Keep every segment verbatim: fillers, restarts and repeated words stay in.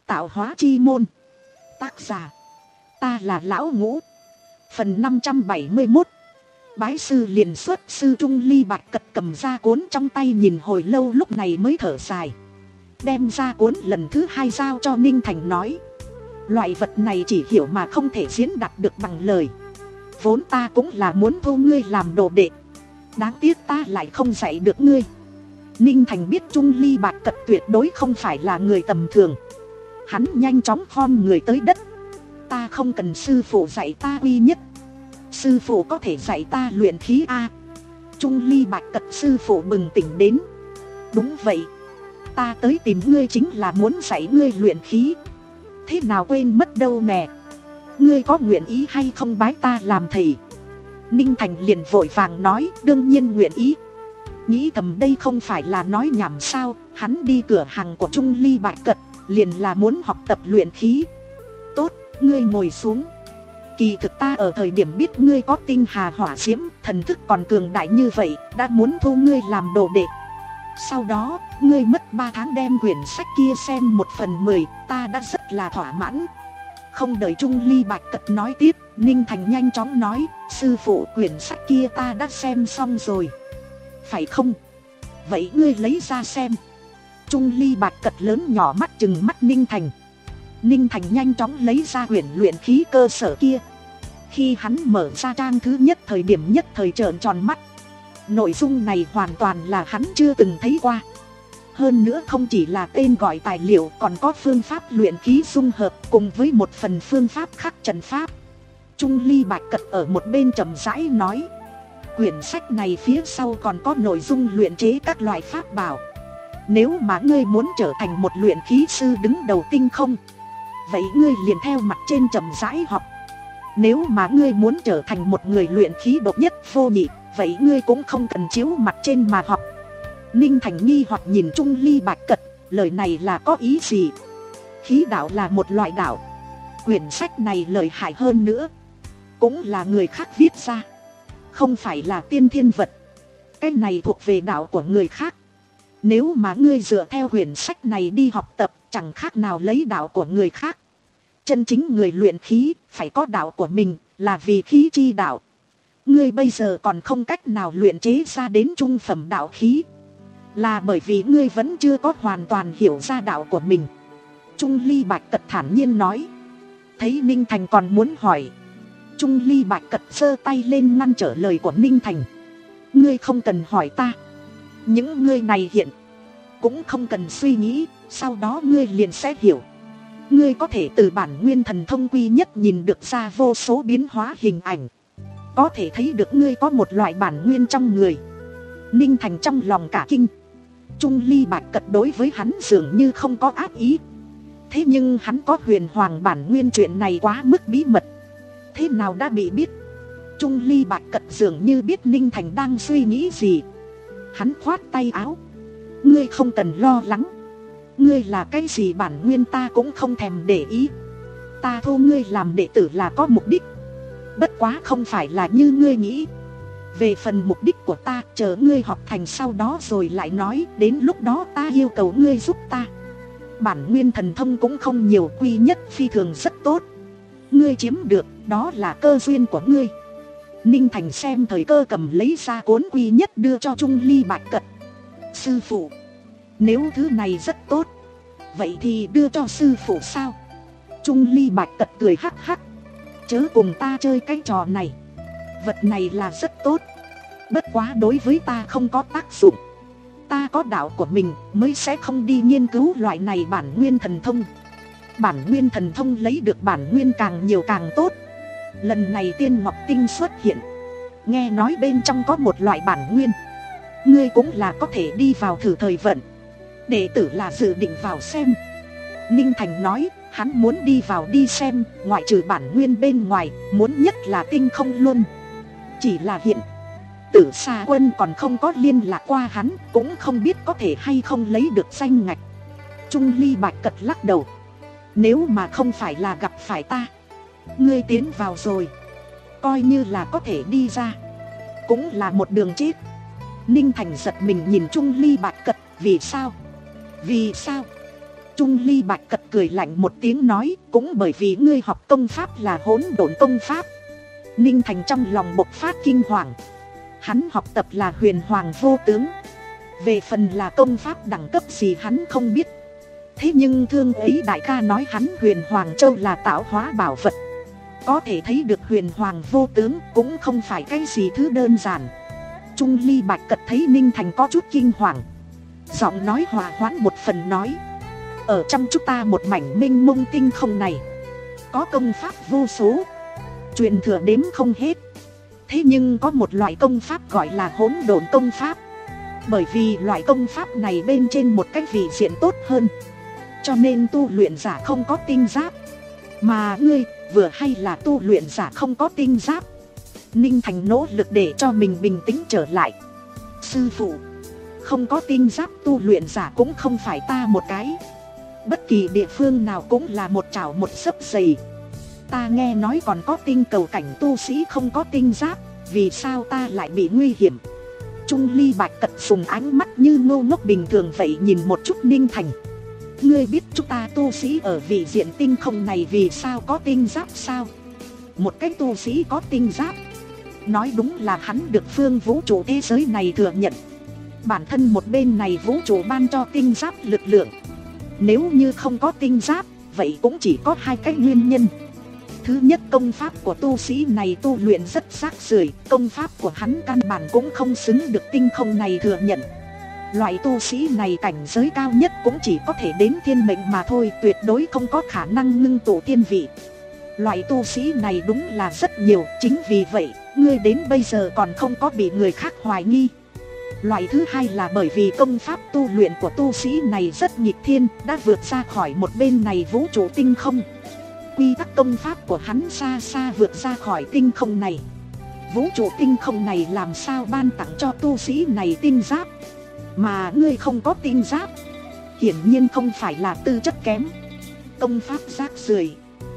Tạo hóa chi môn. Tác giả, ta là Lão Ngũ. Phần năm trăm bảy mươi mốt. Bái sư liền xuất sư. Trung Ly Bạch Cật cầm ra cuốn trong tay nhìn hồi lâu, lúc này mới thở dài. Đem ra cuốn lần thứ hai giao cho Ninh Thành nói: loại vật này chỉ hiểu mà không thể diễn đạt được bằng lời. Vốn ta cũng là muốn thu ngươi làm đồ đệ, đáng tiếc ta lại không dạy được ngươi. Ninh Thành biết Trung Ly Bạch Cật tuyệt đối không phải là người tầm thường. Hắn nhanh chóng khom người tới đất. Ta không cần sư phụ dạy ta uy nhất. Sư phụ có thể dạy ta luyện khí a? Trung Ly Bạch Cật sư phụ bừng tỉnh đến. Đúng vậy, ta tới tìm ngươi chính là muốn dạy ngươi luyện khí. Thế nào quên mất đâu nè. Ngươi có nguyện ý hay không bái ta làm thầy? Ninh Thành liền vội vàng nói: đương nhiên nguyện ý. Nghĩ thầm đây không phải là nói nhảm sao. Hắn đi cửa hàng của Trung Ly Bạch Cật liền là muốn học tập luyện khí. Tốt, ngươi ngồi xuống. Kỳ thực ta ở thời điểm biết ngươi có tinh hà hỏa diễm, thần thức còn cường đại như vậy, đã muốn thu ngươi làm đồ đệ. Sau đó, ngươi mất ba tháng đem quyển sách kia xem một phần mười, ta đã rất là thỏa mãn. Không đợi Trung Ly Bạch Cật nói tiếp, Ninh Thành nhanh chóng nói: sư phụ, quyển sách kia ta đã xem xong rồi. Phải không? Vậy ngươi lấy ra xem. Trung Ly Bạch Cật lớn nhỏ mắt chừng mắt Ninh Thành. Ninh Thành nhanh chóng lấy ra quyển luyện khí cơ sở kia. Khi hắn mở ra trang thứ nhất, thời điểm nhất thời trợn tròn mắt. Nội dung này hoàn toàn là hắn chưa từng thấy qua. Hơn nữa không chỉ là tên gọi tài liệu, còn có phương pháp luyện khí dung hợp cùng với một phần phương pháp khắc trận pháp. Trung Ly Bạch Cật ở một bên trầm rãi nói: quyển sách này phía sau còn có nội dung luyện chế các loại pháp bảo. Nếu mà ngươi muốn trở thành một luyện khí sư đứng đầu tinh không, vậy ngươi liền theo mặt trên chậm rãi học. Nếu mà ngươi muốn trở thành một người luyện khí độc nhất vô nhị, vậy ngươi cũng không cần chiếu mặt trên mà học. Ninh Thành nghi hoặc nhìn Trung Ly Bạch Cật, lời này là có ý gì? Khí đạo là một loại đạo. Quyển sách này lợi hại hơn nữa, cũng là người khác viết ra, không phải là tiên thiên vật. Cái này thuộc về đạo của người khác. Nếu mà ngươi dựa theo quyển sách này đi học tập, chẳng khác nào lấy đạo của người khác. Chân chính người luyện khí phải có đạo của mình, là vì khí chi đạo. Ngươi bây giờ còn không cách nào luyện chế ra đến trung phẩm đạo khí, là bởi vì ngươi vẫn chưa có hoàn toàn hiểu ra đạo của mình. Trung Ly Bạch Cật thản nhiên nói. Thấy Ninh Thành còn muốn hỏi, Trung Ly Bạch Cật giơ tay lên ngăn trở lời của Ninh Thành. Ngươi không cần hỏi ta. Những ngươi này hiện cũng không cần suy nghĩ, sau đó ngươi liền sẽ hiểu. Ngươi có thể từ bản nguyên thần thông quy nhất nhìn được ra vô số biến hóa hình ảnh, có thể thấy được ngươi có một loại bản nguyên trong người. Ninh Thành trong lòng cả kinh. Trung Ly Bạch Cật đối với hắn dường như không có ác ý. Thế nhưng hắn có huyền hoàng bản nguyên, chuyện này quá mức bí mật. Thế nào đã bị biết? Trung Ly Bạch Cật dường như biết Ninh Thành đang suy nghĩ gì. Hắn khoát tay áo. Ngươi không cần lo lắng. Ngươi là cái gì bản nguyên ta cũng không thèm để ý. Ta thu ngươi làm đệ tử là có mục đích. Bất quá không phải là như ngươi nghĩ. Về phần mục đích của ta, chờ ngươi học thành sau đó rồi lại nói. Đến lúc đó ta yêu cầu ngươi giúp ta. Bản nguyên thần thông cũng không nhiều, quy nhất phi thường rất tốt. Ngươi chiếm được, đó là cơ duyên của ngươi. Ninh Thành xem thời cơ cầm lấy ra cuốn quy nhất đưa cho Trung Ly Bạch Cật. Sư phụ, nếu thứ này rất tốt, vậy thì đưa cho sư phụ sao? Trung Ly Bạch Cật cười hắc hắc. Chớ cùng ta chơi cái trò này. Vật này là rất tốt, bất quá đối với ta không có tác dụng. Ta có đạo của mình mới sẽ không đi nghiên cứu loại này bản nguyên thần thông. Bản nguyên thần thông lấy được bản nguyên càng nhiều càng tốt. Lần này Tiên Ngọc Tinh xuất hiện, nghe nói bên trong có một loại bản nguyên. Ngươi cũng là có thể đi vào thử thời vận. Đệ tử là dự định vào xem. Ninh Thành nói hắn muốn đi vào đi xem, ngoại trừ bản nguyên bên ngoài, muốn nhất là tinh không luôn. Chỉ là hiện Tử Sa Quân còn không có liên lạc qua hắn, cũng không biết có thể hay không lấy được danh ngạch. Trung Ly Bạch Cật lắc đầu. Nếu mà không phải là gặp phải ta, ngươi tiến vào rồi, coi như là có thể đi ra, cũng là một đường chết. Ninh Thành giật mình nhìn Trung Ly Bạch Cật. Vì sao? Vì sao? Trung Ly Bạch Cật cười lạnh một tiếng nói, cũng bởi vì ngươi học công pháp là hỗn độn công pháp. Ninh Thành trong lòng bộc phát kinh hoàng. Hắn học tập là huyền hoàng vô tướng. Về phần là công pháp đẳng cấp gì hắn không biết. Thế nhưng thương ấy đại ca nói hắn huyền hoàng châu là tạo hóa bảo vật. Có thể thấy được huyền hoàng vô tướng cũng không phải cái gì thứ đơn giản. Trung Ly Bạch Cật thấy Ninh Thành có chút kinh hoàng, giọng nói hòa hoãn một phần nói, ở trong chúng ta một mảnh mênh mông tinh không này, có công pháp vô số, truyền thừa đếm không hết. Thế nhưng có một loại công pháp gọi là hỗn độn công pháp. Bởi vì loại công pháp này bên trên một cách vị diện tốt hơn, cho nên tu luyện giả không có tinh giáp. Mà ngươi vừa hay là tu luyện giả không có tinh giáp. Ninh Thành nỗ lực để cho mình bình tĩnh trở lại. Sư phụ, không có tinh giáp tu luyện giả cũng không phải ta một cái. Bất kỳ địa phương nào cũng là một chảo một xấp giày. Ta nghe nói còn có tinh cầu cảnh tu sĩ không có tinh giáp, vì sao ta lại bị nguy hiểm? Trung Ly Bạch Cật dùng ánh mắt như ngô ngốc bình thường vậy nhìn một chút Ninh Thành. Ngươi biết chúng ta tu sĩ ở vị diện tinh không này vì sao có tinh giáp sao? Một cái tu sĩ có tinh giáp, nói đúng là hắn được phương vũ trụ thế giới này thừa nhận. Bản thân một bên này vũ trụ ban cho tinh giáp lực lượng. Nếu như không có tinh giáp, vậy cũng chỉ có hai cái nguyên nhân. Thứ nhất, công pháp của tu sĩ này tu luyện rất rác rưởi, công pháp của hắn căn bản cũng không xứng được tinh không này thừa nhận. Loại tu sĩ này cảnh giới cao nhất cũng chỉ có thể đến thiên mệnh mà thôi, tuyệt đối không có khả năng ngưng tụ thiên vị. Loại tu sĩ này đúng là rất nhiều, chính vì vậy, ngươi đến bây giờ còn không có bị người khác hoài nghi. Loại thứ hai là bởi vì công pháp tu luyện của tu sĩ này rất nghịch thiên, đã vượt ra khỏi một bên này vũ trụ tinh không. Quy tắc công pháp của hắn xa xa vượt ra khỏi tinh không này. Vũ trụ tinh không này làm sao ban tặng cho tu sĩ này tinh giáp? Mà ngươi không có tinh giáp, hiển nhiên không phải là tư chất kém, công pháp rác rưởi,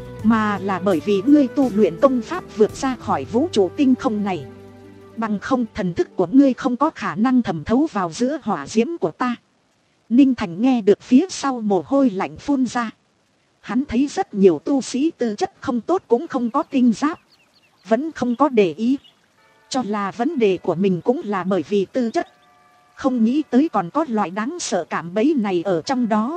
mà là bởi vì ngươi tu luyện công pháp vượt ra khỏi vũ trụ tinh không này. Bằng không thần thức của ngươi không có khả năng thẩm thấu vào giữa hỏa diễm của ta. Ninh Thành nghe được phía sau mồ hôi lạnh phun ra. Hắn thấy rất nhiều tu sĩ tư chất không tốt cũng không có tinh giáp, vẫn không có để ý, cho là vấn đề của mình cũng là bởi vì tư chất. Không nghĩ tới còn có loại đáng sợ cảm bẫy này ở trong đó.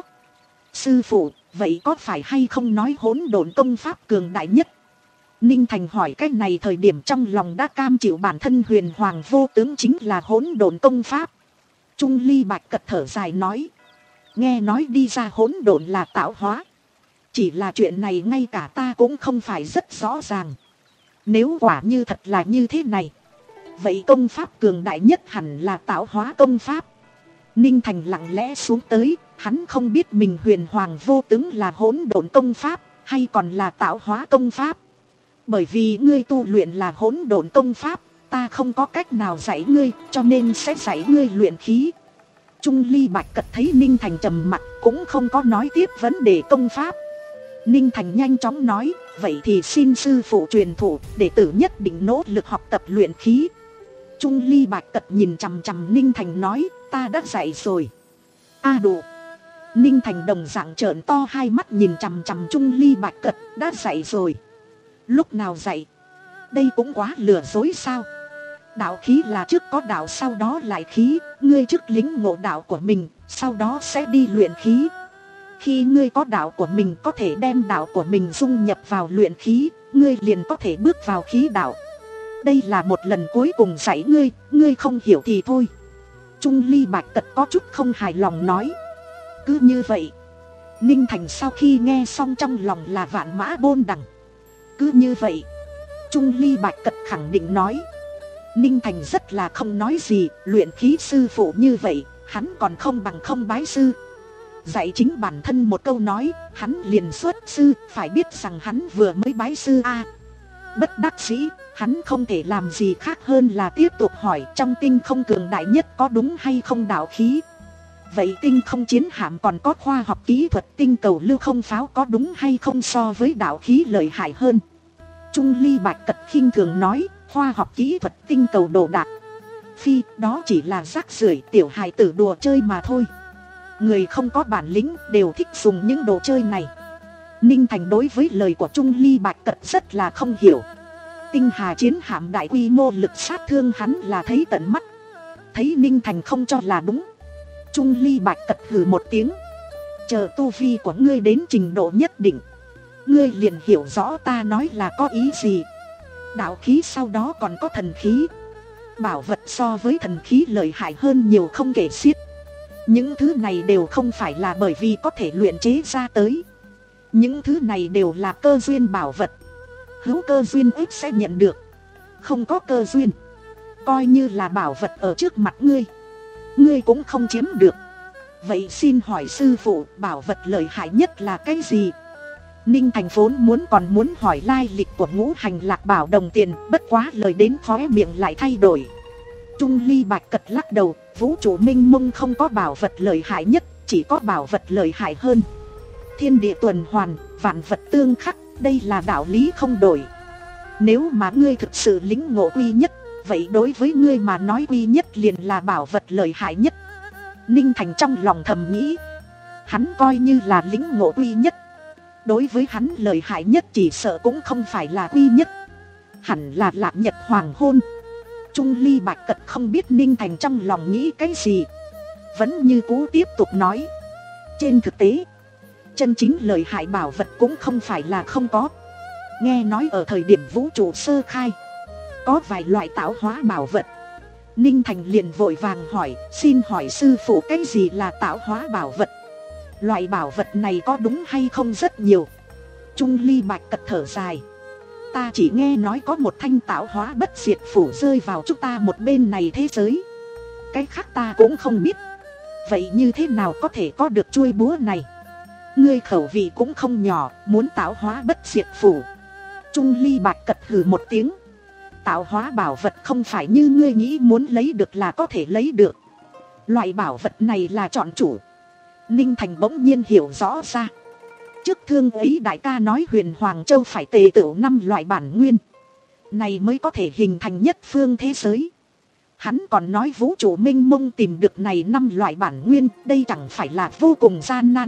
Sư phụ, vậy có phải hay không nói hỗn độn công pháp cường đại nhất? Ninh Thành hỏi cái này thời điểm trong lòng đã cam chịu bản thân huyền hoàng vô tướng chính là hỗn độn công pháp. Trung Ly Bạch Cật thở dài nói, nghe nói đi ra hỗn độn là tạo hóa. Chỉ là chuyện này ngay cả ta cũng không phải rất rõ ràng. Nếu quả như thật là như thế này, vậy công pháp cường đại nhất hẳn là tạo hóa công pháp. Ninh Thành lặng lẽ xuống tới, hắn không biết mình huyền hoàng vô tướng là hỗn độn công pháp hay còn là tạo hóa công pháp. Bởi vì ngươi tu luyện là hỗn độn công pháp, ta không có cách nào dạy ngươi, cho nên sẽ dạy ngươi luyện khí. Trung Ly Bạch Cật thấy Ninh Thành trầm mặc cũng không có nói tiếp vấn đề công pháp. Ninh Thành nhanh chóng nói, vậy thì xin sư phụ truyền thụ, đệ tử nhất định nỗ lực học tập luyện khí. Trung Ly Bạch Cật nhìn chằm chằm Ninh Thành nói, ta đã dạy rồi. A à đủ. Ninh Thành đồng dạng trợn to hai mắt nhìn chằm chằm Trung Ly Bạch Cật, đã dạy rồi. Lúc nào dạy? Đây cũng quá lừa dối sao? Đạo khí là trước có đạo sau đó lại khí, ngươi trước lính ngộ đạo của mình, sau đó sẽ đi luyện khí. Khi ngươi có đạo của mình có thể đem đạo của mình dung nhập vào luyện khí, ngươi liền có thể bước vào khí đạo. Đây là một lần cuối cùng dạy ngươi, ngươi không hiểu thì thôi. Trung Ly Bạch Cật có chút không hài lòng nói. Cứ như vậy. Ninh Thành sau khi nghe xong trong lòng là vạn mã bôn đằng. Cứ như vậy. Trung Ly Bạch Cật khẳng định nói. Ninh Thành rất là không nói gì, luyện khí sư phụ như vậy, hắn còn không bằng không bái sư. Dạy chính bản thân một câu nói, hắn liền xuất sư, phải biết rằng hắn vừa mới bái sư a. À, bất đắc dĩ, hắn không thể làm gì khác hơn là tiếp tục hỏi trong tinh không cường đại nhất có đúng hay không đạo khí. Vậy tinh không chiến hạm còn có khoa học kỹ thuật tinh cầu lưu không pháo có đúng hay không so với đạo khí lợi hại hơn? Trung Ly Bạch Cật khinh thường nói, khoa học kỹ thuật tinh cầu đồ đạc. Phi, đó chỉ là rác rưởi tiểu hài tử đùa chơi mà thôi. Người không có bản lĩnh đều thích dùng những đồ chơi này. Ninh Thành đối với lời của Trung Ly Bạch Cật rất là không hiểu. Tinh Hà chiến hạm đại quy mô lực sát thương hắn là thấy tận mắt. Thấy Ninh Thành không cho là đúng, Trung Ly Bạch Cật hừ một tiếng. Chờ tu vi của ngươi đến trình độ nhất định, ngươi liền hiểu rõ ta nói là có ý gì. Đạo khí sau đó còn có thần khí. Bảo vật so với thần khí lợi hại hơn nhiều không kể xiết. Những thứ này đều không phải là bởi vì có thể luyện chế ra tới. Những thứ này đều là cơ duyên bảo vật. Hữu cơ duyên ít sẽ nhận được, không có cơ duyên, coi như là bảo vật ở trước mặt ngươi, ngươi cũng không chiếm được. Vậy xin hỏi sư phụ, bảo vật lợi hại nhất là cái gì? Ninh Thành vốn muốn còn muốn hỏi lai lịch của ngũ hành lạc bảo đồng tiền, bất quá lời đến khóe miệng lại thay đổi. Trung Ly Bạch Cật lắc đầu, vũ trụ minh mông không có bảo vật lợi hại nhất, chỉ có bảo vật lợi hại hơn. Thiên địa tuần hoàn, vạn vật tương khắc, đây là đạo lý không đổi. Nếu mà ngươi thực sự lĩnh ngộ quy nhất, vậy đối với ngươi mà nói quy nhất liền là bảo vật lợi hại nhất. Ninh Thành trong lòng thầm nghĩ, hắn coi như là lĩnh ngộ quy nhất, đối với hắn lợi hại nhất chỉ sợ cũng không phải là quy nhất, hẳn là Lạp Nhật Hoàng Hôn. Trung Ly Bạch Cật không biết Ninh Thành trong lòng nghĩ cái gì, vẫn như cũ tiếp tục nói. Trên thực tế, chân chính lợi hại bảo vật cũng không phải là không có. Nghe nói ở thời điểm vũ trụ sơ khai, có vài loại tạo hóa bảo vật. Ninh Thành liền vội vàng hỏi, xin hỏi sư phụ cái gì là tạo hóa bảo vật? Loại bảo vật này có đúng hay không rất nhiều. Trung Ly Bạch Cật thở dài. Ta chỉ nghe nói có một thanh tạo hóa bất diệt phủ rơi vào chúng ta một bên này thế giới. Cái khác ta cũng không biết. Vậy như thế nào có thể có được chuôi búa này? Ngươi khẩu vị cũng không nhỏ, muốn tạo hóa bất diệt phủ. Trung Ly Bạch Cật hừ một tiếng. Tạo hóa bảo vật không phải như ngươi nghĩ muốn lấy được là có thể lấy được. Loại bảo vật này là chọn chủ. Ninh Thành bỗng nhiên hiểu rõ ra. Trước thương ấy đại ca nói Huyền Hoàng Châu phải tề tựu năm loại bản nguyên này mới có thể hình thành nhất phương thế giới. Hắn còn nói vũ trụ minh mông tìm được này năm loại bản nguyên, đây chẳng phải là vô cùng gian nan.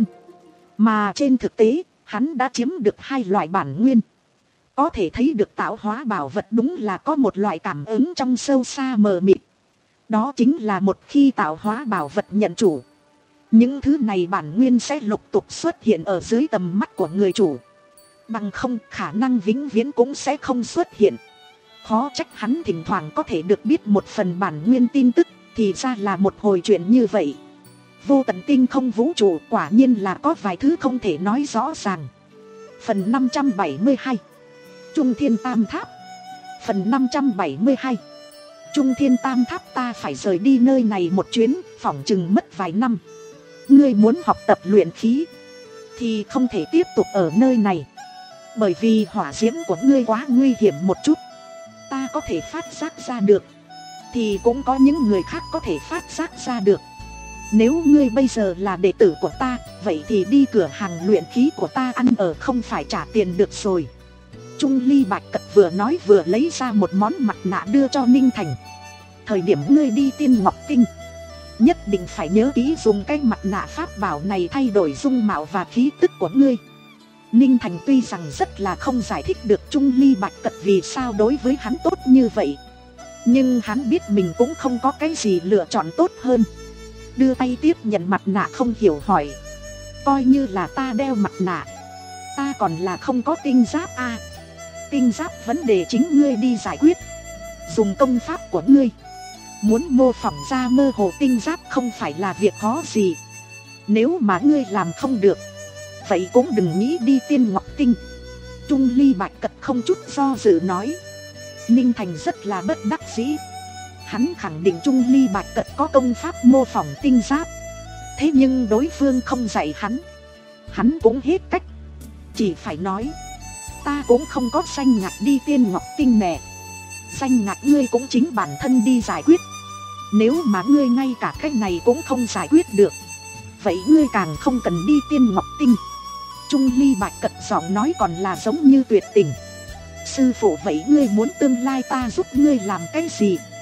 Mà trên thực tế, hắn đã chiếm được hai loại bản nguyên. Có thể thấy được tạo hóa bảo vật đúng là có một loại cảm ứng trong sâu xa mờ mịt. Đó chính là một khi tạo hóa bảo vật nhận chủ, những thứ này bản nguyên sẽ lục tục xuất hiện ở dưới tầm mắt của người chủ. Bằng không khả năng vĩnh viễn cũng sẽ không xuất hiện. Khó trách hắn thỉnh thoảng có thể được biết một phần bản nguyên tin tức, thì ra là một hồi chuyện như vậy. Vô tận tinh không vũ trụ quả nhiên là có vài thứ không thể nói rõ ràng. Phần năm trăm bảy mươi hai Trung Thiên Tam Tháp. Phần năm trăm bảy mươi hai Trung Thiên Tam Tháp. Ta phải rời đi nơi này một chuyến, phỏng chừng mất vài năm. Ngươi muốn học tập luyện khí thì không thể tiếp tục ở nơi này, bởi vì hỏa diễm của ngươi quá nguy hiểm một chút. Ta có thể phát giác ra được, thì cũng có những người khác có thể phát giác ra được. Nếu ngươi bây giờ là đệ tử của ta, vậy thì đi cửa hàng luyện khí của ta ăn ở, không phải trả tiền được rồi. Trung Ly Bạch Cật vừa nói vừa lấy ra một món mặt nạ đưa cho Ninh Thành. Thời điểm ngươi đi Tiên Ngọc Tinh, nhất định phải nhớ kỹ dùng cái mặt nạ pháp bảo này thay đổi dung mạo và khí tức của ngươi. Ninh Thành tuy rằng rất là không giải thích được Trung Ly Bạch Cật vì sao đối với hắn tốt như vậy, nhưng hắn biết mình cũng không có cái gì lựa chọn tốt hơn. Đưa tay tiếp nhận mặt nạ, không hiểu hỏi, coi như là ta đeo mặt nạ, ta còn là không có tinh giáp à? Tinh giáp vấn đề chính ngươi đi giải quyết. Dùng công pháp của ngươi muốn mô phỏng ra mơ hồ tinh giáp không phải là việc khó gì. Nếu mà ngươi làm không được, vậy cũng đừng nghĩ đi Tiên Ngọc Tinh. Trung Ly Bạch Cật không chút do dự nói. Ninh Thành rất là bất đắc dĩ. Hắn khẳng định Trung Ly Bạch Cật có công pháp mô phỏng tinh giáp, thế nhưng đối phương không dạy hắn, hắn cũng hết cách. Chỉ phải nói, ta cũng không có danh ngạch đi Tiên Ngọc Tinh nè. Danh ngạch ngươi cũng chính bản thân đi giải quyết. Nếu mà ngươi ngay cả cách này cũng không giải quyết được, vậy ngươi càng không cần đi Tiên Ngọc Tinh. Trung Ly Bạch Cật giọng nói còn là giống như tuyệt tình. Sư phụ, vậy ngươi muốn tương lai ta giúp ngươi làm cái gì?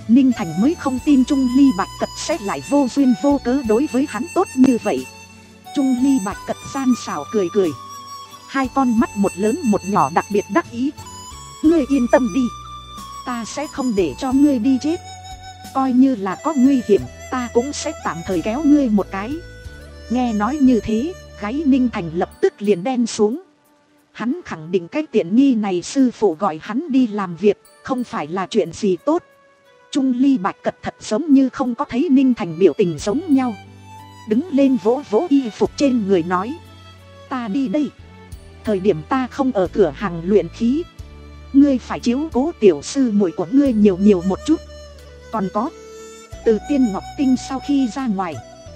Ninh Thành mới không tin Trung Ly Bạch Cật sẽ lại vô duyên vô cớ đối với hắn tốt như vậy. Trung Ly Bạch Cật gian xảo cười cười, hai con mắt một lớn một nhỏ đặc biệt đắc ý. Ngươi yên tâm đi, ta sẽ không để cho ngươi đi chết. Coi như là có nguy hiểm, ta cũng sẽ tạm thời kéo ngươi một cái. Nghe nói như thế, gáy Ninh Thành lập tức liền đen xuống. Hắn khẳng định cái tiện nghi này sư phụ gọi hắn đi làm việc, không phải là chuyện gì tốt. Trung Ly Bạch Cật thật giống như không có thấy Ninh Thành biểu tình giống nhau. Đứng lên vỗ vỗ y phục trên người nói, ta đi đây. Thời điểm ta không ở cửa hàng luyện khí, ngươi phải chiếu cố tiểu sư muội của ngươi nhiều nhiều một chút. Còn có, từ Tiên Ngọc Tinh sau khi ra ngoài,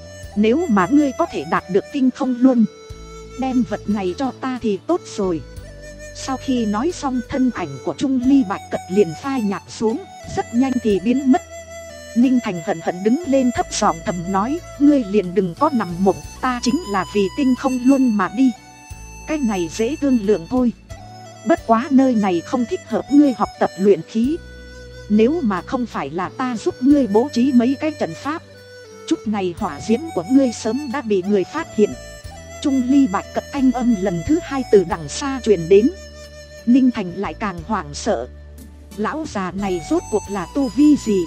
nếu mà ngươi có thể đạt được tinh không luân, đem vật này cho ta thì tốt rồi. Sau khi nói xong, thân ảnh của Trung Ly Bạch Cật liền phai nhạt xuống, rất nhanh thì biến mất. Ninh Thành hận hận đứng lên thấp giọng thầm nói, ngươi liền đừng có nằm mộng, ta chính là vì tinh không luân mà đi. Cái này dễ thương lượng thôi. Bất quá nơi này không thích hợp ngươi học tập luyện khí. Nếu mà không phải là ta giúp ngươi bố trí mấy cái trận pháp, chút này hỏa diễm của ngươi sớm đã bị người phát hiện. Trung Ly Bạch Cật thanh âm lần thứ hai từ đằng xa truyền đến. Ninh Thành lại càng hoảng sợ. Lão già này rốt cuộc là tu vi gì?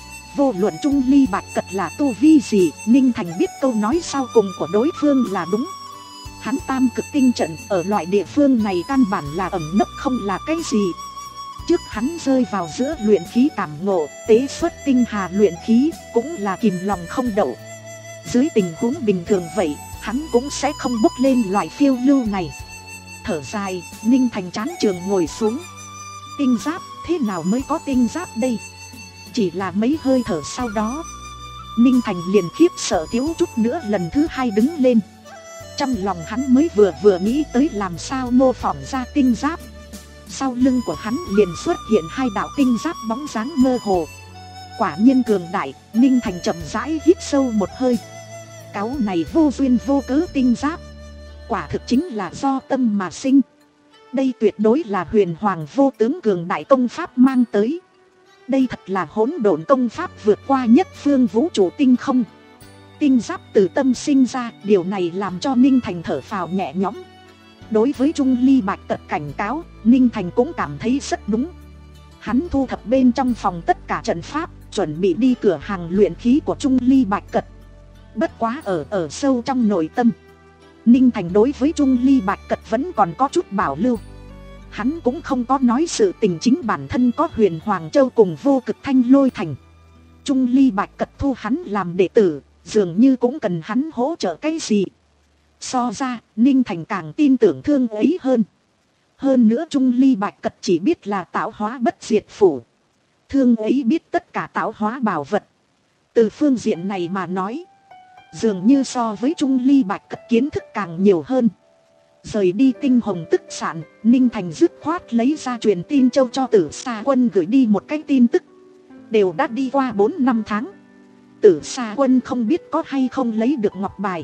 Vô luận Trung Ly Bạch Cật là tu vi gì, Ninh Thành biết câu nói sau cùng của đối phương là đúng. Hắn tam cực tinh trận ở loại địa phương này căn bản là ẩn nấp không là cái gì. Trước hắn rơi vào giữa luyện khí cảm ngộ, tế xuất tinh hà luyện khí, cũng là kìm lòng không đậu. Dưới tình huống bình thường vậy, hắn cũng sẽ không bốc lên loại phiêu lưu này. Thở dài, Ninh Thành chán trường ngồi xuống. Tinh giáp, thế nào mới có tinh giáp đây? Chỉ là mấy hơi thở sau đó, Ninh Thành liền khiếp sợ thiếu chút nữa lần thứ hai đứng lên. Trong lòng hắn mới vừa vừa nghĩ tới làm sao mô phỏng ra tinh giáp. Sau lưng của hắn liền xuất hiện hai đạo tinh giáp bóng dáng mơ hồ. Quả nhiên cường đại. Ninh Thành chậm rãi hít sâu một hơi. Cáu này vô duyên vô cớ tinh giáp, quả thực chính là do tâm mà sinh. Đây tuyệt đối là huyền hoàng vô tướng cường đại công pháp mang tới. Đây thật là hỗn độn công pháp vượt qua nhất phương vũ trụ tinh không. Tinh giáp từ tâm sinh ra, điều này làm cho Ninh Thành thở phào nhẹ nhõm. Đối với Trung Ly Bạch Cật cảnh cáo, Ninh Thành cũng cảm thấy rất đúng. Hắn thu thập bên trong phòng tất cả trận pháp, chuẩn bị đi cửa hàng luyện khí của Trung Ly Bạch Cật. Bất quá ở ở sâu trong nội tâm, Ninh Thành đối với Trung Ly Bạch Cật vẫn còn có chút bảo lưu. Hắn cũng không có nói sự tình chính bản thân có huyền Hoàng Châu cùng vô cực thanh lôi thành. Trung Ly Bạch Cật thu hắn làm đệ tử, dường như cũng cần hắn hỗ trợ cái gì. So ra, Ninh Thành càng tin tưởng Thương ấy hơn. Hơn nữa Trung Ly Bạch Cật chỉ biết là tạo hóa bất diệt phủ, Thương ấy biết tất cả tạo hóa bảo vật. Từ phương diện này mà nói, dường như so với Trung Ly Bạch Cật kiến thức càng nhiều hơn. Rời đi Tinh Hồng Tức Sản, Ninh Thành dứt khoát lấy ra truyền tin châu cho Tử Sa Quân gửi đi một cái tin tức. Đều đã đi qua bốn năm tháng, Tử Sa Quân không biết có hay không lấy được ngọc bài.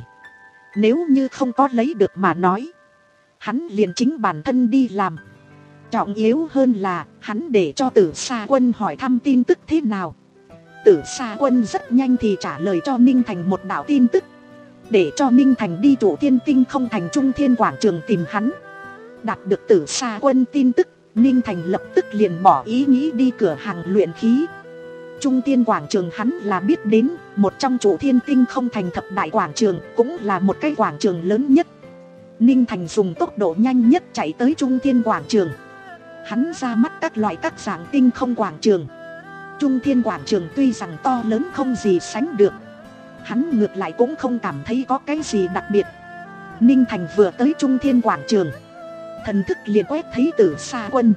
Nếu như không có lấy được mà nói, hắn liền chính bản thân đi làm. Trọng yếu hơn là hắn để cho Tử Sa Quân hỏi thăm tin tức thế nào. Tử Sa Quân rất nhanh thì trả lời cho Ninh Thành một đạo tin tức, để cho Ninh Thành đi Trụ Thiên Tinh không thành Trung Thiên Quảng Trường tìm hắn. Đạt được Tử Sa Quân tin tức, Ninh Thành lập tức liền bỏ ý nghĩ đi cửa hàng luyện khí. Trung Thiên Quảng Trường hắn là biết đến, một trong Trụ Thiên Tinh không thành thập đại quảng trường, cũng là một cái quảng trường lớn nhất. Ninh Thành dùng tốc độ nhanh nhất chạy tới Trung Thiên Quảng Trường. Hắn ra mắt các loại các dạng tinh không quảng trường. Trung Thiên Quảng Trường tuy rằng to lớn không gì sánh được, hắn ngược lại cũng không cảm thấy có cái gì đặc biệt. Ninh Thành vừa tới Trung Thiên Quảng Trường, thần thức liền quét thấy Tử Sa Quân.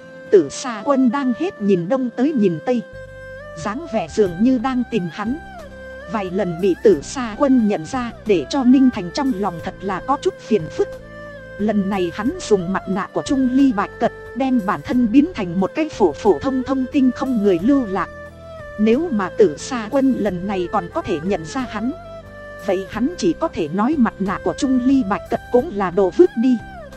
Tử Sa Quân đang hết nhìn đông tới nhìn tây, dáng vẻ dường như đang tìm hắn. Vài lần bị Tử Sa Quân nhận ra, để cho Ninh Thành trong lòng thật là có chút phiền phức. Lần này hắn dùng mặt nạ của Trung Ly Bạch Cật, đem bản thân biến thành một cái phổ phổ thông thông tinh không người lưu lạc. Nếu mà Tử Sa Quân lần này còn có thể nhận ra hắn, vậy hắn chỉ có thể nói mặt nạ của Trung Ly Bạch Cật cũng là đồ vứt đi.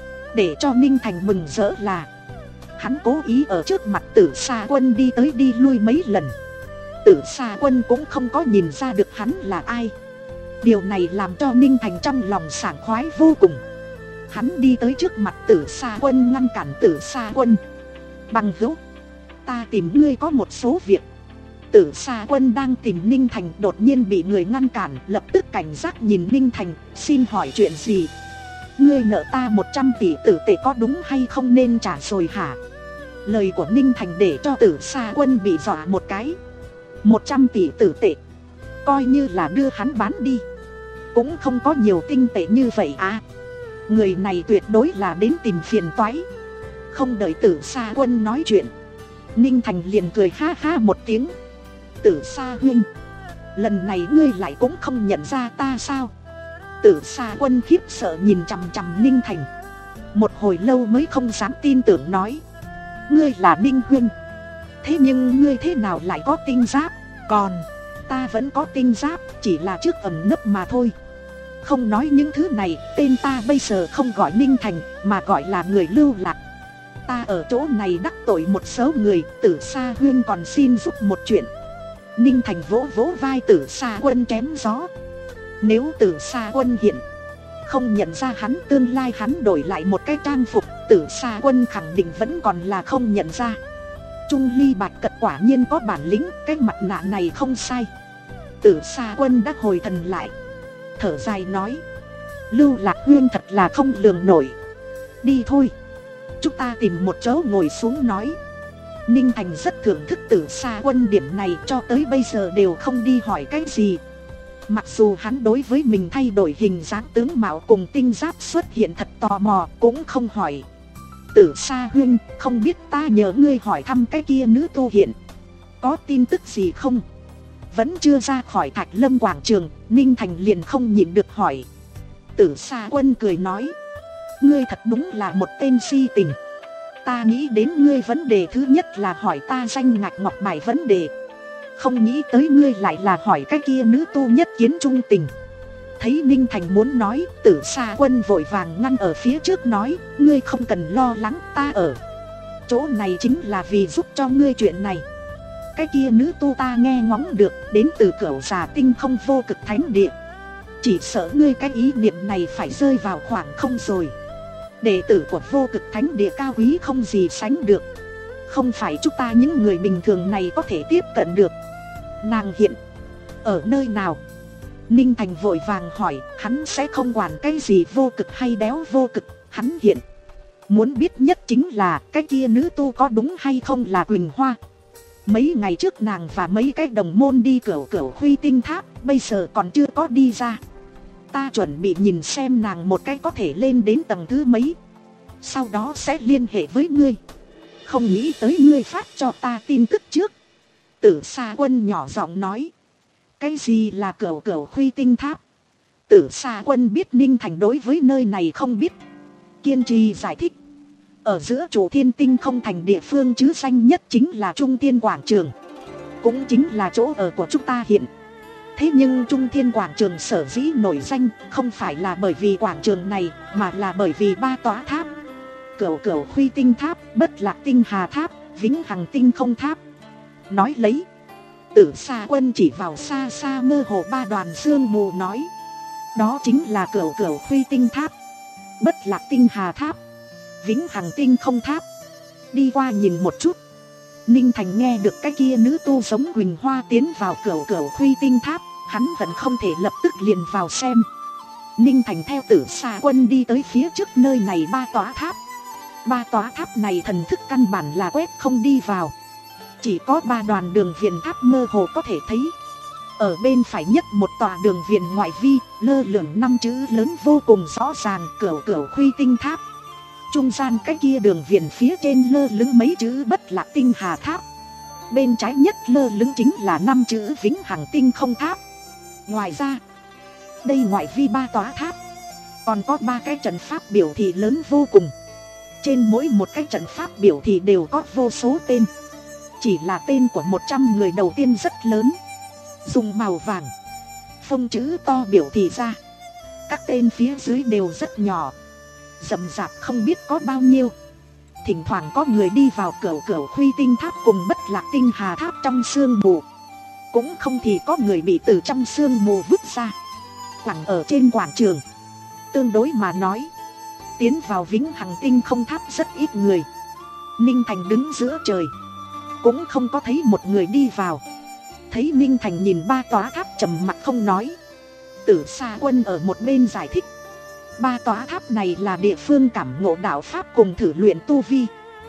Để cho Ninh Thành mừng rỡ là hắn cố ý ở trước mặt Tử Sa Quân đi tới đi lui mấy lần, Tử Sa Quân cũng không có nhìn ra được hắn là ai. Điều này làm cho Ninh Thành trong lòng sảng khoái vô cùng. Hắn đi tới trước mặt Tử Sa Quân ngăn cản Tử Sa Quân. Bằng hữu, ta tìm ngươi có một số việc. Tử Sa Quân đang tìm Ninh Thành đột nhiên bị người ngăn cản, lập tức cảnh giác nhìn Ninh Thành, xin hỏi chuyện gì? Ngươi nợ ta một trăm tỷ tử tệ có đúng hay không nên trả rồi hả? Lời của Ninh Thành để cho Tử Sa Quân bị dọa một cái. Một trăm tỷ tử tệ, coi như là đưa hắn bán đi, cũng không có nhiều tinh tệ như vậy à. Người này tuyệt đối là đến tìm phiền toái. Không đợi Tử Sa Quân nói chuyện, Ninh Thành liền cười ha ha một tiếng. Tử Sa huynh, lần này ngươi lại cũng không nhận ra ta sao? Tử Sa Quân khiếp sợ nhìn chằm chằm Ninh Thành, một hồi lâu mới không dám tin tưởng nói: ngươi là Ninh huynh, thế nhưng ngươi thế nào lại có tinh giáp? Còn ta vẫn có tinh giáp, chỉ là trước ẩn nấp mà thôi. Không nói những thứ này, tên ta bây giờ không gọi Ninh Thành mà gọi là người lưu lạc. Ta ở chỗ này đắc tội một số người, Tử Sa huynh còn xin giúp một chuyện. Ninh Thành vỗ vỗ vai Tử Sa Quân chém gió. Nếu Tử Sa Quân hiện không nhận ra hắn, tương lai hắn đổi lại một cái trang phục, Tử Sa Quân khẳng định vẫn còn là không nhận ra. Trung Ly Bạch Cật quả nhiên có bản lĩnh, cái mặt nạ này không sai. Tử Sa Quân đã hồi thần lại, thở dài nói: Lưu Lạc huynh thật là không lường nổi. Đi thôi, chúng ta tìm một chỗ ngồi xuống nói. Ninh Thành rất thưởng thức Tử Sa Quân điểm này, cho tới bây giờ đều không đi hỏi cái gì. Mặc dù hắn đối với mình thay đổi hình dáng tướng mạo cùng tinh giáp xuất hiện thật tò mò, cũng không hỏi. Tử Sa huynh, không biết ta nhờ ngươi hỏi thăm cái kia nữ tu hiện có tin tức gì không? Vẫn chưa ra khỏi Thạch Lâm quảng trường, Ninh Thành liền không nhịn được hỏi. Tử Sa Quân cười nói: ngươi thật đúng là một tên si tình. Ta nghĩ đến ngươi vấn đề thứ nhất là hỏi ta danh ngạch ngọc bài vấn đề, không nghĩ tới ngươi lại là hỏi cái kia nữ tu nhất kiến trung tình. Thấy Ninh Thành muốn nói, Tử Sa Quân vội vàng ngăn ở phía trước nói: ngươi không cần lo lắng, ta ở chỗ này chính là vì giúp cho ngươi chuyện này. Cái kia nữ tu ta nghe ngóng được, đến từ Cửu Già Tinh Không Vô Cực Thánh Địa. Chỉ sợ ngươi cái ý niệm này phải rơi vào khoảng không rồi. Đệ tử của Vô Cực Thánh Địa cao quý không gì sánh được, không phải chúng ta những người bình thường này có thể tiếp cận được. Nàng hiện ở nơi nào? Ninh Thành vội vàng hỏi, hắn sẽ không quản cái gì vô cực hay đéo vô cực, hắn hiện muốn biết nhất chính là cái kia nữ tu có đúng hay không là Quỳnh Hoa. Mấy ngày trước nàng và mấy cái đồng môn đi Cửu Cửu Huy Tinh Tháp, bây giờ còn chưa có đi ra. Ta chuẩn bị nhìn xem nàng một cái có thể lên đến tầng thứ mấy, sau đó sẽ liên hệ với ngươi. Không nghĩ tới ngươi phát cho ta tin tức trước. Tử Sa Quân nhỏ giọng nói. Cái gì là Cửu Cửu Huy Tinh Tháp? Tử Sa Quân biết Ninh Thành đối với nơi này không biết, kiên trì giải thích. Ở giữa Chủ Thiên Tinh Không Thành địa phương chứ danh nhất chính là Trung Thiên Quảng Trường, cũng chính là chỗ ở của chúng ta hiện. Thế nhưng Trung Thiên Quảng Trường sở dĩ nổi danh không phải là bởi vì quảng trường này, mà là bởi vì ba tòa tháp: Cửu Cửu Huy Tinh Tháp, Bất Lạc Tinh Hà Tháp, Vĩnh Hằng Tinh Không Tháp. Nói lấy, Tử Sa Quân chỉ vào xa xa mơ hồ ba đoàn sương mù nói: đó chính là Cửu Cửu Huy Tinh Tháp, Bất Lạc Tinh Hà Tháp, Vĩnh Hằng Tinh Không Tháp. Đi qua nhìn một chút. Ninh Thành nghe được cái kia nữ tu giống Quỳnh Hoa tiến vào Cửu Cửu Huy Tinh Tháp, hắn vẫn không thể lập tức liền vào xem. Ninh Thành theo Tử Sa Quân đi tới phía trước nơi này ba tòa tháp. Ba tòa tháp này thần thức căn bản là quét không đi vào, chỉ có ba đoàn đường viền tháp mơ hồ có thể thấy. Ở bên phải nhất một tòa đường viền ngoại vi, lơ lửng năm chữ lớn vô cùng rõ ràng: Cửu Cửu Huy Tinh Tháp. Trung gian cái kia đường viền phía trên lơ lửng mấy chữ Bất Lạc Tinh Hà Tháp. Bên trái nhất lơ lửng chính là năm chữ Vĩnh Hằng Tinh Không Tháp. Ngoài ra, đây ngoại vi ba tòa tháp còn có ba cái trận pháp biểu thị lớn vô cùng. Trên mỗi một cái trận pháp biểu thị đều có vô số tên. Chỉ là tên của một trăm người đầu tiên rất lớn, dùng màu vàng phông chữ to biểu thị ra. Các tên phía dưới đều rất nhỏ, rậm rạp không biết có bao nhiêu. Thỉnh thoảng có người đi vào Cửu Cửu Huy Tinh Tháp cùng Bất Lạc Tinh Hà Tháp trong sương mù. cũng không thì có người bị từ trong sương mù vứt ra, quẳng ở trên quảng trường. Tương đối mà nói, tiến vào Vĩnh Hằng Tinh Không Tháp rất ít người. Ninh Thành đứng giữa trời, cũng không có thấy một người đi vào. Thấy Ninh Thành nhìn ba tòa tháp trầm mặc không nói, Tử Sa Quân ở một bên giải thích. Ba tòa tháp này là địa phương cảm ngộ đạo pháp cùng thử luyện tu vi,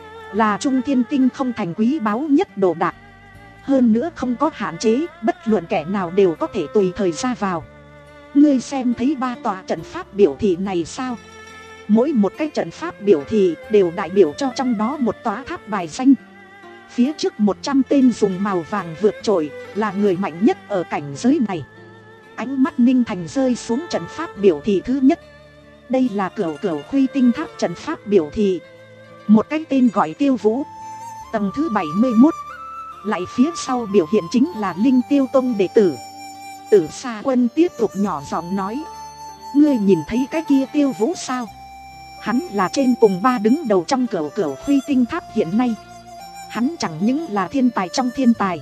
là Trung Thiên Tinh Không Thành quý báu nhất đồ đạc. Hơn nữa không có hạn chế, bất luận kẻ nào đều có thể tùy thời ra vào. Ngươi xem thấy ba tòa trận pháp biểu thị này sao? Mỗi một cái trận pháp biểu thị đều đại biểu cho trong đó một tòa tháp bài danh. Phía trước một trăm tên dùng màu vàng vượt trội, là người mạnh nhất ở cảnh giới này. Ánh mắt Ninh Thành rơi xuống trận pháp biểu thị thứ nhất. Đây là Cửu Cửu Khuy Tinh Tháp trận pháp biểu thị. Một cái tên gọi Tiêu Vũ, tầng thứ bảy mươi mốt. Lại phía sau biểu hiện chính là Linh Tiêu Tông đệ tử. Tử Sa Quân tiếp tục nhỏ giọng nói, ngươi nhìn thấy cái kia Tiêu Vũ sao? Hắn là trên cùng ba đứng đầu trong Cửu Cửu Khuy Tinh Tháp hiện nay. Hắn chẳng những là thiên tài trong thiên tài,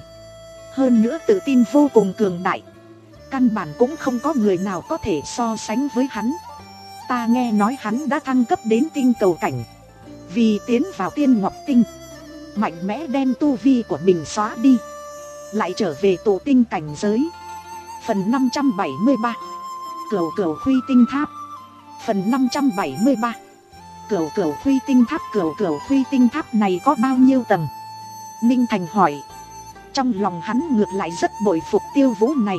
hơn nữa tự tin vô cùng cường đại. Căn bản cũng không có người nào có thể so sánh với hắn. Ta nghe nói hắn đã thăng cấp đến tinh cầu cảnh, vì tiến vào Tiên Ngọc Tinh, mạnh mẽ đem tu vi của mình xóa đi, lại trở về tụ tinh cảnh giới. Phần năm trăm bảy mươi ba, Cửu Cửu Khuy Tinh Tháp. Phần năm trăm bảy mươi ba, Cửu Cửu Khuy Tinh Tháp. Cửu Cửu Khuy Tinh Tháp này có bao nhiêu tầng? Ninh Thành hỏi. Trong lòng hắn ngược lại rất bội phục Tiêu Vũ này,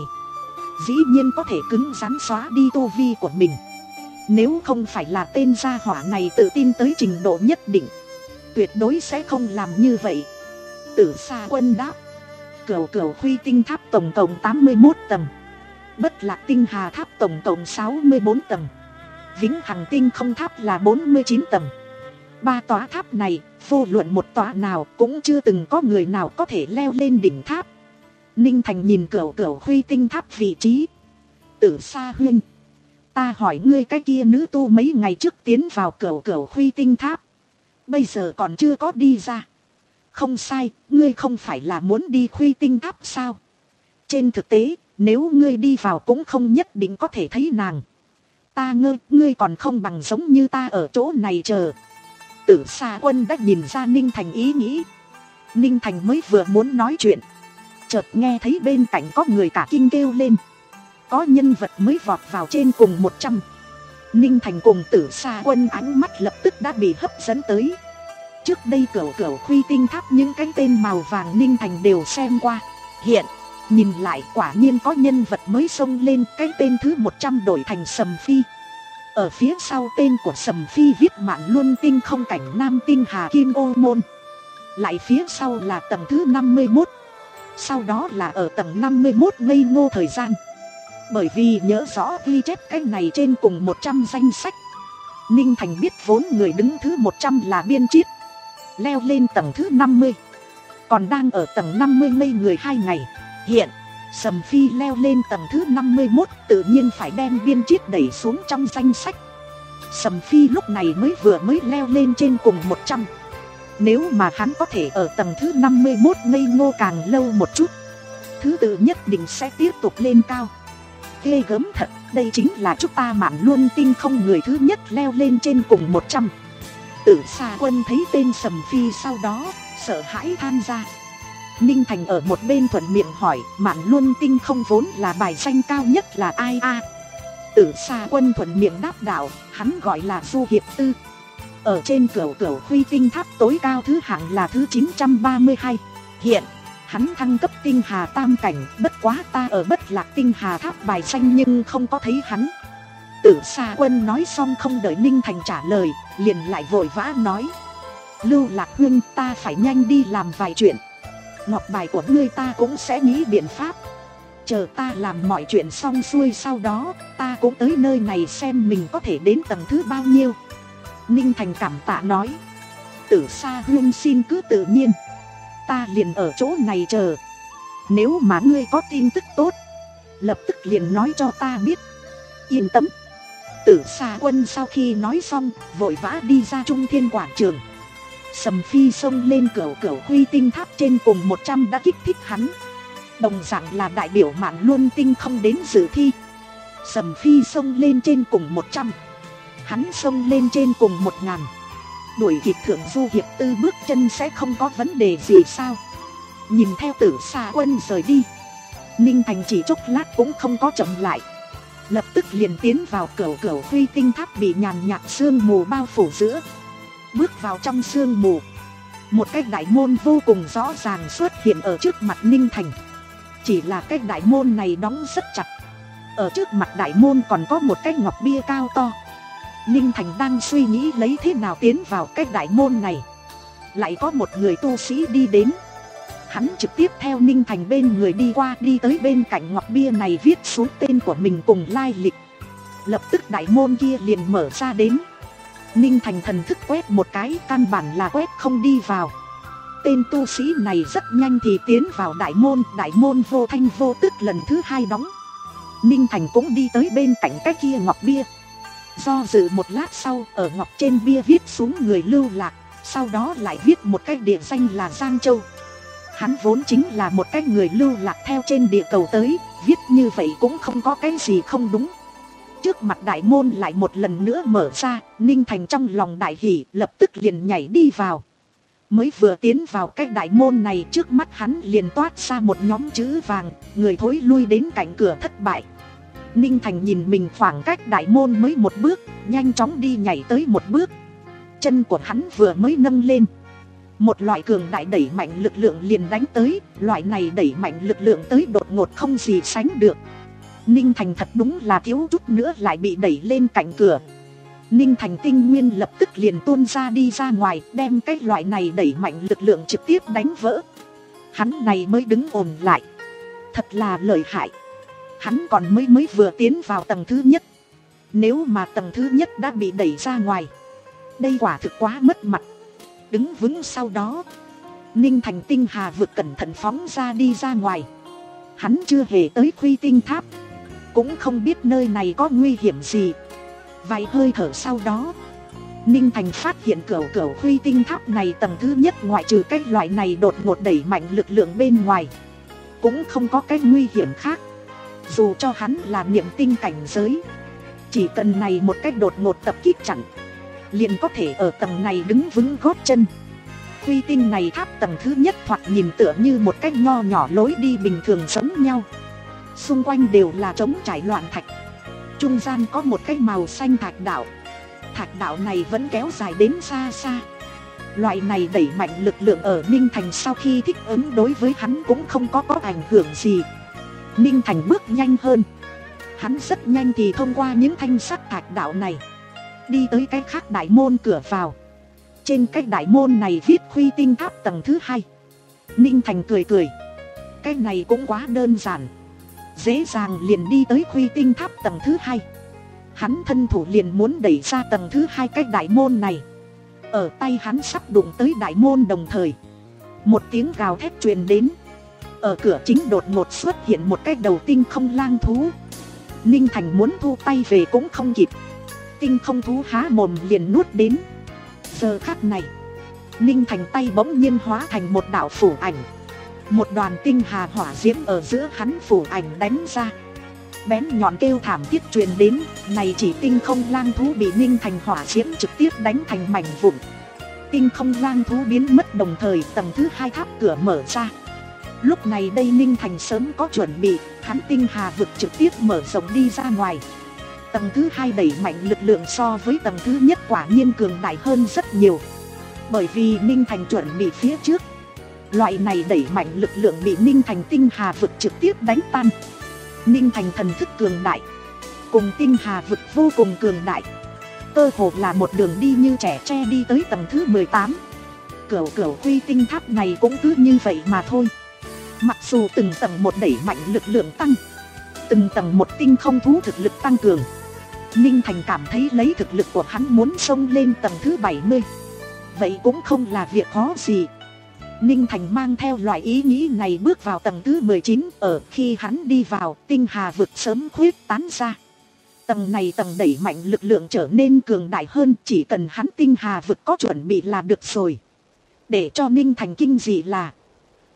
dĩ nhiên có thể cứng rắn xóa đi tu vi của mình. Nếu không phải là tên gia hỏa này tự tin tới trình độ nhất định, tuyệt đối sẽ không làm như vậy. Tử Sa Quân đáp, Cửu Cửu Khuy Tinh Tháp tổng cộng tám mươi mốt tầng, Bất Lạc Tinh Hà Tháp tổng cộng sáu mươi bốn tầng, Vĩnh Hằng Tinh Không Tháp là bốn mươi chín tầng. Ba tòa tháp này, vô luận một tòa nào cũng chưa từng có người nào có thể leo lên đỉnh tháp. Ninh Thành nhìn Cửu Cửu Khuy Tinh Tháp vị trí. Tử Sa huynh, ta hỏi ngươi, cái kia nữ tu mấy ngày trước tiến vào Cửu Cửu Khuy Tinh Tháp, bây giờ còn chưa có đi ra. Không sai, ngươi không phải là muốn đi Khuy Tinh Tháp sao? Trên thực tế, nếu ngươi đi vào cũng không nhất định có thể thấy nàng. Ta ngơ, ngươi còn không bằng giống như ta ở chỗ này chờ. Tử Sa Quân đã nhìn ra Ninh Thành ý nghĩ. Ninh Thành mới vừa muốn nói chuyện, chợt nghe thấy bên cạnh có người cả kinh kêu lên, có nhân vật mới vọt vào trên cùng một trăm. Ninh Thành cùng Tử Sa Quân ánh mắt lập tức đã bị hấp dẫn tới. Trước đây Cửu Cửu Khuy Tinh Tháp những cái tên màu vàng Ninh Thành đều xem qua. Hiện nhìn lại quả nhiên có nhân vật mới xông lên. Cái tên thứ một trăm đổi thành Sầm Phi. Ở phía sau tên của Sầm Phi viết Mạn Luân Tinh Không Cảnh Nam Tinh Hà Kim Ô Môn. Lại phía sau là tầng thứ năm mươi mốt. Sau đó là ở tầng năm mươi mốt ngây ngô thời gian. Bởi vì nhớ rõ ghi chép cái này trên cùng một trăm danh sách, Ninh Thành biết vốn người đứng thứ một trăm là Biên Chiết, leo lên tầng thứ năm mươi, còn đang ở tầng năm mươi ngây người hai ngày. Hiện Sầm Phi leo lên tầng thứ năm mươi mốt, tự nhiên phải đem Biên Chiết đẩy xuống trong danh sách. Sầm Phi lúc này mới vừa mới leo lên trên cùng một trăm. Nếu mà hắn có thể ở tầng thứ năm mươi mốt ngây ngô càng lâu một chút, thứ tự nhất định sẽ tiếp tục lên cao. Ghê gớm thật, đây chính là chúng ta Mạn Luân Tinh Không người thứ nhất leo lên trên cùng một trăm. Tử Sa Quân thấy tên Sầm Phi sau đó, sợ hãi than ra. Ninh Thành ở một bên thuận miệng hỏi, Mạn Luân Tinh Không vốn là bài danh cao nhất là ai a? Tử Sa Quân thuận miệng đáp đạo, hắn gọi là Du Hiệp Tư. Ở trên Cửu Cửu Khuy Tinh Tháp tối cao thứ hạng là thứ chín trăm ba mươi hai. Hiện hắn thăng cấp Tinh Hà Tam Cảnh, bất quá ta ở Bất Lạc Tinh Hà Tháp bài danh nhưng không có thấy hắn. Tử Sa Quân nói xong không đợi Ninh Thành trả lời, liền lại vội vã nói, Lưu Lạc huynh, ta phải nhanh đi làm vài chuyện. Ngọc bài của ngươi ta cũng sẽ nghĩ biện pháp. Chờ ta làm mọi chuyện xong xuôi sau đó, ta cũng tới nơi này xem mình có thể đến tầng thứ bao nhiêu. Ninh Thành cảm tạ nói, Tử Sa huynh xin cứ tự nhiên, ta liền ở chỗ này chờ. Nếu mà ngươi có tin tức tốt, lập tức liền nói cho ta biết. Yên tâm. Tử Sa Quân sau khi nói xong, vội vã đi ra Trung Thiên quảng trường. Sầm Phi xông lên Cửu Cửu Khuy Tinh Tháp trên cùng một trăm đã kích thích hắn. Đồng dạng là đại biểu Mạn Luân Tinh không đến dự thi. Sầm Phi xông lên trên cùng một trăm, hắn xông lên trên cùng một ngàn. Đuổi kịp Thượng Du Hiệp Tư bước chân sẽ không có vấn đề gì sao? Nhìn theo Tử Sa Quân rời đi, Ninh Thành chỉ chốc lát cũng không có chậm lại, lập tức liền tiến vào cửu cửu Huy Tinh Tháp bị nhàn nhạt sương mù bao phủ giữa. Bước vào trong sương mù, một cái đại môn vô cùng rõ ràng xuất hiện ở trước mặt Ninh Thành. Chỉ là cái đại môn này đóng rất chặt. Ở trước mặt đại môn còn có một cái ngọc bia cao to. Ninh Thành đang suy nghĩ lấy thế nào tiến vào cái đại môn này. Lại có một người tu sĩ đi đến. Hắn trực tiếp theo Ninh Thành bên người đi qua, đi tới bên cạnh ngọc bia này viết xuống tên của mình cùng lai lịch. Lập tức đại môn kia liền mở ra đến. Ninh Thành thần thức quét một cái, căn bản là quét không đi vào. Tên tu sĩ này rất nhanh thì tiến vào đại môn. Đại môn vô thanh vô tức lần thứ hai đóng. Ninh Thành cũng đi tới bên cạnh cái kia ngọc bia. Do dự một lát sau, ở ngọc trên bia viết xuống người lưu lạc. Sau đó lại viết một cái địa danh là Giang Châu. Hắn vốn chính là một cái người lưu lạc theo trên địa cầu tới. Viết như vậy cũng không có cái gì không đúng. Trước mặt đại môn lại một lần nữa mở ra. Ninh Thành trong lòng đại hỉ, lập tức liền nhảy đi vào. Mới vừa tiến vào cái đại môn này, trước mắt hắn liền toát ra một nhóm chữ vàng. Người thối lui đến cạnh cửa thất bại. Ninh Thành nhìn mình khoảng cách đại môn mới một bước, nhanh chóng đi nhảy tới một bước. Chân của hắn vừa mới nâng lên, một loại cường đại đẩy mạnh lực lượng liền đánh tới. Loại này đẩy mạnh lực lượng tới đột ngột không gì sánh được. Ninh Thành thật đúng là thiếu chút nữa lại bị đẩy lên cạnh cửa. Ninh Thành tinh nguyên lập tức liền tuôn ra đi ra ngoài, đem cái loại này đẩy mạnh lực lượng trực tiếp đánh vỡ. Hắn này mới đứng ổn lại. Thật là lợi hại. Hắn còn mới mới vừa tiến vào tầng thứ nhất. Nếu mà tầng thứ nhất đã bị đẩy ra ngoài, đây quả thực quá mất mặt. Đứng vững sau đó, Ninh Thành tinh hà vực cẩn thận phóng ra đi ra ngoài. Hắn chưa hề tới Huy Tinh Tháp, cũng không biết nơi này có nguy hiểm gì. Vài hơi thở sau đó, Ninh Thành phát hiện cửu cửu Huy Tinh Tháp này tầng thứ nhất ngoại trừ cái loại này đột ngột đẩy mạnh lực lượng bên ngoài, cũng không có cái nguy hiểm khác. Dù cho hắn là niệm tinh cảnh giới, chỉ cần này một cách đột ngột tập kích chặn, liền có thể ở tầng này đứng vững gót chân. Huy Tinh này tháp tầng thứ nhất thoạt nhìn tựa như một cách nho nhỏ lối đi bình thường giống nhau. Xung quanh đều là trống trải loạn thạch. Trung gian có một cái màu xanh thạch đạo. Thạch đạo này vẫn kéo dài đến xa xa. Loại này đẩy mạnh lực lượng ở Ninh Thành sau khi thích ứng đối với hắn cũng không có có ảnh hưởng gì. Ninh Thành bước nhanh hơn. Hắn rất nhanh thì thông qua những thanh sắt thạch đạo này, đi tới cái khác đại môn cửa vào. Trên cái đại môn này viết Huy Tinh Tháp tầng thứ hai. Ninh Thành cười cười. Cái này cũng quá đơn giản, dễ dàng liền đi tới Huy Tinh Tháp tầng thứ hai. Hắn thân thủ liền muốn đẩy ra tầng thứ hai cái đại môn này. Ở tay hắn sắp đụng tới đại môn đồng thời, một tiếng gào thét truyền đến. Ở cửa chính đột ngột xuất hiện một cái đầu tinh không lang thú. Ninh Thành muốn thu tay về cũng không kịp. Tinh không thú há mồm liền nuốt đến. Giờ khắc này, Ninh Thành tay bỗng nhiên hóa thành một đạo phủ ảnh. Một đoàn tinh hà hỏa diễm ở giữa hắn phủ ảnh đánh ra. Bén nhọn kêu thảm thiết truyền đến. Này chỉ tinh không lang thú bị Ninh Thành hỏa diễm trực tiếp đánh thành mảnh vụn. Tinh không lang thú biến mất đồng thời tầng thứ hai tháp cửa mở ra. Lúc này đây Ninh Thành sớm có chuẩn bị, hắn tinh hà vực trực tiếp mở rộng đi ra ngoài. Tầng thứ hai đẩy mạnh lực lượng so với tầng thứ nhất quả nhiên cường đại hơn rất nhiều. Bởi vì Ninh Thành chuẩn bị phía trước, loại này đẩy mạnh lực lượng bị Ninh Thành tinh hà vực trực tiếp đánh tan. Ninh Thành thần thức cường đại, cùng tinh hà vực vô cùng cường đại, cơ hồ là một đường đi như trẻ tre đi tới tầng thứ mười tám. Cửu cửu Huy Tinh Tháp này cũng cứ như vậy mà thôi. Mặc dù từng tầng một đẩy mạnh lực lượng tăng, từng tầng một tinh không thú thực lực tăng cường, Ninh Thành cảm thấy lấy thực lực của hắn muốn xông lên tầng thứ bảy mươi, vậy cũng không là việc khó gì. Ninh Thành mang theo loại ý nghĩ này bước vào tầng thứ mười chín. Ở khi hắn đi vào, tinh hà vực sớm khuyết tán ra. Tầng này tầng đẩy mạnh lực lượng trở nên cường đại hơn. Chỉ cần hắn tinh hà vực có chuẩn bị là được rồi. Để cho Ninh Thành kinh dị là,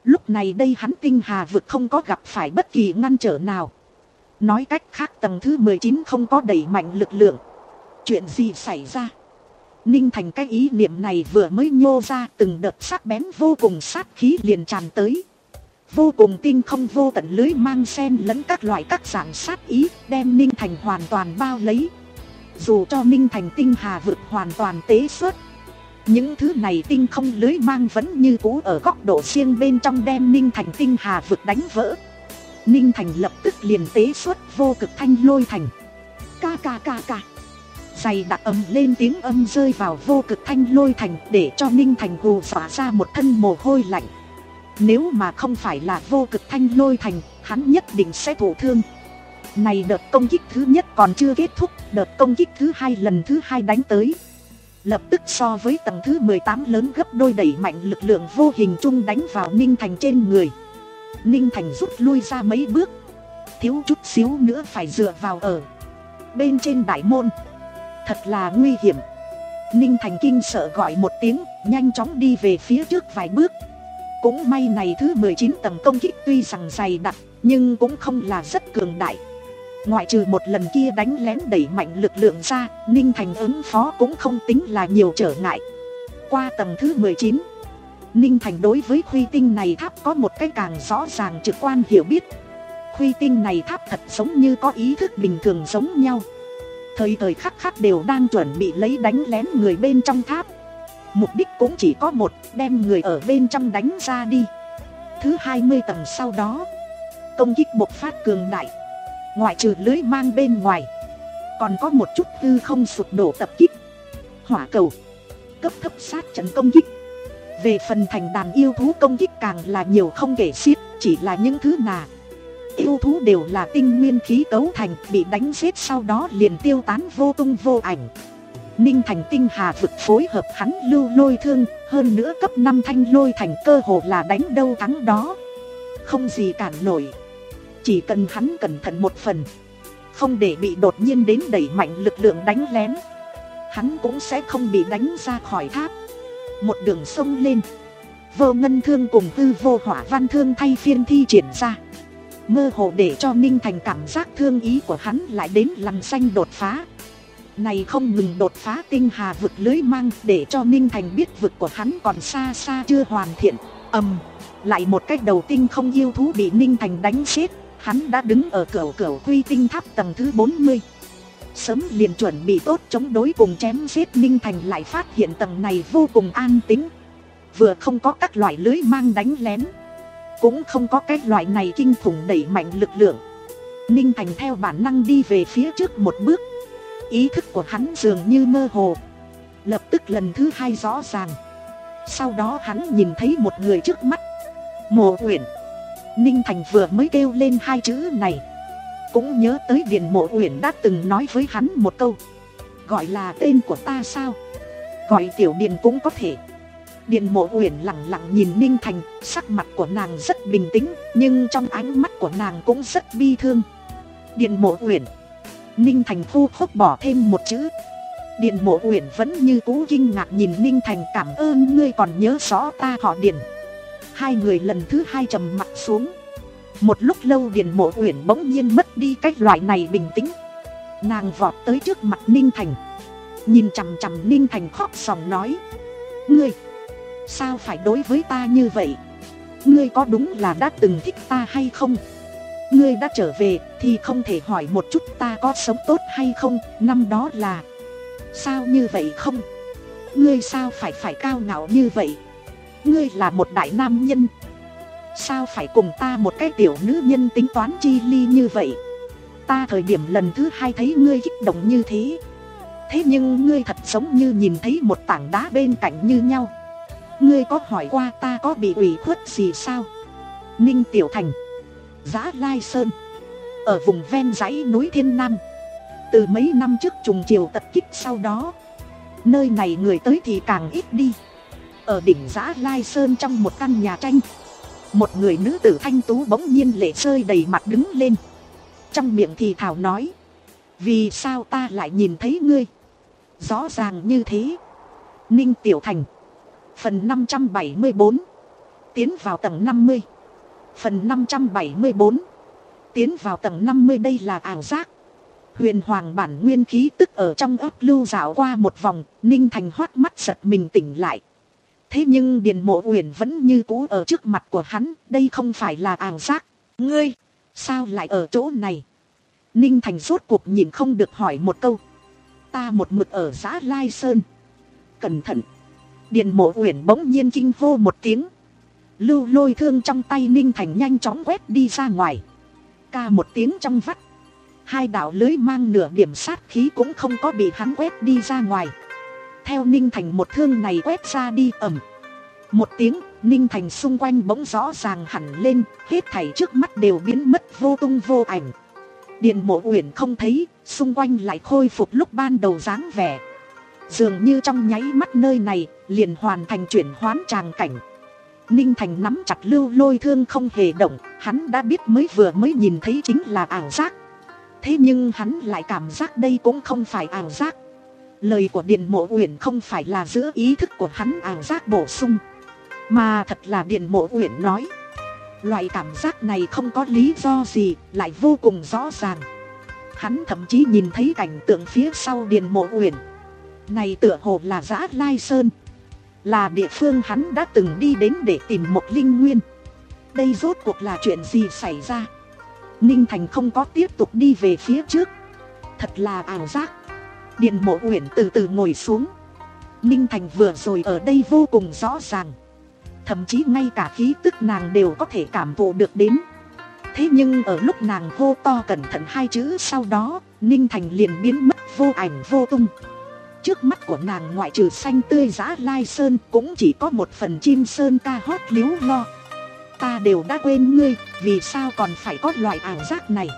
Lúc này đây hắn tinh hà vực không có gặp phải bất kỳ ngăn trở nào. Nói cách khác tầng thứ mười chín không có đẩy mạnh lực lượng. Chuyện gì xảy ra? Ninh Thành cái ý niệm này vừa mới nhô ra, từng đợt sắc bén vô cùng sát khí liền tràn tới. Vô cùng tinh không vô tận lưới mang xen lẫn các loại các dạng sát ý, đem Ninh Thành hoàn toàn bao lấy. Dù cho Ninh Thành tinh hà vực hoàn toàn tế xuất, những thứ này tinh không lưới mang vẫn như cũ ở góc độ riêng bên trong đem Ninh Thành tinh hà vực đánh vỡ. Ninh Thành lập tức liền tế xuất vô cực thanh lôi thành. Ca ca ca ca. Dày đặc ầm lên tiếng âm rơi vào vô cực thanh lôi thành, để cho Ninh Thành hù dọa ra một thân mồ hôi lạnh. Nếu mà không phải là vô cực thanh lôi thành, hắn nhất định sẽ thụ thương. Này đợt công kích thứ nhất còn chưa kết thúc, đợt công kích thứ hai lần thứ hai đánh tới. Lập tức so với tầng thứ mười tám lớn gấp đôi, đẩy mạnh lực lượng vô hình chung đánh vào Ninh Thành trên người. Ninh Thành rút lui ra mấy bước, thiếu chút xíu nữa phải dựa vào ở bên trên đại môn. Thật là nguy hiểm. Ninh Thành kinh sợ gọi một tiếng, nhanh chóng đi về phía trước vài bước. Cũng may này thứ mười chín tầng công kích tuy rằng dày đặc, nhưng cũng không là rất cường đại. Ngoại trừ một lần kia đánh lén đẩy mạnh lực lượng ra, Ninh Thành ứng phó cũng không tính là nhiều trở ngại. Qua tầng thứ mười chín, Ninh Thành đối với khuy tinh này tháp có một cái càng rõ ràng trực quan hiểu biết. Khuy tinh này tháp thật giống như có ý thức bình thường giống nhau. Thời thời khắc khắc đều đang chuẩn bị lấy đánh lén người bên trong tháp. Mục đích cũng chỉ có một, đem người ở bên trong đánh ra đi. Thứ hai mươi tầng sau đó, công kích bộc phát cường đại. Ngoại trừ lưới mang bên ngoài, còn có một chút hư không sụp đổ tập kích, hỏa cầu, cấp thấp sát trận công kích. Về phần thành đàn yêu thú công kích càng là nhiều không kể xiết. Chỉ là những thứ nào yêu thú đều là tinh nguyên khí cấu thành, bị đánh giết sau đó liền tiêu tán vô tung vô ảnh. Ninh Thành tinh hà vực phối hợp hắn lưu lôi thương, hơn nữa cấp năm thanh lôi thành cơ hồ là đánh đâu thắng đó, không gì cản nổi. Chỉ cần hắn cẩn thận một phần, không để bị đột nhiên đến đẩy mạnh lực lượng đánh lén, hắn cũng sẽ không bị đánh ra khỏi tháp. Một đường sông lên, vô ngân thương cùng tư vô hỏa văn thương thay phiên thi triển ra, mơ hồ để cho Ninh Thành cảm giác thương ý của hắn lại đến lằn xanh đột phá. Này không ngừng đột phá tinh hà vực lưới mang, để cho Ninh Thành biết vực của hắn còn xa xa chưa hoàn thiện. Ầm, lại một cái đầu tinh không yêu thú bị Ninh Thành đánh chết. Hắn đã đứng ở cửa cửa Khuy tinh tháp tầng thứ bốn mươi, sớm liền chuẩn bị tốt chống đối cùng chém giết. Ninh Thành lại phát hiện tầng này vô cùng an tĩnh, vừa không có các loại lưới mang đánh lén, cũng không có cái loại này kinh khủng đẩy mạnh lực lượng. Ninh Thành theo bản năng đi về phía trước một bước, ý thức của hắn dường như mơ hồ, lập tức lần thứ hai rõ ràng. Sau đó hắn nhìn thấy một người trước mắt, Mộ Uyển. Ninh Thành vừa mới kêu lên hai chữ này, cũng nhớ tới Điền Mộ Uyển đã từng nói với hắn một câu, gọi là tên của ta sao, gọi Tiểu Điền cũng có thể. Điền Mộ Uyển lặng lặng nhìn Ninh Thành, sắc mặt của nàng rất bình tĩnh, nhưng trong ánh mắt của nàng cũng rất bi thương. Điền Mộ Uyển. Ninh Thành phu khốc bỏ thêm một chữ. Điền Mộ Uyển vẫn như cũ kinh ngạc nhìn Ninh Thành, cảm ơn ngươi còn nhớ rõ ta họ Điền. Hai người lần thứ hai trầm mặt xuống. Một lúc lâu Điền Mộ Uyển bỗng nhiên mất đi cái loại này bình tĩnh. Nàng vọt tới trước mặt Ninh Thành, nhìn chằm chằm Ninh Thành khóc sòng nói, ngươi sao phải đối với ta như vậy? Ngươi có đúng là đã từng thích ta hay không? Ngươi đã trở về thì không thể hỏi một chút ta có sống tốt hay không? Năm đó là sao như vậy không? Ngươi sao phải phải cao ngạo như vậy? Ngươi là một đại nam nhân, sao phải cùng ta một cái tiểu nữ nhân tính toán chi ly như vậy? Ta thời điểm lần thứ hai thấy ngươi kích động như thế, thế nhưng ngươi thật giống như nhìn thấy một tảng đá bên cạnh như nhau. Ngươi có hỏi qua ta có bị ủy khuất gì sao? Ninh Tiểu Thành, Giã Lai Sơn, ở vùng ven dãy núi Thiên Nam. Từ mấy năm trước trùng chiều tập kích sau đó, nơi này người tới thì càng ít đi. Ở đỉnh Giã Lai Sơn trong một căn nhà tranh, một người nữ tử thanh tú bỗng nhiên lệ rơi đầy mặt đứng lên, trong miệng thì thào nói, vì sao ta lại nhìn thấy ngươi rõ ràng như thế? Ninh Tiểu Thành. Phần năm trăm bảy mươi bốn. Tiến vào tầng năm mươi. Phần năm trăm bảy mươi bốn. Tiến vào tầng năm mươi, đây là ảo giác. Huyền hoàng bản nguyên khí tức ở trong ấp lưu dạo qua một vòng, Ninh Thành hoắt mắt giật mình tỉnh lại. Thế nhưng Điền Mộ Uyển vẫn như cũ ở trước mặt của hắn, đây không phải là ảo giác. Ngươi, sao lại ở chỗ này? Ninh Thành rốt cuộc nhìn không được hỏi một câu. Ta một mực ở Giã Lai Sơn. Cẩn thận. Điền Mộ Uyển bỗng nhiên kinh hô một tiếng. Lưu lôi thương trong tay Ninh Thành nhanh chóng quét đi ra ngoài. Ca một tiếng trong vắt. Hai đạo lưới mang nửa điểm sát khí cũng không có bị hắn quét đi ra ngoài. Theo Ninh Thành một thương này quét ra đi, ầm một tiếng, Ninh Thành xung quanh bỗng rõ ràng hẳn lên, hết thảy trước mắt đều biến mất vô tung vô ảnh. Điền Mộ Uyển không thấy, xung quanh lại khôi phục lúc ban đầu dáng vẻ. Dường như trong nháy mắt nơi này liền hoàn thành chuyển hoán tràng cảnh. Ninh Thành nắm chặt lưu lôi thương không hề động, hắn đã biết mới vừa mới nhìn thấy chính là ảo giác. Thế nhưng hắn lại cảm giác đây cũng không phải ảo giác. Lời của Điền Mộ Uyển không phải là giữa ý thức của hắn ảo giác bổ sung, mà thật là Điền Mộ Uyển nói. Loại cảm giác này không có lý do gì, lại vô cùng rõ ràng. Hắn thậm chí nhìn thấy cảnh tượng phía sau Điền Mộ Uyển. Này tựa hồ là Giã Lai Sơn, là địa phương hắn đã từng đi đến để tìm một linh nguyên. Đây rốt cuộc là chuyện gì xảy ra? Ninh Thành không có tiếp tục đi về phía trước. Thật là ảo giác. Điền Mộ Uyển từ từ ngồi xuống. Ninh Thành vừa rồi ở đây vô cùng rõ ràng, thậm chí ngay cả khí tức nàng đều có thể cảm thụ được đến. Thế nhưng ở lúc nàng hô to cẩn thận hai chữ sau đó, Ninh Thành liền biến mất vô ảnh vô tung. Trước mắt của nàng ngoại trừ xanh tươi Giã Lai Sơn, cũng chỉ có một phần chim sơn ca hót líu lo. Ta đều đã quên ngươi, vì sao còn phải có loại ảo giác này?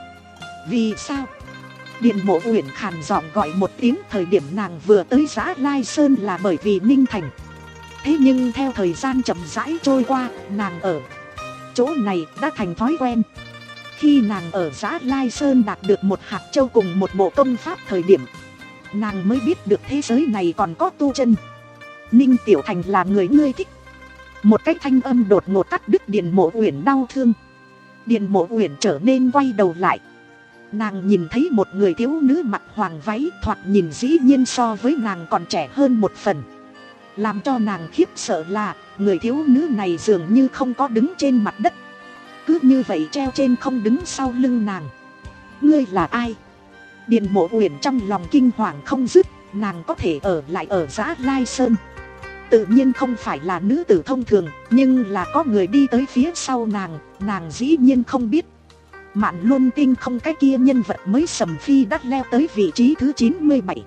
Vì sao? Điền Mộ Uyển khàn giọng gọi một tiếng. Thời điểm nàng vừa tới Giã Lai Sơn là bởi vì Ninh Thành. Thế nhưng theo thời gian chậm rãi trôi qua, nàng ở chỗ này đã thành thói quen. Khi nàng ở Giã Lai Sơn đạt được một hạt châu cùng một bộ công pháp thời điểm, nàng mới biết được thế giới này còn có tu chân. Ninh Tiểu Thành là người ngươi thích. Một cái thanh âm đột ngột cắt đứt Điền Mộ Uyển đau thương. Điền Mộ Uyển trở nên quay đầu lại. Nàng nhìn thấy một người thiếu nữ mặc hoàng váy, thoạt nhìn dĩ nhiên so với nàng còn trẻ hơn một phần. Làm cho nàng khiếp sợ là người thiếu nữ này dường như không có đứng trên mặt đất, cứ như vậy treo trên không đứng sau lưng nàng. Ngươi là ai? Điền Mộ Uyển trong lòng kinh hoàng không dứt. Nàng có thể ở lại ở Giã Lai Sơn, tự nhiên không phải là nữ tử thông thường, nhưng là có người đi tới phía sau nàng, nàng dĩ nhiên không biết. Mạn Luân Tinh không, cái kia nhân vật mới Sầm Phi đã leo tới vị trí thứ chín mươi bảy.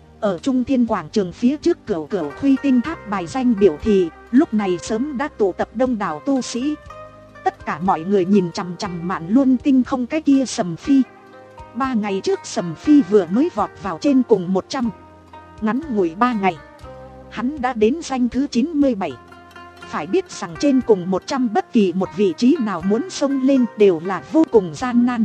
Ở Trung Thiên Quảng trường phía trước Cửu Cửu Khuy Tinh Tháp bài danh biểu thị, lúc này sớm đã tụ tập đông đảo tu sĩ. Tất cả mọi người nhìn chằm chằm Mạn Luân Tinh không, cái kia Sầm Phi. Ba ngày trước Sầm Phi vừa mới vọt vào trên cùng một trăm. Ngắn ngủi ba ngày, hắn đã đến danh thứ chín mươi bảy. Phải biết rằng trên cùng một trăm bất kỳ một vị trí nào muốn xông lên đều là vô cùng gian nan.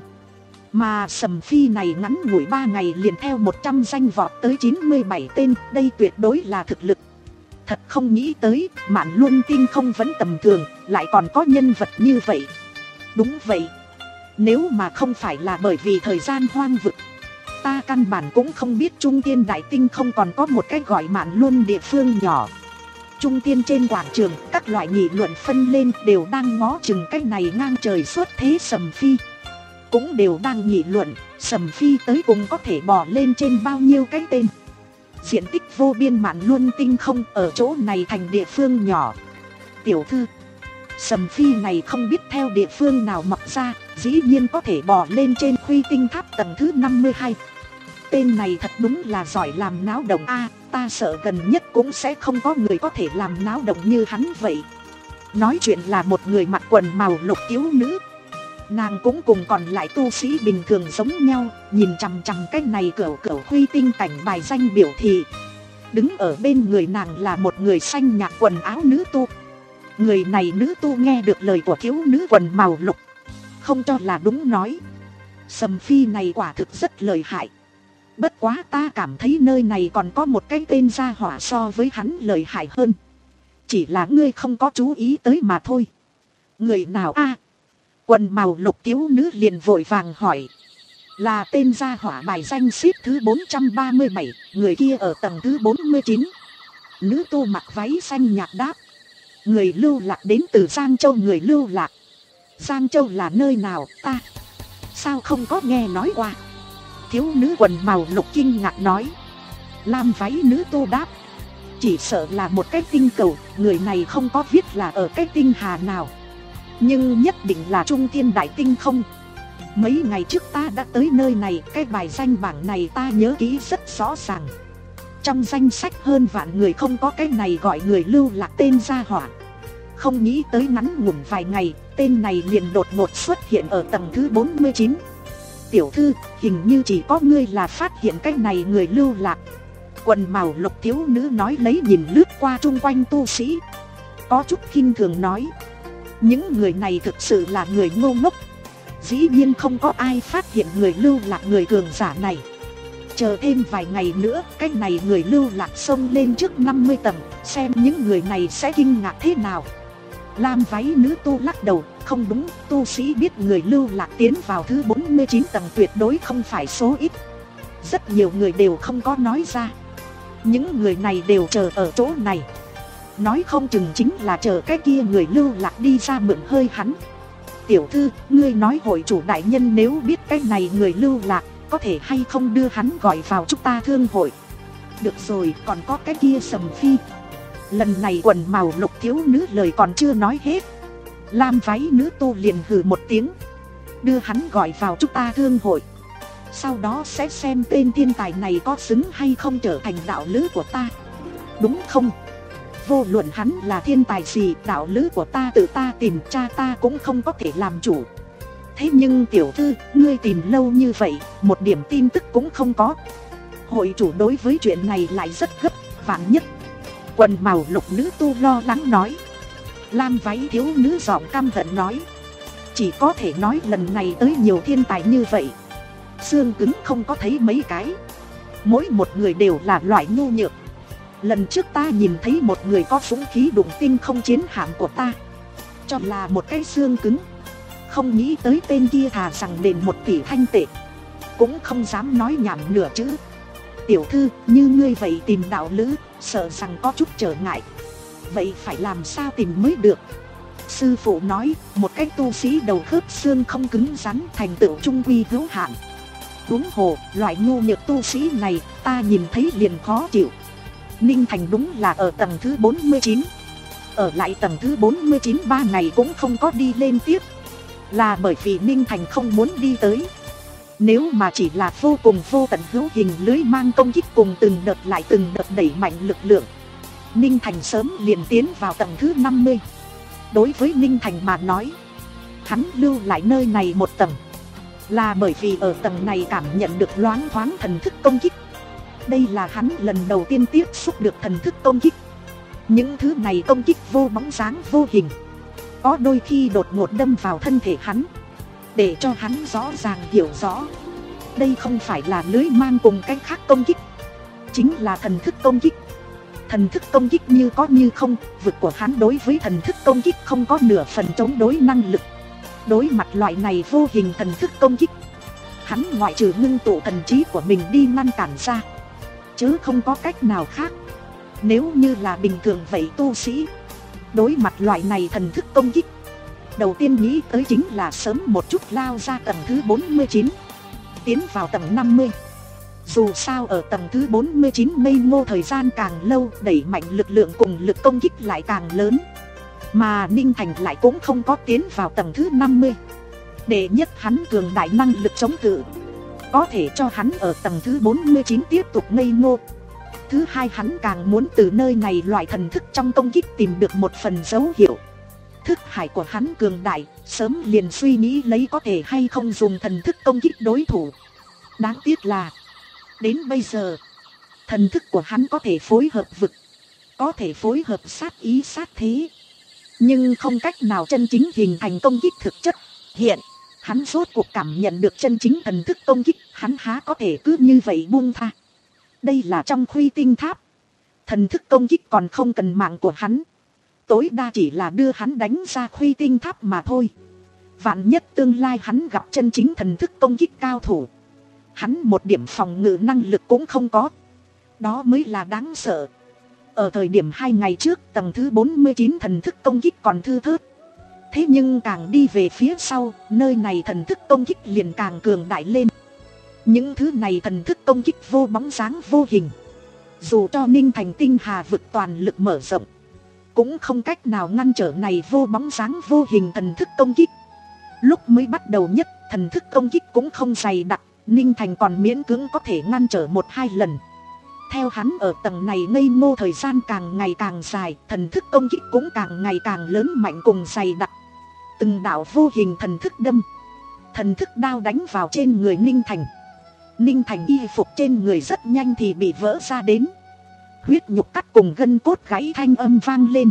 Mà Sầm Phi này ngắn ngủi ba ngày liền theo một trăm danh vọt tới chín mươi bảy tên, đây tuyệt đối là thực lực. Thật không nghĩ tới, Mạn Luân Tinh không vẫn tầm thường, lại còn có nhân vật như vậy. Đúng vậy, nếu mà không phải là bởi vì thời gian hoang vực, ta căn bản cũng không biết Trung Tiên Đại Tinh không còn có một cái gọi Mạn Luân địa phương nhỏ. Trung Tiên trên quảng trường, các loại nghị luận phân lên đều đang ngó chừng cái này ngang trời xuất thế Sầm Phi. Cũng đều đang nghị luận, Sầm Phi tới cùng có thể bò lên trên bao nhiêu cái tên. Diện tích vô biên Mạn Luân Tinh không ở chỗ này thành địa phương nhỏ. Tiểu thư, Sầm Phi này không biết theo địa phương nào mọc ra, dĩ nhiên có thể bò lên trên Khuy Tinh Tháp tầng thứ năm mươi hai. Tên này thật đúng là giỏi làm náo động a, à, ta sợ gần nhất cũng sẽ không có người có thể làm náo động như hắn vậy. Nói chuyện là một người mặc quần màu lục thiếu nữ. Nàng cũng cùng còn lại tu sĩ bình thường giống nhau, nhìn chằm chằm cái này Cửu Cửu Khuy Tinh cảnh bài danh biểu thị. Đứng ở bên người nàng là một người xanh nhạt quần áo nữ tu. Người này nữ tu nghe được lời của thiếu nữ quần màu lục, không cho là đúng nói. Sầm Phi này quả thực rất lợi hại. Bất quá ta cảm thấy nơi này còn có một cái tên gia hỏa so với hắn lợi hại hơn. Chỉ là ngươi không có chú ý tới mà thôi. Người nào a? Quần màu lục thiếu nữ liền vội vàng hỏi. Là tên gia hỏa bài danh xếp thứ bốn trăm ba mươi bảy, người kia ở tầng thứ bốn mươi chín. Nữ tu mặc váy xanh nhạt đáp. Người lưu lạc đến từ Giang Châu. Người lưu lạc? Giang Châu là nơi nào ta? Sao không có nghe nói qua? Thiếu nữ quần màu lục kinh ngạc nói. Lam váy nữ tu đáp. Chỉ sợ là một cái tinh cầu, người này không có viết là ở cái tinh hà nào. Nhưng nhất định là Trung Thiên Đại Tinh không? Mấy ngày trước ta đã tới nơi này, cái bài danh bảng này ta nhớ kỹ rất rõ ràng. Trong danh sách hơn vạn người không có cái này gọi người lưu lạc tên gia hỏa. Không nghĩ tới ngắn ngủn vài ngày, tên này liền đột ngột xuất hiện ở tầng thứ bốn mươi chín. Tiểu thư, hình như chỉ có ngươi là phát hiện cái này người lưu lạc. Quần màu lục thiếu nữ nói lấy nhìn lướt qua chung quanh tu sĩ. Có chút khinh thường nói. Những người này thực sự là người ngu ngốc. Dĩ nhiên không có ai phát hiện người lưu lạc người cường giả này. Chờ thêm vài ngày nữa, cái này người lưu lạc xông lên trước năm mươi tầng, xem những người này sẽ kinh ngạc thế nào. Lam váy nữ tu lắc đầu. Không đúng, tu sĩ biết người lưu lạc tiến vào thứ bốn mươi chín tầng tuyệt đối không phải số ít. Rất nhiều người đều không có nói ra. Những người này đều chờ ở chỗ này. Nói không chừng chính là chờ cái kia người lưu lạc đi ra mượn hơi hắn. Tiểu thư, ngươi nói hội chủ đại nhân nếu biết cái này người lưu lạc, có thể hay không đưa hắn gọi vào chúng ta thương hội. Được rồi, còn có cái kia Sầm Phi. Lần này quần màu lục thiếu nữ lời còn chưa nói hết, Lam váy nữ tu liền hừ một tiếng. Đưa hắn gọi vào chúng ta thương hội. Sau đó sẽ xem tên thiên tài này có xứng hay không trở thành đạo lữ của ta. Đúng không? Vô luận hắn là thiên tài gì, đạo lữ của ta tự ta tìm, cha ta cũng không có thể làm chủ. Thế nhưng tiểu thư, ngươi tìm lâu như vậy, một điểm tin tức cũng không có. Hội chủ đối với chuyện này lại rất gấp, vạn nhất. Quần màu lục nữ tu lo lắng nói. Lam váy thiếu nữ giọng căm hận nói. Chỉ có thể nói lần này tới nhiều thiên tài như vậy, xương cứng không có thấy mấy cái. Mỗi một người đều là loại nhu nhược. Lần trước ta nhìn thấy một người có súng khí đụng tinh không chiến hạm của ta, cho là một cái xương cứng. Không nghĩ tới tên kia thà rằng đền một tỷ thanh tệ, cũng không dám nói nhảm nửa chữ. Tiểu thư, như ngươi vậy tìm đạo lữ, sợ rằng có chút trở ngại. Vậy phải làm sao tìm mới được? Sư phụ nói, một cái tu sĩ đầu khớp xương không cứng rắn, thành tựu trung quy hữu hạn. Huống hồ, loại nhu nhược tu sĩ này, ta nhìn thấy liền khó chịu. Ninh Thành đúng là ở tầng thứ bốn mươi chín. Ở lại tầng thứ bốn mươi chín ba ngày cũng không có đi lên tiếp. Là bởi vì Ninh Thành không muốn đi tới. Nếu mà chỉ là vô cùng vô tận hữu hình lưới mang công kích cùng từng đợt lại từng đợt đẩy mạnh lực lượng, Ninh Thành sớm liền tiến vào tầng thứ năm mươi. Đối với Ninh Thành mà nói, hắn lưu lại nơi này một tầng, là bởi vì ở tầng này cảm nhận được loáng thoáng thần thức công kích. Đây là hắn lần đầu tiên tiếp xúc được thần thức công kích. Những thứ này công kích vô bóng dáng vô hình, có đôi khi đột ngột đâm vào thân thể hắn, để cho hắn rõ ràng hiểu rõ, đây không phải là lưới mang cùng cách khác công kích, chính là thần thức công kích. Thần thức công kích như có như không, vực của hắn đối với thần thức công kích không có nửa phần chống đối năng lực. Đối mặt loại này vô hình thần thức công kích, hắn ngoại trừ ngưng tụ thần trí của mình đi ngăn cản ra, chứ không có cách nào khác. Nếu như là bình thường vậy tu sĩ, đối mặt loại này thần thức công kích, đầu tiên nghĩ tới chính là sớm một chút lao ra tầng thứ bốn mươi chín, tiến vào tầng năm mươi. Dù sao ở tầng thứ bốn mươi chín ngây ngô thời gian càng lâu, đẩy mạnh lực lượng cùng lực công kích lại càng lớn. Mà Ninh Thành lại cũng không có tiến vào tầng thứ năm mươi. Đệ nhất, hắn cường đại năng lực chống cự, có thể cho hắn ở tầng thứ bốn mươi chín tiếp tục ngây ngô. Thứ hai, hắn càng muốn từ nơi này loại thần thức trong công kích tìm được một phần dấu hiệu. Thức hải của hắn cường đại, sớm liền suy nghĩ lấy có thể hay không dùng thần thức công kích đối thủ. Đáng tiếc là đến bây giờ, thần thức của hắn có thể phối hợp vực, có thể phối hợp sát ý sát thế, nhưng không cách nào chân chính hình thành công kích thực chất. Hiện hắn rốt cuộc cảm nhận được chân chính thần thức công kích, hắn há có thể cứ như vậy buông tha. Đây là trong Khuy Tinh Tháp, thần thức công kích còn không cần mạng của hắn, tối đa chỉ là đưa hắn đánh ra Khuy Tinh Tháp mà thôi. Vạn nhất tương lai hắn gặp chân chính thần thức công kích cao thủ, hắn một điểm phòng ngự năng lực cũng không có, đó mới là đáng sợ. Ở thời điểm hai ngày trước, tầng thứ bốn mươi chín thần thức công kích còn thưa thớt. Thế nhưng càng đi về phía sau, nơi này thần thức công kích liền càng cường đại lên. Những thứ này thần thức công kích vô bóng dáng vô hình, dù cho Ninh Thành tinh hà vực toàn lực mở rộng, cũng không cách nào ngăn trở này vô bóng dáng vô hình thần thức công kích. Lúc mới bắt đầu nhất, thần thức công kích cũng không dày đặc, Ninh Thành còn miễn cưỡng có thể ngăn trở một hai lần. Theo hắn ở tầng này ngây ngô thời gian càng ngày càng dài, thần thức công kích cũng càng ngày càng lớn mạnh cùng dày đặc. Từng đạo vô hình thần thức đâm, thần thức đao đánh vào trên người Ninh Thành. Ninh Thành y phục trên người rất nhanh thì bị vỡ ra đến, huyết nhục cắt cùng gân cốt gãy thanh âm vang lên,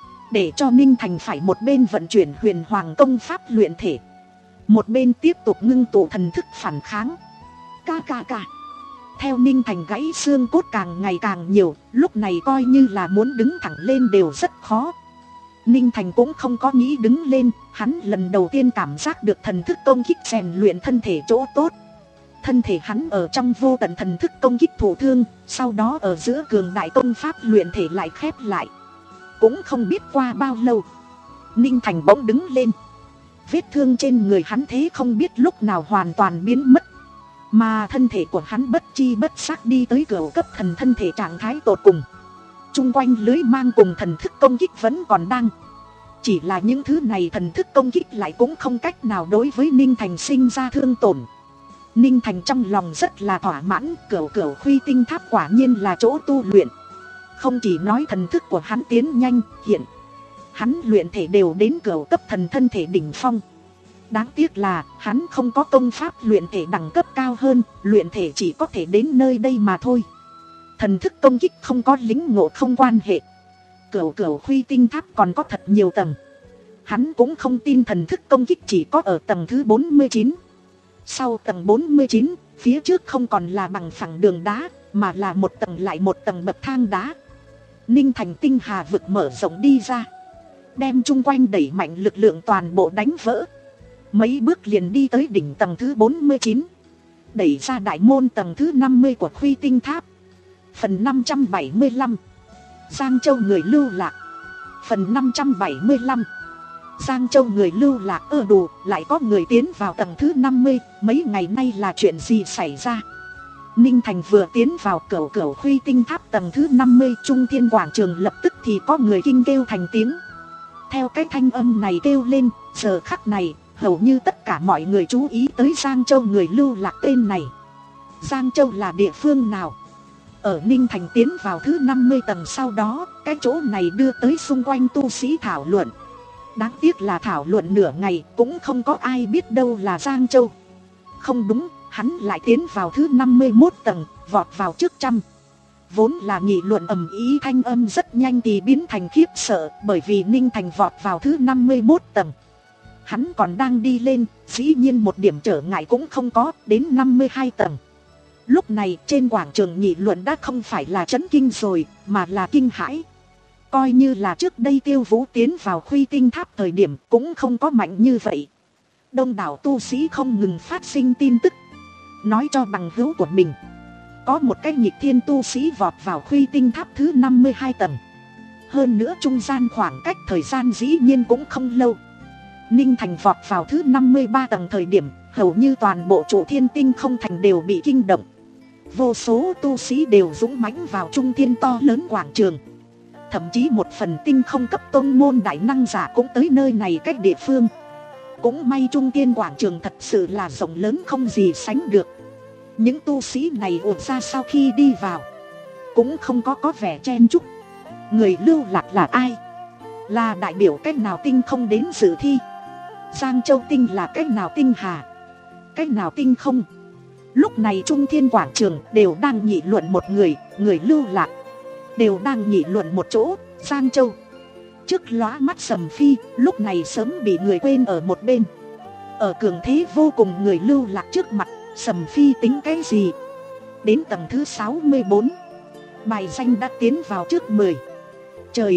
để cho Ninh Thành phải một bên vận chuyển huyền hoàng công pháp luyện thể, một bên tiếp tục ngưng tụ thần thức phản kháng. Ca ca ca. Theo Ninh Thành gãy xương cốt càng ngày càng nhiều, lúc này coi như là muốn đứng thẳng lên đều rất khó. Ninh Thành cũng không có nghĩ đứng lên, hắn lần đầu tiên cảm giác được thần thức công kích rèn luyện thân thể chỗ tốt. Thân thể hắn ở trong vô tận thần thức công kích thụ thương, sau đó ở giữa cường đại công pháp luyện thể lại khép lại. Cũng không biết qua bao lâu, Ninh Thành bỗng đứng lên. Vết thương trên người hắn thế không biết lúc nào hoàn toàn biến mất, mà thân thể của hắn bất chi bất giác đi tới cửu cấp thần thân thể trạng thái tột cùng. Trung quanh lưới mang cùng thần thức công kích vẫn còn đang, chỉ là những thứ này thần thức công kích lại cũng không cách nào đối với Ninh Thành sinh ra thương tổn. Ninh Thành trong lòng rất là thỏa mãn, cửu cửu Khuy Tinh Tháp quả nhiên là chỗ tu luyện. Không chỉ nói thần thức của hắn tiến nhanh, hiện hắn luyện thể đều đến cửu cấp thần thân thể đỉnh phong. Đáng tiếc là hắn không có công pháp luyện thể đẳng cấp cao hơn, luyện thể chỉ có thể đến nơi đây mà thôi. Thần thức công kích không có lính ngộ không quan hệ, cửu cửu Khuy Tinh Tháp còn có thật nhiều tầng. Hắn cũng không tin thần thức công kích chỉ có ở tầng thứ bốn mươi chín. Sau tầng bốn mươi chín, phía trước không còn là bằng phẳng đường đá, mà là một tầng lại một tầng bậc thang đá. Ninh Thành tinh hà vực mở rộng đi ra, đem chung quanh đẩy mạnh lực lượng toàn bộ đánh vỡ. Mấy bước liền đi tới đỉnh tầng thứ bốn mươi chín, đẩy ra đại môn tầng thứ năm mươi của Khuy Tinh Tháp. Phần năm trăm bảy mươi lăm, Giang Châu người lưu lạc. Phần năm trăm bảy mươi lăm, Giang Châu người lưu lạc. Ơ đủ, lại có người tiến vào tầng thứ năm mươi, mấy ngày nay là chuyện gì xảy ra? Ninh Thành vừa tiến vào cửu cửu Khuy Tinh Tháp tầng thứ năm mươi, Trung Thiên Quảng Trường lập tức thì có người kinh kêu thành tiếng. Theo cái thanh âm này kêu lên, giờ khắc này, hầu như tất cả mọi người chú ý tới Giang Châu người lưu lạc tên này. Giang Châu là địa phương nào? Ở Ninh Thành tiến vào thứ năm mươi tầng sau đó, cái chỗ này đưa tới xung quanh tu sĩ thảo luận. Đáng tiếc là thảo luận nửa ngày cũng không có ai biết đâu là Giang Châu. Không đúng, hắn lại tiến vào thứ năm mươi mốt tầng, vọt vào trước trăm. Vốn là nghị luận ầm ý thanh âm rất nhanh thì biến thành khiếp sợ, bởi vì Ninh Thành vọt vào thứ năm mươi mốt tầng. Hắn còn đang đi lên, dĩ nhiên một điểm trở ngại cũng không có, đến năm mươi hai tầng. Lúc này trên quảng trường nghị luận đã không phải là chấn kinh rồi, mà là kinh hãi. Coi như là trước đây Tiêu Vũ tiến vào Khuy Tinh Tháp thời điểm cũng không có mạnh như vậy. Đông đảo tu sĩ không ngừng phát sinh tin tức, nói cho bằng hữu của mình. Có một cái nghịch thiên tu sĩ vọt vào Khuy Tinh Tháp thứ năm mươi hai tầng. Hơn nữa trung gian khoảng cách thời gian dĩ nhiên cũng không lâu. Ninh Thành vọt vào thứ năm mươi ba tầng thời điểm, hầu như toàn bộ trụ thiên tinh không thành đều bị kinh động. Vô số tu sĩ đều dũng mãnh vào trung thiên to lớn quảng trường. Thậm chí một phần tinh không cấp tôn môn đại năng giả cũng tới nơi này cách địa phương. Cũng may trung thiên quảng trường thật sự là rộng lớn không gì sánh được. Những tu sĩ này ùa ra sau khi đi vào cũng không có có vẻ chen chúc. Người lưu lạc là ai? Là đại biểu cách nào tinh không đến dự thi? Giang Châu tinh là cách nào tinh hà? Cách nào tinh không? Lúc này trung thiên quảng trường đều đang nghị luận một người, người lưu lạc. Đều đang nghị luận một chỗ, Giang Châu. Trước lóa mắt Sầm Phi, lúc này sớm bị người quên ở một bên. Ở cường thế vô cùng người lưu lạc trước mặt, Sầm Phi tính cái gì? Đến tầng thứ sáu mươi bốn, bài danh đã tiến vào trước mười. Trời ạ,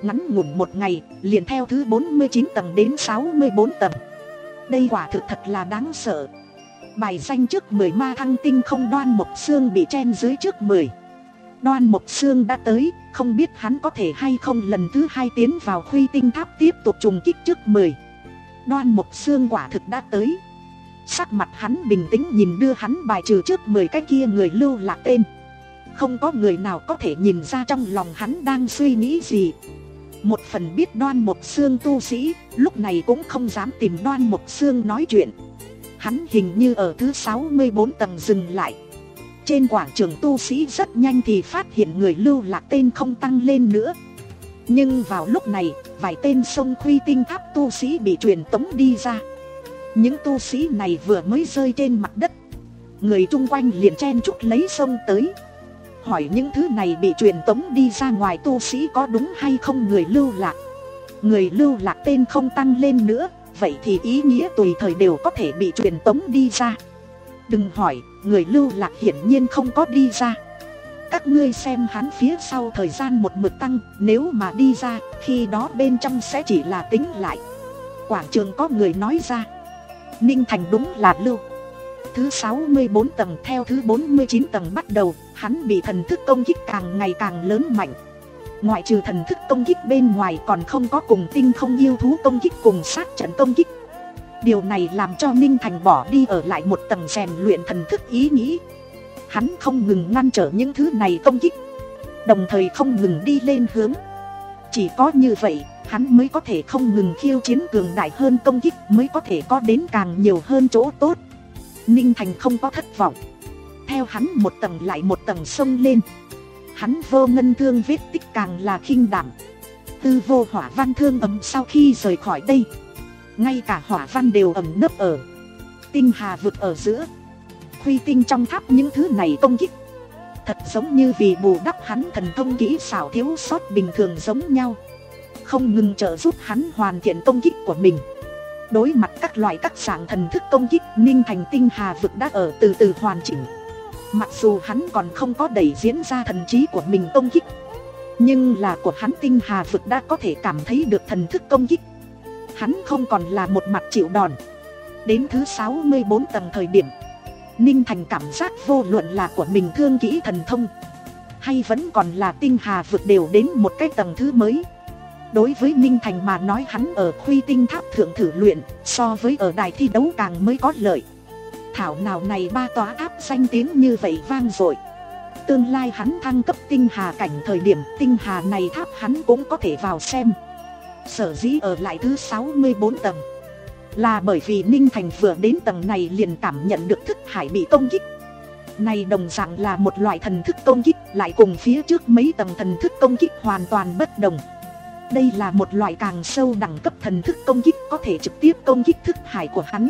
ngắn ngủn một ngày liền theo thứ bốn mươi chín tầng đến sáu mươi bốn tầng. Đây quả thực thật là đáng sợ. Bài danh trước mười ma thăng tinh không Đoan Mộc Xương bị chen dưới trước mười. Đoan Mộc Xương đã tới, không biết hắn có thể hay không lần thứ hai tiến vào Khuy Tinh Tháp tiếp tục trùng kích trước mười. Đoan Mộc Xương quả thực đã tới. Sắc mặt hắn bình tĩnh nhìn đưa hắn bài trừ trước mười cái kia người lưu lạc tên. Không có người nào có thể nhìn ra trong lòng hắn đang suy nghĩ gì. Một phần biết Đoan Mộc Xương tu sĩ, lúc này cũng không dám tìm Đoan Mộc Xương nói chuyện. Hắn hình như ở thứ sáu mươi bốn tầng dừng lại. Trên quảng trường tu sĩ rất nhanh thì phát hiện người lưu lạc tên không tăng lên nữa. Nhưng vào lúc này, vài tên sông Khuy Tinh Tháp tu sĩ bị truyền tống đi ra. Những tu sĩ này vừa mới rơi trên mặt đất, người chung quanh liền chen chúc lấy sông tới, hỏi những thứ này bị truyền tống đi ra ngoài tu sĩ có đúng hay không người lưu lạc. Người lưu lạc tên không tăng lên nữa, vậy thì ý nghĩa tùy thời đều có thể bị truyền tống đi ra. Đừng hỏi, người lưu lạc hiển nhiên không có đi ra. Các ngươi xem hắn phía sau thời gian một mực tăng, nếu mà đi ra, khi đó bên trong sẽ chỉ là tính lại. Quảng trường có người nói ra. Ninh Thành đúng là lưu. Thứ sáu mươi bốn tầng theo thứ bốn mươi chín tầng bắt đầu, hắn bị thần thức công kích càng ngày càng lớn mạnh. Ngoại trừ thần thức công kích bên ngoài còn không có cùng tinh không yêu thú công kích cùng sát trận công kích. Điều này làm cho Ninh Thành bỏ đi ở lại một tầng rèn luyện thần thức ý nghĩ. Hắn không ngừng ngăn trở những thứ này công kích, đồng thời không ngừng đi lên hướng. Chỉ có như vậy, hắn mới có thể không ngừng khiêu chiến cường đại hơn công kích, mới có thể có đến càng nhiều hơn chỗ tốt. Ninh Thành không có thất vọng. Theo hắn một tầng lại một tầng xông lên, hắn vô ngân thương vết tích càng là khinh đảm. Tư vô hỏa văn thương ấm sau khi rời khỏi đây, ngay cả hỏa văn đều ẩn nấp ở tinh hà vực ở giữa. Khuy tinh trong tháp những thứ này công kích, thật giống như vì bù đắp hắn thần thông kỹ xảo thiếu sót bình thường giống nhau, không ngừng trợ giúp hắn hoàn thiện công kích của mình. Đối mặt các loại các dạng thần thức công kích, Ninh Thành tinh hà vực đã ở từ từ hoàn chỉnh. Mặc dù hắn còn không có đẩy diễn ra thần trí của mình công kích, nhưng là của hắn tinh hà vực đã có thể cảm thấy được thần thức công kích. Hắn không còn là một mặt chịu đòn. Đến thứ sáu mươi bốn tầng thời điểm, Ninh Thành cảm giác vô luận là của mình thương kỹ thần thông, hay vẫn còn là tinh hà vực đều đến một cái tầng thứ mới. Đối với Ninh Thành mà nói, hắn ở Khuy Tinh Tháp thượng thử luyện, so với ở đài thi đấu càng mới có lợi. Thảo nào này ba tòa tháp danh tiếng như vậy vang dội. Tương lai hắn thăng cấp tinh hà cảnh thời điểm, tinh hà này tháp hắn cũng có thể vào xem. Sở dĩ ở lại thứ sáu mươi bốn tầng, là bởi vì Ninh Thành vừa đến tầng này liền cảm nhận được thức hải bị công kích. Này đồng dạng là một loại thần thức công kích, lại cùng phía trước mấy tầng thần thức công kích hoàn toàn bất đồng. Đây là một loại càng sâu đẳng cấp thần thức công kích, có thể trực tiếp công kích thức hải của hắn.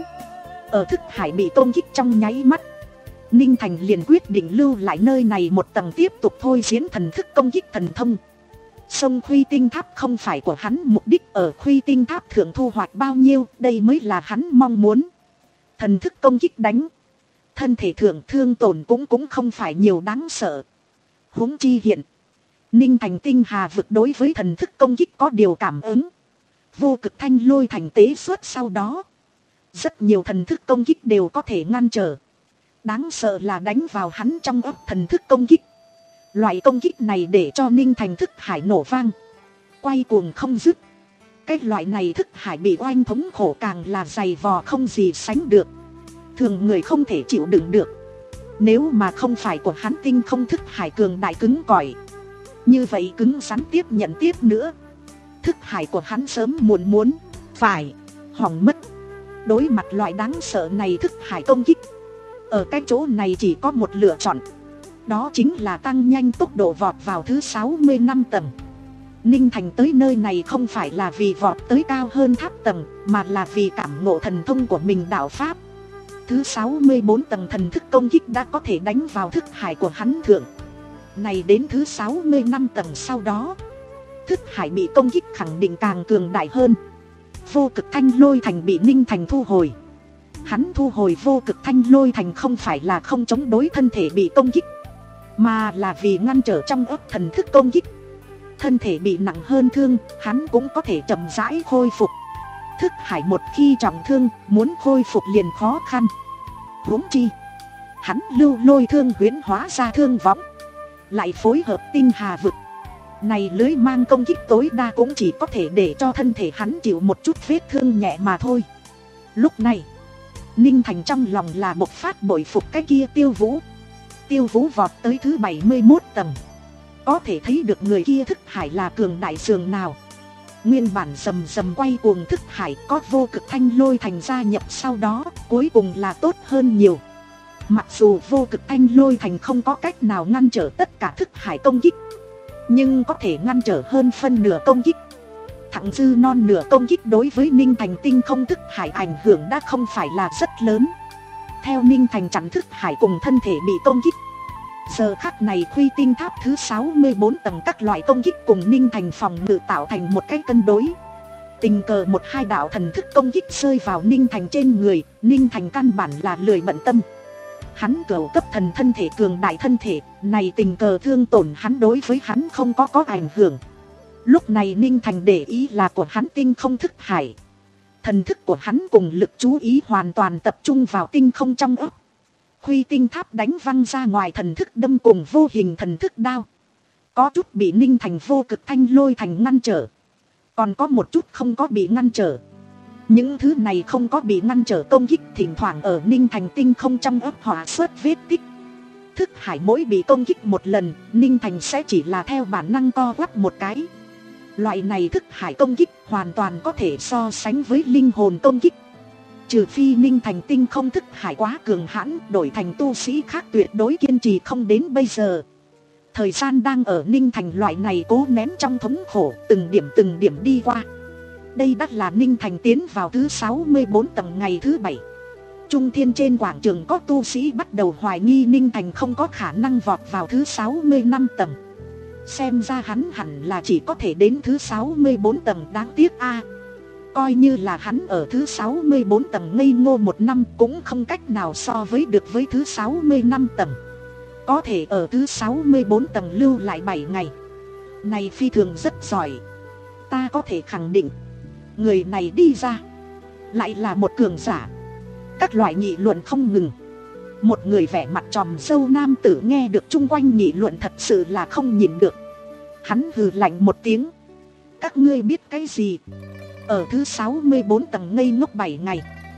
Ở thức hải bị công kích trong nháy mắt, Ninh Thành liền quyết định lưu lại nơi này một tầng tiếp tục thôi diễn thần thức công kích thần thông. Sông Khuy Tinh Tháp không phải của hắn, mục đích ở Khuy Tinh Tháp thượng thu hoạch bao nhiêu, đây mới là hắn mong muốn. Thần thức công kích đánh, thân thể thượng thương tổn cũng cũng không phải nhiều đáng sợ. Huống chi hiện, Ninh Thành tinh hà vực đối với thần thức công kích có điều cảm ứng. Vô cực thanh lôi thành tế xuất sau đó, rất nhiều thần thức công kích đều có thể ngăn trở. Đáng sợ là đánh vào hắn trong ấp thần thức công kích. Loại công kích này để cho Ninh Thành thức hải nổ vang, quay cuồng không dứt. Cái loại này thức hải bị oanh thống khổ càng là dày vò không gì sánh được, thường người không thể chịu đựng được. Nếu mà không phải của hắn tinh không thức hải cường đại cứng cỏi, như vậy cứng rắn tiếp nhận tiếp nữa, thức hải của hắn sớm muộn muốn phải hỏng mất. Đối mặt loại đáng sợ này thức hải công kích, ở cái chỗ này chỉ có một lựa chọn, đó chính là tăng nhanh tốc độ vọt vào thứ sáu mươi lăm tầng. Ninh Thành tới nơi này không phải là vì vọt tới cao hơn tháp tầng, mà là vì cảm ngộ thần thông của mình đạo pháp. Thứ sáu mươi bốn tầng thần thức công kích đã có thể đánh vào thức hải của hắn thượng. Này đến thứ sáu mươi lăm tầng sau đó, thức hải bị công kích khẳng định càng cường đại hơn. Vô cực thanh lôi thành bị Ninh Thành thu hồi. Hắn thu hồi vô cực thanh lôi thành không phải là không chống đối thân thể bị công kích, mà là vì ngăn trở trong ấp thần thức công kích. thân thể bị nặng hơn thương, hắn cũng có thể chậm rãi khôi phục. Thức hải một khi trọng thương, muốn khôi phục liền khó khăn. Huống chi hắn lưu lôi thương huyễn hóa ra thương võng, lại phối hợp tinh hà vực, này lưới mang công kích tối đa cũng chỉ có thể để cho thân thể hắn chịu một chút vết thương nhẹ mà thôi. Lúc này Ninh Thành trong lòng là một phát bội phục cái kia Tiêu Vũ. Tiêu Vũ vọt tới thứ bảy mươi mốt tầng, có thể thấy được người kia thức hải là cường đại dường nào. Nguyên bản rầm rầm quay cuồng thức hải có vô cực thanh lôi thành gia nhập sau đó, cuối cùng là tốt hơn nhiều. Mặc dù vô cực thanh lôi thành không có cách nào ngăn trở tất cả thức hải công kích, nhưng có thể ngăn trở hơn phân nửa công kích. Thẳng dư non nửa công kích đối với Ninh Thành tinh không thức hải ảnh hưởng đã không phải là rất lớn. Theo Ninh Thành chặn thức hải cùng thân thể bị công kích, giờ khắc này Khuy Tinh Tháp thứ sáu mươi bốn tầng các loại công kích cùng Ninh Thành phòng ngự tạo thành một cái cân đối. Tình cờ một hai đạo thần thức công kích rơi vào Ninh Thành trên người, Ninh Thành căn bản là lười bận tâm. Hắn cửu cấp thần thân thể cường đại thân thể, này tình cờ thương tổn hắn đối với hắn không có có ảnh hưởng. Lúc này Ninh Thành để ý là của hắn tinh không thức hải. Thần thức của hắn cùng lực chú ý hoàn toàn tập trung vào tinh không trong ấp. Khuy Tinh Tháp đánh văng ra ngoài thần thức đâm cùng vô hình thần thức đao. Có chút bị Ninh Thành vô cực thanh lôi thành ngăn trở, còn có một chút không có bị ngăn trở. Những thứ này không có bị ngăn trở công kích thỉnh thoảng ở Ninh Thành tinh không trong ấp hỏa xuất vết tích. Thức hải mỗi bị công kích một lần, Ninh Thành sẽ chỉ là theo bản năng co quắp một cái. Loại này thức hải công kích hoàn toàn có thể so sánh với linh hồn công kích. Trừ phi Ninh Thành tinh không thức hải quá cường hãn, đổi thành tu sĩ khác tuyệt đối kiên trì không đến bây giờ. Thời gian đang ở Ninh Thành loại này cố nén trong thống khổ, từng điểm từng điểm đi qua. Đây đã là Ninh Thành tiến vào thứ sáu mươi bốn tầng ngày thứ bảy. Trung Thiên trên quảng trường có tu sĩ bắt đầu hoài nghi Ninh Thành không có khả năng vọt vào thứ sáu mươi lăm tầng. Xem ra hắn hẳn là chỉ có thể đến thứ sáu mươi bốn tầng, đáng tiếc a. Coi như là hắn ở thứ sáu mươi bốn tầng ngây ngô một năm cũng không cách nào so với được với thứ sáu mươi lăm tầng. Có thể ở thứ sáu mươi bốn tầng lưu lại bảy ngày, này phi thường rất giỏi. Ta có thể khẳng định, người này đi ra lại là một cường giả. Các loại nghị luận không ngừng. Một người vẻ mặt tròm râu nam tử nghe được chung quanh nghị luận thật sự là không nhìn được. Hắn hừ lạnh một tiếng. Các ngươi biết cái gì? Ở thứ sáu mươi bốn tầng ngây ngốc bảy ngày,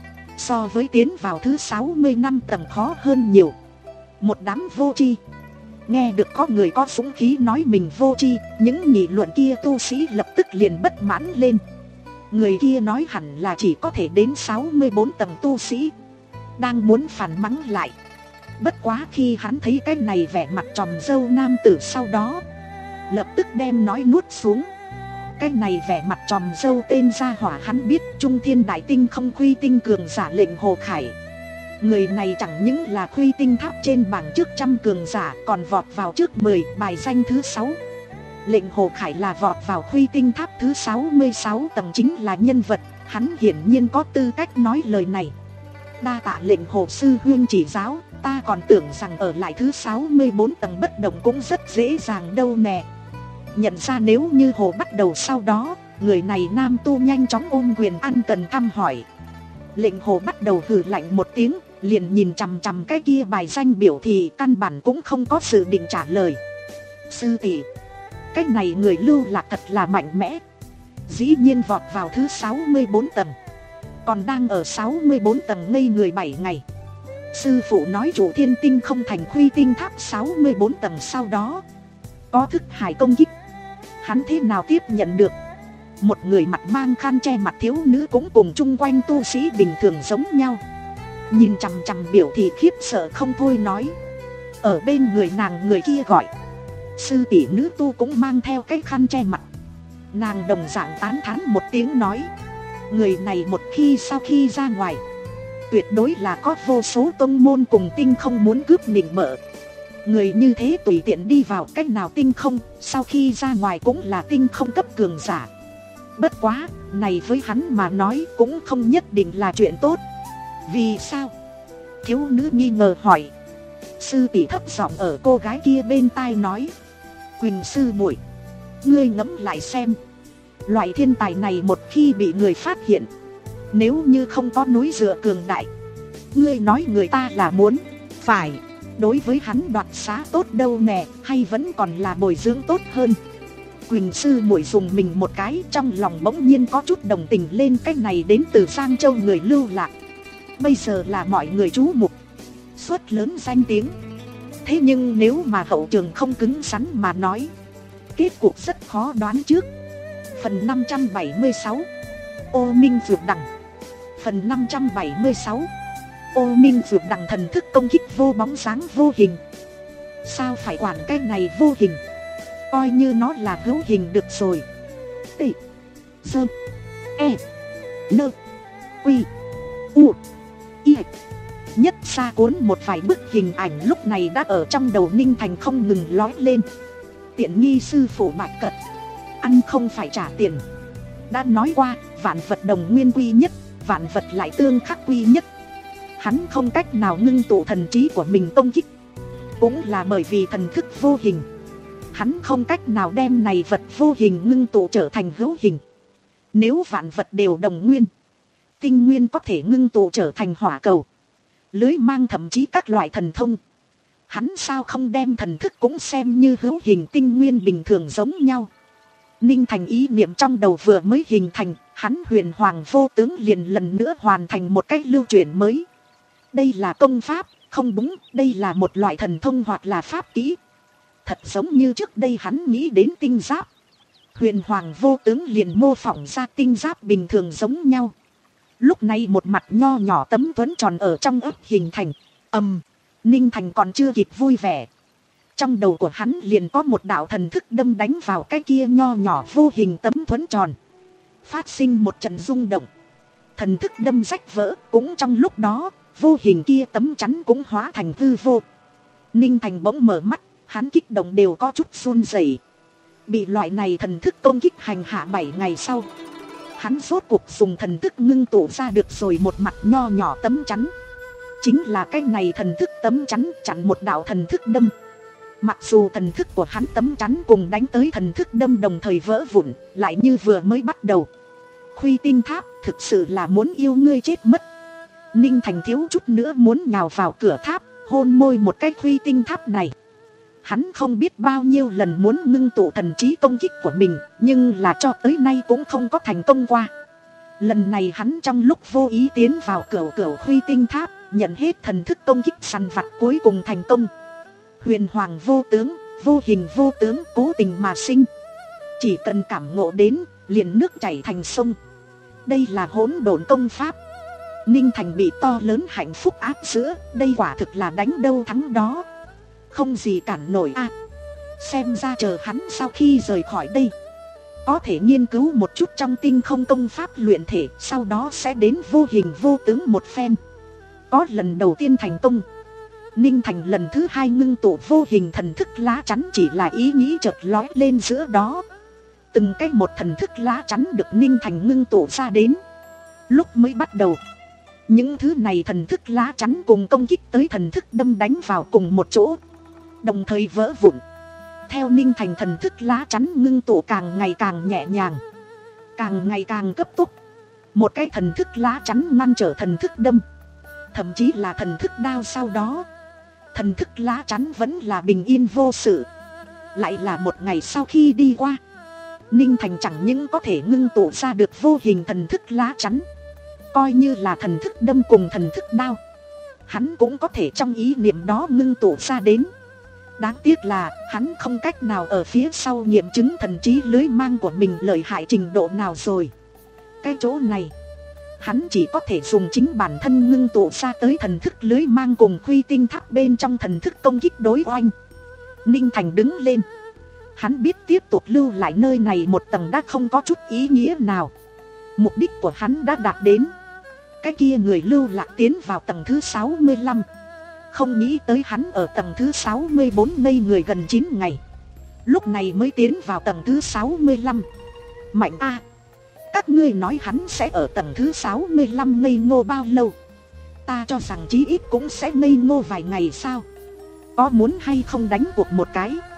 so với tiến vào thứ sáu mươi lăm tầng khó hơn nhiều. Một đám vô tri. Nghe được có người có dũng khí nói mình vô tri, những nghị luận kia tu sĩ lập tức liền bất mãn lên. Người kia nói hẳn là chỉ có thể đến sáu mươi bốn tầng tu sĩ, đang muốn phản mắng lại. Bất quá khi hắn thấy cái này vẻ mặt tròm râu nam tử sau đó, lập tức đem nói nuốt xuống. Cái này vẻ mặt tròm râu tên gia hỏa hắn biết Trung Thiên Đại Tinh không Khuy Tinh cường giả Lệnh Hồ Khải. Người này chẳng những là Khuy Tinh Tháp trên bảng trước trăm cường giả, còn vọt vào trước mười, bài danh thứ sáu. Lệnh Hồ Khải là vọt vào Khuy Tinh Tháp thứ sáu mươi sáu tầng, chính là nhân vật, hắn hiển nhiên có tư cách nói lời này. Đa tạ Lệnh Hồ sư huynh chỉ giáo, ta còn tưởng rằng ở lại thứ sáu mươi bốn tầng bất động cũng rất dễ dàng đâu nè. Nhận ra nếu như Hồ bắt đầu sau đó, người này nam tu nhanh chóng ôm quyền ăn cần thăm hỏi. Lệnh Hồ bắt đầu hừ lạnh một tiếng, liền nhìn chằm chằm cái kia bài danh biểu thì căn bản cũng không có sự định trả lời. Sư tỷ, cái này người lưu lạc thật là mạnh mẽ, dĩ nhiên vọt vào thứ sáu mươi bốn tầng, còn đang ở sáu mươi bốn tầng ngây người bảy ngày. Sư phụ nói chủ thiên tinh không thành Khuy Tinh Tháp sáu mươi bốn tầng sau đó có thức hải công kích, hắn thế nào tiếp nhận được? Một người mặt mang khăn che mặt thiếu nữ cũng cùng chung quanh tu sĩ bình thường giống nhau, nhìn chằm chằm biểu thì khiếp sợ không thôi nói. Ở bên người nàng người kia gọi sư tỷ nữ tu cũng mang theo cái khăn che mặt, nàng đồng dạng tán thán một tiếng nói, người này một khi sau khi ra ngoài, tuyệt đối là có vô số tông môn cùng tinh không muốn cướp nịnh bợ. Người như thế tùy tiện đi vào cách nào tinh không, sau khi ra ngoài cũng là tinh không cấp cường giả. Bất quá, này với hắn mà nói cũng không nhất định là chuyện tốt. Vì sao? Thiếu nữ nghi ngờ hỏi. Sư tỷ thấp giọng ở cô gái kia bên tai nói, Quỳnh sư muội, Ngươi ngẫm lại xem, loại thiên tài này một khi bị người phát hiện, nếu như không có núi dựa cường đại, ngươi nói người ta là muốn phải đối với hắn đoạt xá tốt đâu nè, hay vẫn còn là bồi dưỡng tốt hơn. Quỳnh sư muội dùng mình một cái, trong lòng bỗng nhiên có chút đồng tình lên cái này đến từ Giang Châu người lưu lạc. Bây giờ là mọi người chú mục, suất lớn danh tiếng. Thế nhưng nếu mà hậu trường không cứng rắn mà nói, kết cục rất khó đoán trước. Phần năm trăm bảy mươi sáu, Ô Minh Vượt Đằng. Phần năm trăm bảy mươi sáu, Ô Minh Vượt Đằng thần thức công kích vô bóng dáng vô hình. Sao phải quản cái này vô hình, coi như nó là hữu hình được rồi. T, Sơ, E, Nơ, Quy, U, Y. Nhất xa cuốn một vài bức hình ảnh lúc này đã ở trong đầu Ninh Thành không ngừng lói lên. Tiện nghi sư phụ Bạch Cật, ăn không phải trả tiền. Đã nói qua, vạn vật đồng nguyên quy nhất, vạn vật lại tương khắc quy nhất. Hắn không cách nào ngưng tụ thần trí của mình công kích, cũng là bởi vì thần thức vô hình. Hắn không cách nào đem này vật vô hình ngưng tụ trở thành hữu hình. Nếu vạn vật đều đồng nguyên, tinh nguyên có thể ngưng tụ trở thành hỏa cầu, lưới mang thậm chí các loại thần thông. Hắn sao không đem thần thức cũng xem như hữu hình tinh nguyên bình thường giống nhau. Ninh Thành ý niệm trong đầu vừa mới hình thành, hắn huyền hoàng vô tướng liền lần nữa hoàn thành một cách lưu truyền mới. Đây là công pháp, không đúng, đây là một loại thần thông hoặc là pháp kỹ. Thật giống như trước đây hắn nghĩ đến tinh giáp. Huyền hoàng vô tướng liền mô phỏng ra tinh giáp bình thường giống nhau. Lúc này một mặt nho nhỏ tấm tuấn tròn ở trong ấp hình thành. Ầm, Ninh Thành còn chưa kịp vui vẻ, trong đầu của hắn liền có một đạo thần thức đâm đánh vào cái kia nho nhỏ vô hình tấm thuẫn tròn, phát sinh một trận rung động. Thần thức đâm rách vỡ, cũng trong lúc đó vô hình kia tấm chắn cũng hóa thành hư vô. Ninh Thành bỗng mở mắt, hắn kích động đều có chút run rẩy. Bị loại này thần thức công kích hành hạ bảy ngày sau, hắn rốt cuộc dùng thần thức ngưng tụ ra được rồi một mặt nho nhỏ tấm chắn. Chính là cái này thần thức tấm chắn chặn một đạo thần thức đâm. Mặc dù thần thức của hắn tấm chắn cùng đánh tới thần thức đâm đồng thời vỡ vụn, lại như vừa mới bắt đầu. Khuy Tinh Tháp thực sự là muốn yêu ngươi chết mất. Ninh Thành thiếu chút nữa muốn nhào vào cửa tháp, hôn môi một cái Khuy Tinh Tháp này. Hắn không biết bao nhiêu lần muốn ngưng tụ thần trí công kích của mình, nhưng là cho tới nay cũng không có thành công qua. Lần này hắn trong lúc vô ý tiến vào cửa cửa Khuy Tinh Tháp, nhận hết thần thức công kích săn vặt, cuối cùng thành công. Huyền hoàng vô tướng, vô hình vô tướng, cố tình mà sinh. Chỉ cần cảm ngộ đến, liền nước chảy thành sông. Đây là hỗn độn công pháp. Ninh Thành bị to lớn hạnh phúc áp giữa, đây quả thực là đánh đâu thắng đó, không gì cản nổi a. À, xem ra chờ hắn sau khi rời khỏi đây, có thể nghiên cứu một chút trong tinh không công pháp luyện thể, sau đó sẽ đến vô hình vô tướng một phen. Có lần đầu tiên thành công, Ninh Thành lần thứ hai ngưng tụ vô hình thần thức lá chắn chỉ là ý nghĩ chợt lói lên giữa đó. Từng cái một thần thức lá chắn được Ninh Thành ngưng tụ ra đến. Lúc mới bắt đầu, những thứ này thần thức lá chắn cùng công kích tới thần thức đâm đánh vào cùng một chỗ, đồng thời vỡ vụn. Theo Ninh Thành thần thức lá chắn ngưng tụ càng ngày càng nhẹ nhàng, càng ngày càng cấp tốc. Một cái thần thức lá chắn ngăn trở thần thức đâm, thậm chí là thần thức đao. Sau đó thần thức lá chắn vẫn là bình yên vô sự. Lại là một ngày sau khi đi qua, Ninh Thành chẳng những có thể ngưng tụ ra được vô hình thần thức lá chắn, coi như là thần thức đâm cùng thần thức đao, hắn cũng có thể trong ý niệm đó ngưng tụ ra đến. Đáng tiếc là hắn không cách nào ở phía sau nghiệm chứng thần trí lưới mang của mình lợi hại trình độ nào rồi. Cái chỗ này, hắn chỉ có thể dùng chính bản thân ngưng tụ ra tới thần thức lưới mang cùng Khuy Tinh Tháp bên trong thần thức công kích đối oanh. Ninh Thành đứng lên, hắn biết tiếp tục lưu lại nơi này một tầng đã không có chút ý nghĩa nào. Mục đích của hắn đã đạt đến. Cái kia người lưu lạc tiến vào tầng thứ sáu mươi lăm, không nghĩ tới hắn ở tầng thứ sáu mươi bốn ngây người gần chín ngày, lúc này mới tiến vào tầng thứ sáu mươi lăm. Mạnh a, à, các ngươi nói hắn sẽ ở tầng thứ sáu mươi lăm ngây ngô bao lâu? Ta cho rằng chí ít cũng sẽ ngây ngô vài ngày sao? Có muốn hay không đánh cuộc một cái?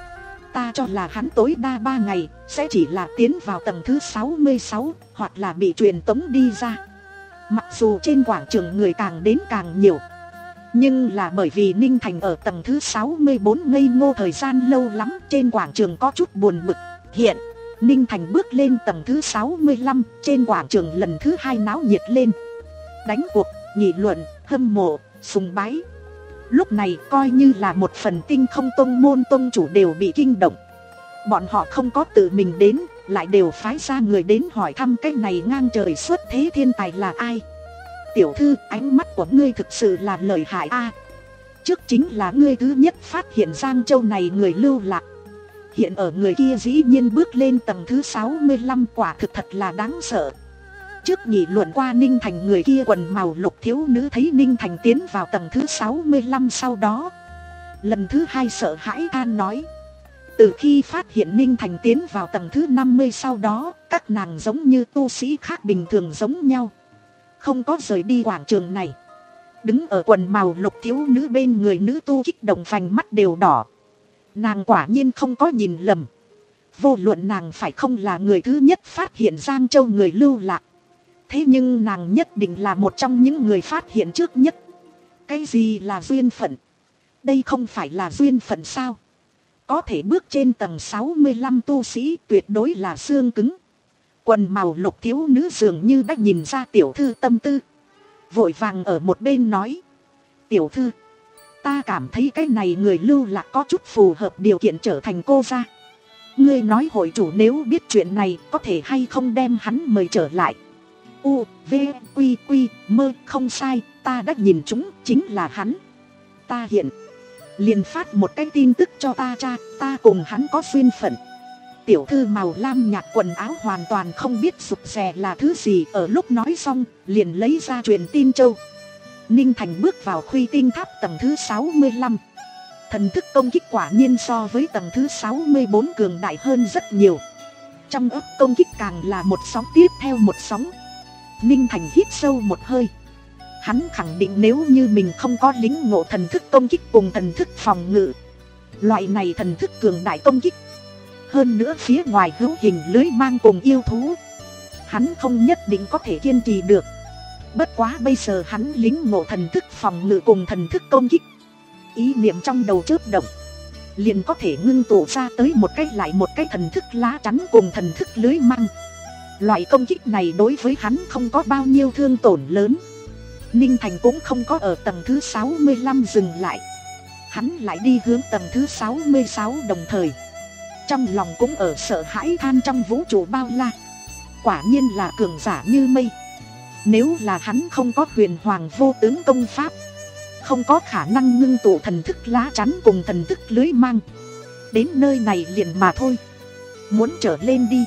Ta cho là hắn tối đa ba ngày sẽ chỉ là tiến vào tầng thứ sáu mươi sáu, hoặc là bị truyền tống đi ra. Mặc dù trên quảng trường người càng đến càng nhiều, nhưng là bởi vì Ninh Thành ở tầng thứ sáu mươi bốn ngây ngô thời gian lâu lắm, trên quảng trường có chút buồn bực. Hiện Ninh Thành bước lên tầng thứ sáu mươi lăm, trên quảng trường lần thứ hai náo nhiệt lên. Đánh cuộc, nghị luận, hâm mộ, sùng bái. Lúc này coi như là một phần tinh không tông môn tông chủ đều bị kinh động. Bọn họ không có tự mình đến, lại đều phái ra người đến hỏi thăm cái này ngang trời xuất thế thiên tài là ai. Tiểu thư, ánh mắt của ngươi thực sự là lợi hại a. Trước chính là ngươi thứ nhất phát hiện Giang Châu này người lưu lạc. Hiện ở người kia dĩ nhiên bước lên tầng thứ sáu mươi lăm, quả thực thật là đáng sợ. Trước nghị luận qua Ninh Thành người kia quần màu lục thiếu nữ thấy Ninh Thành tiến vào tầng thứ sáu mươi lăm sau đó, lần thứ hai sợ hãi than nói. Từ khi phát hiện Ninh Thành tiến vào tầng thứ năm mươi sau đó, các nàng giống như tu sĩ khác bình thường giống nhau, không có rời đi quảng trường này. Đứng ở quần màu lục thiếu nữ bên người nữ tu kích động vành mắt đều đỏ. Nàng quả nhiên không có nhìn lầm. Vô luận nàng phải không là người thứ nhất phát hiện Giang Châu người lưu lạc, thế nhưng nàng nhất định là một trong những người phát hiện trước nhất. Cái gì là duyên phận? Đây không phải là duyên phận sao? Có thể bước trên tầng sáu mươi lăm tu sĩ tuyệt đối là xương cứng. Quần màu lục thiếu nữ dường như đã nhìn ra tiểu thư tâm tư, vội vàng ở một bên nói. Tiểu thư, ta cảm thấy cái này người lưu lạc có chút phù hợp điều kiện trở thành cô gia. Ngươi nói hội chủ nếu biết chuyện này có thể hay không đem hắn mời trở lại. U, V, Quy, Quy, mơ, không sai, ta đã nhìn chúng, chính là hắn. Ta hiện liền phát một cái tin tức cho ta cha, ta cùng hắn có duyên phận. Tiểu thư màu lam nhạt quần áo hoàn toàn không biết rụt rè là thứ gì, ở lúc nói xong liền lấy ra truyền tin châu. Ninh Thành bước vào Khuy Tinh Tháp tầng thứ sáu mươi lăm. Thần thức công kích quả nhiên so với tầng thứ sáu mươi bốn cường đại hơn rất nhiều. Trong ấp công kích càng là một sóng tiếp theo một sóng. Ninh Thành hít sâu một hơi. Hắn khẳng định nếu như mình không có lính ngộ thần thức công kích cùng thần thức phòng ngự, loại này thần thức cường đại công kích, hơn nữa phía ngoài hữu hình lưới mang cùng yêu thú, hắn không nhất định có thể kiên trì được. Bất quá bây giờ hắn lính ngộ thần thức phòng ngự cùng thần thức công kích, ý niệm trong đầu chớp động, liền có thể ngưng tụ ra tới một cái lại một cái thần thức lá chắn cùng thần thức lưới mang. Loại công kích này đối với hắn không có bao nhiêu thương tổn lớn. Ninh Thành cũng không có ở tầng thứ sáu mươi lăm dừng lại, hắn lại đi hướng tầng thứ sáu mươi sáu, đồng thời trong lòng cũng ở sợ hãi than trong vũ trụ bao la. Quả nhiên là cường giả như mây. Nếu là hắn không có huyền hoàng vô tướng công pháp, không có khả năng ngưng tụ thần thức lá chắn cùng thần thức lưới mang, đến nơi này liền mà thôi. Muốn trở lên đi,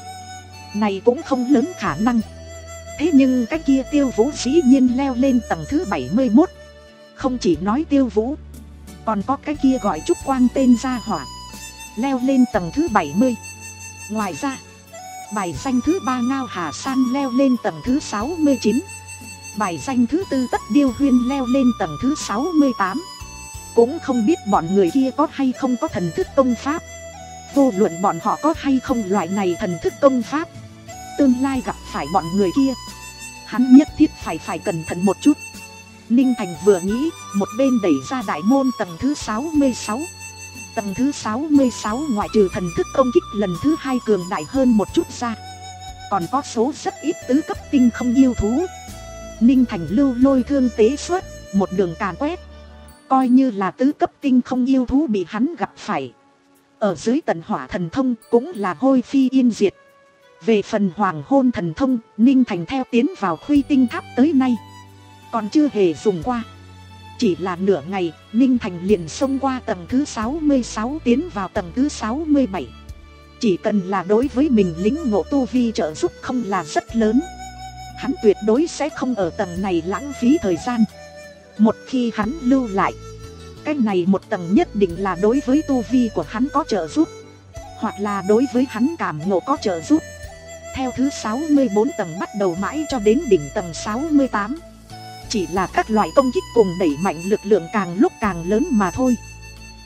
này cũng không lớn khả năng. Thế nhưng cái kia Tiêu Vũ dĩ nhiên leo lên tầng thứ bảy mươi mốt. Không chỉ nói Tiêu Vũ, còn có cái kia gọi Trúc Quang tên gia hỏa, leo lên tầng thứ bảy mươi. Ngoài ra, bài danh thứ ba Ngao Hà San leo lên tầng thứ sáu mươi chín. Bài danh thứ tư Tất Điêu Huyên leo lên tầng thứ sáu mươi tám. Cũng không biết bọn người kia có hay không có thần thức công pháp. Vô luận bọn họ có hay không loại này thần thức công pháp, tương lai gặp phải bọn người kia, hắn nhất thiết phải phải cẩn thận một chút. Ninh Thành vừa nghĩ, một bên đẩy ra đại môn tầng thứ sáu mươi sáu. Tầng thứ sáu mươi sáu ngoại trừ thần thức công kích lần thứ hai cường đại hơn một chút ra, còn có số rất ít tứ cấp tinh không yêu thú. Ninh Thành lưu lôi thương tế xuất, một đường càn quét. Coi như là tứ cấp tinh không yêu thú bị hắn gặp phải, ở dưới tần hỏa thần thông cũng là hôi phi yên diệt. Về phần hoàng hôn thần thông, Ninh Thành theo tiến vào Khuy Tinh Tháp tới nay còn chưa hề dùng qua. Chỉ là nửa ngày, Ninh Thành liền xông qua tầng thứ sáu mươi sáu tiến vào tầng thứ sáu mươi bảy. Chỉ cần là đối với mình lính ngộ tu vi trợ giúp không là rất lớn, hắn tuyệt đối sẽ không ở tầng này lãng phí thời gian. Một khi hắn lưu lại, cái này một tầng nhất định là đối với tu vi của hắn có trợ giúp, hoặc là đối với hắn cảm ngộ có trợ giúp. Theo thứ sáu mươi bốn tầng bắt đầu mãi cho đến đỉnh tầng sáu mươi tám, chỉ là các loại công kích cùng đẩy mạnh lực lượng càng lúc càng lớn mà thôi.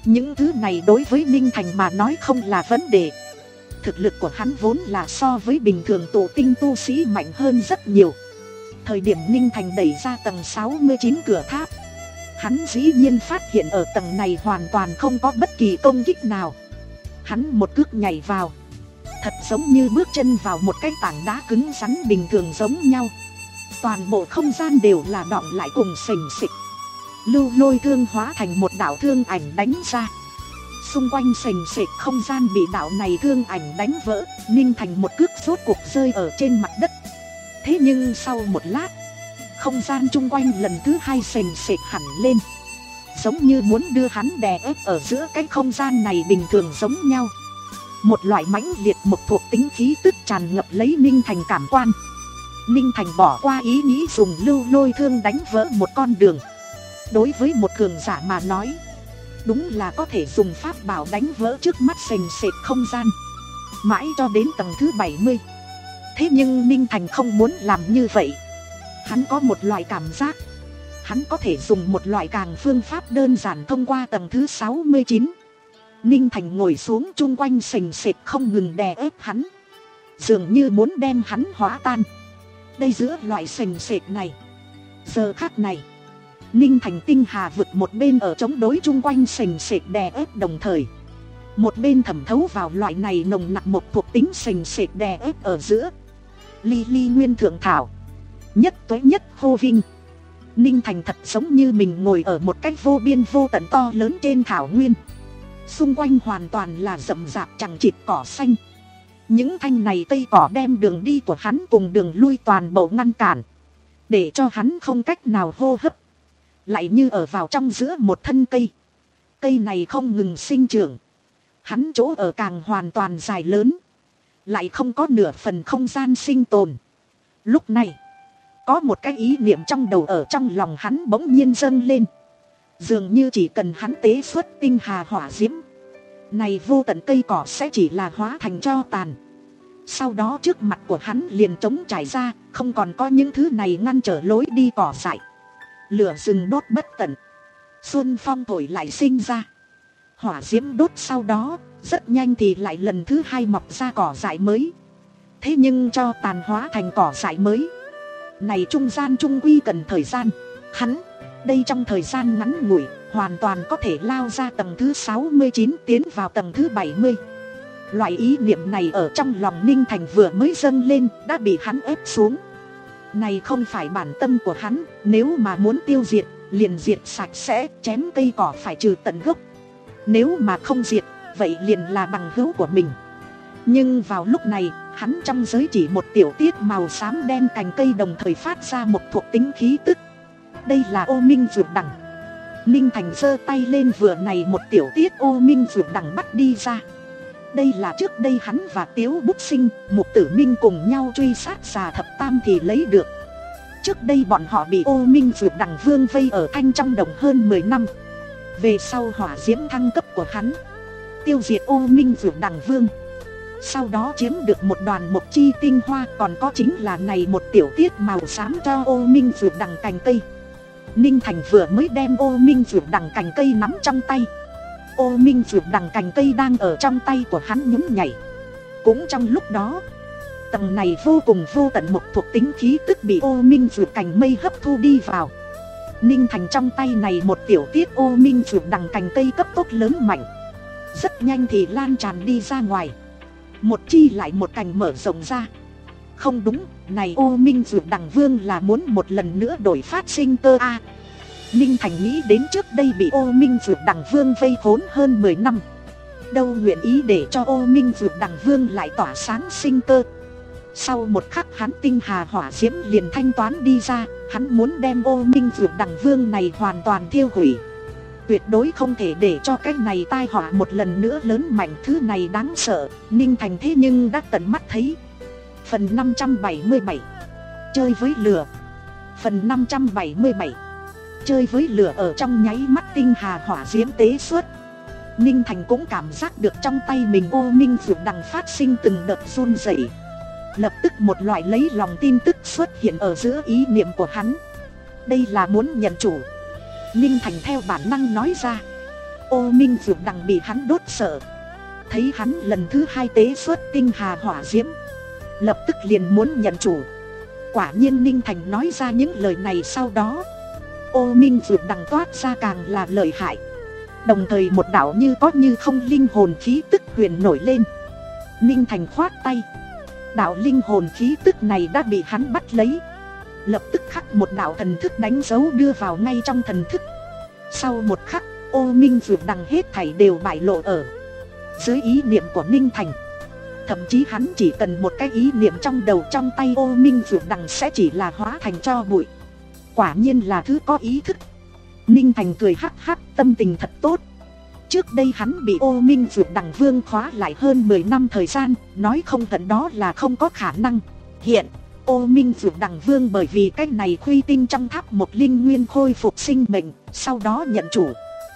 Những thứ này đối với Ninh Thành mà nói không là vấn đề. Thực lực của hắn vốn là so với bình thường tụ tinh tu sĩ mạnh hơn rất nhiều. Thời điểm Ninh Thành đẩy ra tầng sáu mươi chín cửa tháp, hắn dĩ nhiên phát hiện ở tầng này hoàn toàn không có bất kỳ công kích nào. Hắn một cước nhảy vào, thật giống như bước chân vào một cái tảng đá cứng rắn bình thường giống nhau. Toàn bộ không gian đều là đọng lại cùng sình sịch. Lưu Lôi thương hóa thành một đạo thương ảnh đánh ra. Xung quanh sình sịch không gian bị đạo này thương ảnh đánh vỡ. Ninh Thành một cước rốt cuộc rơi ở trên mặt đất. Thế nhưng sau một lát, không gian chung quanh lần thứ hai sình sịch hẳn lên, giống như muốn đưa hắn đè ép ở giữa cái không gian này bình thường giống nhau. Một loại mãnh liệt một thuộc tính khí tức tràn ngập lấy Ninh Thành cảm quan. Ninh Thành bỏ qua ý nghĩ dùng Lưu Lôi thương đánh vỡ một con đường. Đối với một cường giả mà nói, đúng là có thể dùng pháp bảo đánh vỡ trước mắt sình sệt không gian. Mãi cho đến tầng thứ bảy mươi. Thế nhưng Ninh Thành không muốn làm như vậy. Hắn có một loại cảm giác, hắn có thể dùng một loại càng phương pháp đơn giản thông qua tầng thứ sáu mươi chín. Ninh Thành ngồi xuống chung quanh sình sệt không ngừng đè ép hắn, dường như muốn đem hắn hóa tan. Đây giữa loại sình sệt này, giờ khắc này, Ninh Thành tinh hà vực một bên ở chống đối chung quanh sình sệt đè ép đồng thời, một bên thẩm thấu vào loại này nồng nặc một thuộc tính sình sệt đè ép ở giữa. Ly ly nguyên thượng thảo, nhất tuế nhất hô vinh. Ninh Thành thật giống như mình ngồi ở một cái vô biên vô tận to lớn trên thảo nguyên. Xung quanh hoàn toàn là rậm rạp chằng chịt cỏ xanh. Những thanh này cây cỏ đem đường đi của hắn cùng đường lui toàn bộ ngăn cản, để cho hắn không cách nào hô hấp. Lại như ở vào trong giữa một thân cây. Cây này không ngừng sinh trưởng, hắn chỗ ở càng hoàn toàn dài lớn, lại không có nửa phần không gian sinh tồn. Lúc này, có một cái ý niệm trong đầu ở trong lòng hắn bỗng nhiên dâng lên. Dường như chỉ cần hắn tế xuất tinh hà hỏa diễm, này vô tận cây cỏ sẽ chỉ là hóa thành tro tàn. Sau đó trước mặt của hắn liền trống trải ra, không còn có những thứ này ngăn trở lối đi cỏ dại. Lửa rừng đốt bất tận, xuân phong thổi lại sinh ra. Hỏa diễm đốt sau đó, rất nhanh thì lại lần thứ hai mọc ra cỏ dại mới. Thế nhưng cho tàn hóa thành cỏ dại mới này trung gian trung quy cần thời gian. Hắn, đây trong thời gian ngắn ngủi, hoàn toàn có thể lao ra tầng thứ sáu mươi chín tiến vào tầng thứ bảy mươi. Loại ý niệm này ở trong lòng Ninh Thành vừa mới dâng lên, đã bị hắn ép xuống. Này không phải bản tâm của hắn, nếu mà muốn tiêu diệt, liền diệt sạch sẽ, chém cây cỏ phải trừ tận gốc. Nếu mà không diệt, vậy liền là bằng hữu của mình. Nhưng vào lúc này, hắn trong giới chỉ một tiểu tiết màu xám đen cành cây đồng thời phát ra một thuộc tính khí tức. Đây là ô minh dược đằng. Ninh Thành giơ tay lên, vừa này một tiểu tiết ô minh dược đằng bắt đi ra. Đây là trước đây hắn và Tiếu Bút Sinh, Mục Tử Minh cùng nhau truy sát Xà Thập Tam thì lấy được. Trước đây bọn họ bị ô minh dược đằng vương vây ở Thanh trong đồng hơn mười năm. Về sau hỏa diễm thăng cấp của hắn, tiêu diệt ô minh dược đằng vương. Sau đó chiếm được một đoàn mộc chi tinh hoa, còn có chính là này một tiểu tiết màu xám cho ô minh dược đằng cành cây. Ninh Thành vừa mới đem ô minh dược đằng cành cây nắm trong tay. Ô minh dược đằng cành cây đang ở trong tay của hắn nhún nhảy. Cũng trong lúc đó, tầng này vô cùng vô tận một thuộc tính khí tức bị ô minh dược cành mây hấp thu đi vào. Ninh Thành trong tay này một tiểu tiết ô minh dược đằng cành cây cấp tốc lớn mạnh, rất nhanh thì lan tràn đi ra ngoài. Một chi lại một cành mở rộng ra. Không đúng, này ô minh dược đằng vương là muốn một lần nữa đổi phát sinh cơ a. À, Ninh Thành nghĩ đến trước đây bị ô minh dược đằng vương vây khốn hơn mười năm, đâu nguyện ý để cho ô minh dược đằng vương lại tỏa sáng sinh cơ. Sau một khắc hắn tinh hà hỏa diễm liền thanh toán đi ra. Hắn muốn đem ô minh dược đằng vương này hoàn toàn thiêu hủy. Tuyệt đối không thể để cho cái này tai họa một lần nữa lớn mạnh. Thứ này đáng sợ, Ninh Thành thế nhưng đã tận mắt thấy. Phần năm trăm bảy mươi bảy, chơi với lửa. Phần năm trăm bảy mươi bảy, chơi với lửa. Ở trong nháy mắt tinh hà hỏa diễm tế xuất, Ninh Thành cũng cảm giác được trong tay mình ô minh dược đằng phát sinh từng đợt run rẩy. Lập tức một loại lấy lòng tin tức xuất hiện ở giữa ý niệm của hắn. Đây là muốn nhận chủ. Ninh Thành theo bản năng nói ra. Ô Minh Dược Đằng bị hắn đốt sợ, thấy hắn lần thứ hai tế xuất tinh hà hỏa diễm, lập tức liền muốn nhận chủ. Quả nhiên Ninh Thành nói ra những lời này sau đó, Ô Minh Dược Đằng toát ra càng là lợi hại. Đồng thời một đạo như có như không linh hồn khí tức huyền nổi lên. Ninh Thành khoát tay, đạo linh hồn khí tức này đã bị hắn bắt lấy. Lập tức khắc một đạo thần thức đánh dấu đưa vào ngay trong thần thức. Sau một khắc, Ô Minh Dược Đằng hết thảy đều bại lộ ở dưới ý niệm của Ninh Thành. Thậm chí hắn chỉ cần một cái ý niệm trong đầu trong tay Ô Minh Dược Đằng sẽ chỉ là hóa thành tro bụi. Quả nhiên là thứ có ý thức. Ninh Thành cười hắc hắc, tâm tình thật tốt. Trước đây hắn bị Ô Minh Dược Đằng Vương khóa lại hơn mười năm thời gian, nói không tận đó là không có khả năng. Hiện Ô Minh Dược Đằng Vương bởi vì cách này khuy tinh trong tháp một linh nguyên khôi phục sinh mệnh, sau đó nhận chủ.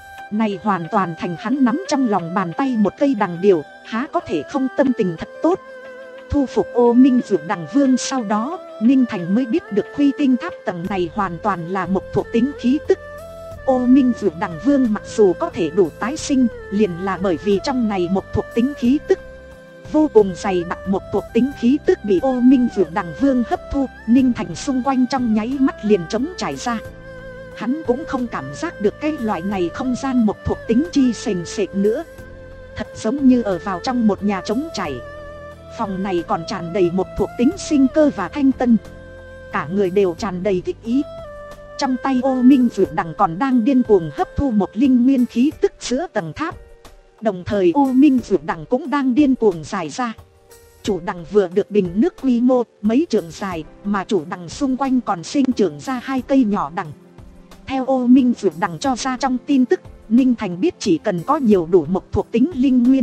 Này hoàn toàn thành hắn nắm trong lòng bàn tay một cây đằng điều, há có thể không tâm tình thật tốt. Thu phục Ô Minh Dược Đằng Vương sau đó, Ninh Thành mới biết được khuy tinh tháp tầng này hoàn toàn là một thuộc tính khí tức. Ô Minh Dược Đằng Vương mặc dù có thể đủ tái sinh, liền là bởi vì trong này một thuộc tính khí tức vô cùng dày đặc, một thuộc tính khí tức bị Ô Minh Dược Đằng Vương hấp thu. Ninh Thành xung quanh trong nháy mắt liền trống trải ra. Hắn cũng không cảm giác được cái loại này không gian một thuộc tính chi sền sệt nữa, thật giống như ở vào trong một nhà trống trải. Phòng này còn tràn đầy một thuộc tính sinh cơ và thanh tân, cả người đều tràn đầy thích ý. Trong tay Ô Minh Dược Đằng còn đang điên cuồng hấp thu một linh nguyên khí tức giữa tầng tháp. Đồng thời Ô Minh Dược Đằng cũng đang điên cuồng dài ra. Chủ đằng vừa được bình nước quy mô mấy trượng dài, mà chủ đằng xung quanh còn sinh trưởng ra hai cây nhỏ đằng. Theo Ô Minh Dược Đằng cho ra trong tin tức, Ninh Thành biết chỉ cần có nhiều đủ một thuộc tính linh nguyên,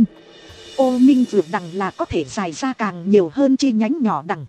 Ô Minh Dược Đằng là có thể dài ra càng nhiều hơn chi nhánh nhỏ đằng.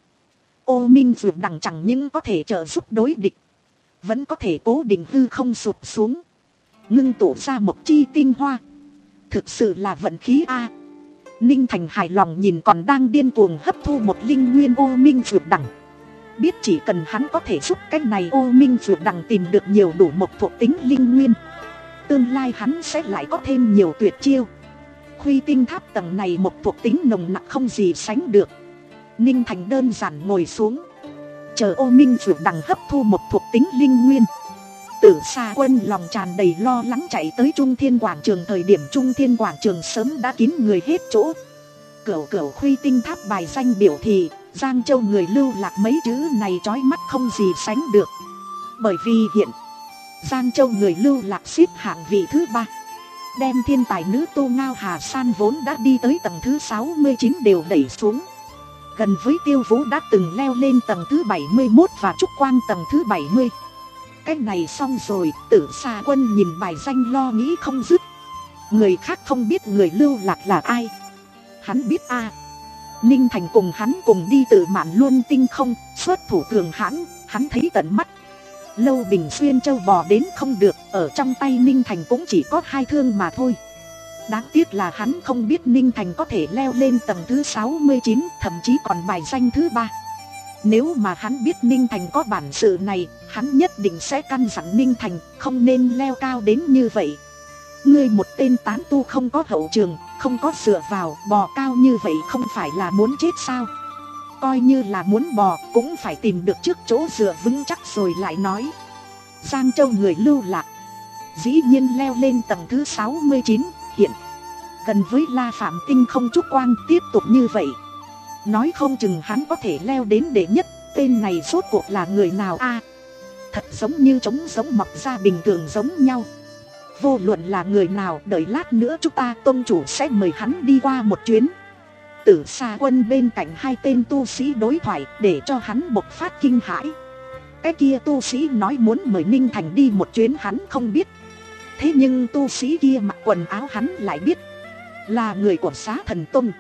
Ô Minh Dược Đằng chẳng những có thể trợ giúp đối địch, vẫn có thể cố định hư không sụp xuống, ngưng tụ ra một chi tinh hoa. Thực sự là vận khí a. Ninh Thành hài lòng nhìn còn đang điên cuồng hấp thu một linh nguyên Ô Minh Dược Đằng, biết chỉ cần hắn có thể giúp cách này Ô Minh Dược Đằng tìm được nhiều đủ một thuộc tính linh nguyên, tương lai hắn sẽ lại có thêm nhiều tuyệt chiêu. Khuy tinh tháp tầng này một thuộc tính nồng nặc không gì sánh được. Ninh Thành đơn giản ngồi xuống, chờ Ô Minh Dược Đằng hấp thu một thuộc tính linh nguyên. Tử Sa Quân lòng tràn đầy lo lắng chạy tới Trung Thiên Quảng Trường. Thời điểm Trung Thiên Quảng Trường sớm đã kín người hết chỗ. Cửu cửu khuy tinh tháp bài danh biểu thị Giang Châu người lưu lạc mấy chữ này chói mắt không gì sánh được. Bởi vì hiện Giang Châu người lưu lạc xếp hạng vị thứ ba, đem thiên tài nữ Tô Ngao Hà San vốn đã đi tới tầng thứ sáu mươi chín đều đẩy xuống. Gần với Tiêu Vũ đã từng leo lên tầng thứ bảy mươi mốt và Trúc Quang tầng thứ bảy mươi. Cái này xong rồi, Tử Sa Quân nhìn bài danh lo nghĩ không dứt. Người khác không biết người lưu lạc là ai, hắn biết a. À. Ninh Thành cùng hắn cùng đi từ Mạn Luân Tinh không, xuất thủ cường hãn, hắn thấy tận mắt. Lâu Bình Xuyên châu bò đến không được, ở trong tay Ninh Thành cũng chỉ có hai thương mà thôi. Đáng tiếc là hắn không biết Ninh Thành có thể leo lên tầng thứ sáu mươi chín, thậm chí còn bài danh thứ ba. Nếu mà hắn biết Ninh Thành có bản sự này, hắn nhất định sẽ căn dặn Ninh Thành không nên leo cao đến như vậy. Ngươi một tên tán tu không có hậu trường, không có dựa vào, bò cao như vậy không phải là muốn chết sao? Coi như là muốn bò cũng phải tìm được trước chỗ dựa vững chắc rồi lại nói. Giang Châu người lưu lạc dĩ nhiên leo lên tầng thứ sáu mươi chín, hiện gần với La Phạm Tinh không. Trúc Quang tiếp tục như vậy, nói không chừng hắn có thể leo đến đệ nhất. Tên này rốt cuộc là người nào a? À, thật giống như trống giống mọc ra bình thường giống nhau. Vô luận là người nào, đợi lát nữa chúng ta tông chủ sẽ mời hắn đi qua một chuyến. Tử Sa Quân bên cạnh hai tên tu sĩ đối thoại để cho hắn bộc phát kinh hãi. Cái kia tu sĩ nói muốn mời Ninh Thành đi một chuyến hắn không biết. Thế nhưng tu sĩ kia mặc quần áo hắn lại biết, là người của Xá Thần Tông.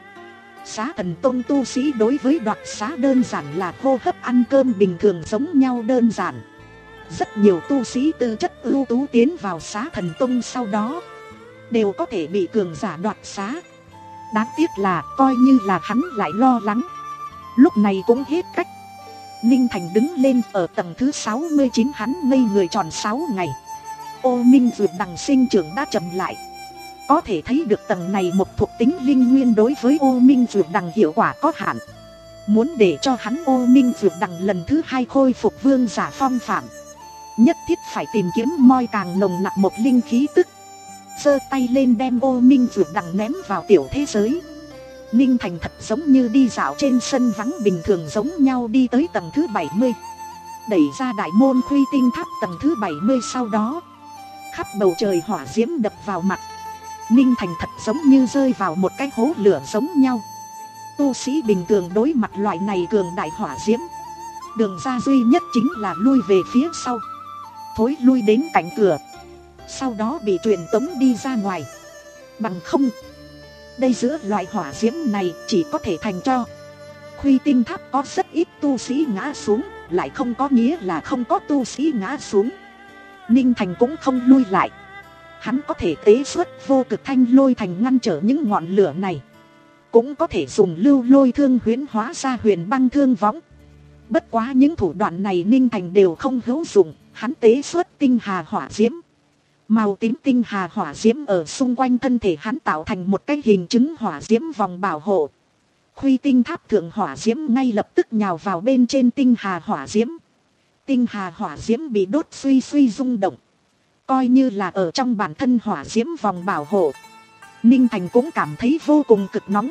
Xá Thần Tông tu sĩ đối với đoạt xá đơn giản là hô hấp ăn cơm bình thường giống nhau đơn giản. Rất nhiều tu sĩ tư chất ưu tú tiến vào Xá Thần Tông sau đó đều có thể bị cường giả đoạt xá. Đáng tiếc là coi như là hắn lại lo lắng, lúc này cũng hết cách. Ninh Thành đứng lên ở tầng thứ sáu mươi chín, hắn ngây người tròn sáu ngày. Ô Minh Dược Đằng sinh trưởng đã chậm lại, Có thể thấy được tầng này một thuộc tính linh nguyên đối với ô minh dược đằng hiệu quả có hạn. Muốn để cho hắn ô minh dược đằng lần thứ hai khôi phục vương giả phong phạm, nhất thiết phải tìm kiếm moi càng nồng nặc một linh khí tức. Giơ tay lên đem ô minh dược đằng ném vào tiểu thế giới. Ninh Thành thật giống như đi dạo trên sân vắng bình thường giống nhau đi tới tầng thứ bảy mươi. Đẩy ra đại môn Khuy Tinh Tháp tầng thứ bảy mươi, sau đó khắp bầu trời hỏa diễm đập vào mặt. Ninh Thành thật giống như rơi vào một cái hố lửa giống nhau. Tu sĩ bình thường đối mặt loại này cường đại hỏa diễm, đường ra duy nhất chính là lui về phía sau, thối lui đến cạnh cửa, sau đó bị truyền tống đi ra ngoài. Bằng không, đây giữa loại hỏa diễm này chỉ có thể thành cho. Khuy Tinh Tháp có rất ít tu sĩ ngã xuống, lại không có nghĩa là không có tu sĩ ngã xuống. Ninh Thành cũng không lui lại. Hắn có thể tế xuất vô cực thanh lôi thành ngăn trở những ngọn lửa này, cũng có thể dùng lưu lôi thương huyễn hóa ra huyền băng thương võng. Bất quá những thủ đoạn này Ninh Thành đều không hữu dụng. Hắn tế xuất tinh hà hỏa diễm. Màu tím tinh hà hỏa diễm ở xung quanh thân thể hắn tạo thành một cái hình chứng hỏa diễm vòng bảo hộ. Khuy Tinh Tháp thượng hỏa diễm ngay lập tức nhào vào bên trên tinh hà hỏa diễm. Tinh hà hỏa diễm bị đốt suy suy rung động, coi như là ở trong bản thân hỏa diễm vòng bảo hộ. Ninh Thành cũng cảm thấy vô cùng cực nóng.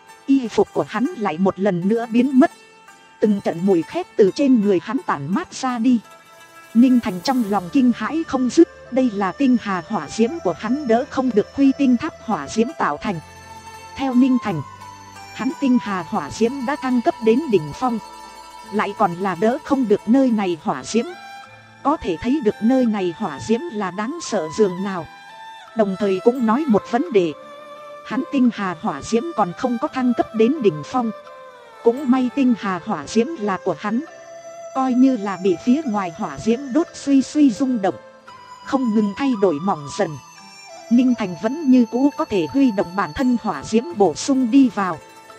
Y phục của hắn lại một lần nữa biến mất. Từng trận mùi khét từ trên người hắn tản mát ra đi. Ninh Thành trong lòng kinh hãi không dứt. Đây là tinh hà hỏa diễm của hắn đỡ không được Khuy Tinh Tháp hỏa diễm tạo thành. Theo Ninh Thành, hắn tinh hà hỏa diễm đã thăng cấp đến đỉnh phong, lại còn là đỡ không được nơi này hỏa diễm. Có thể thấy được nơi này hỏa diễm là đáng sợ dường nào. Đồng thời cũng nói một vấn đề, hắn tinh hà hỏa diễm còn không có thăng cấp đến đỉnh phong. Cũng may tinh hà hỏa diễm là của hắn, coi như là bị phía ngoài hỏa diễm đốt suy suy rung động, không ngừng thay đổi mỏng dần. Ninh Thành vẫn như cũ có thể huy động bản thân hỏa diễm bổ sung đi vào.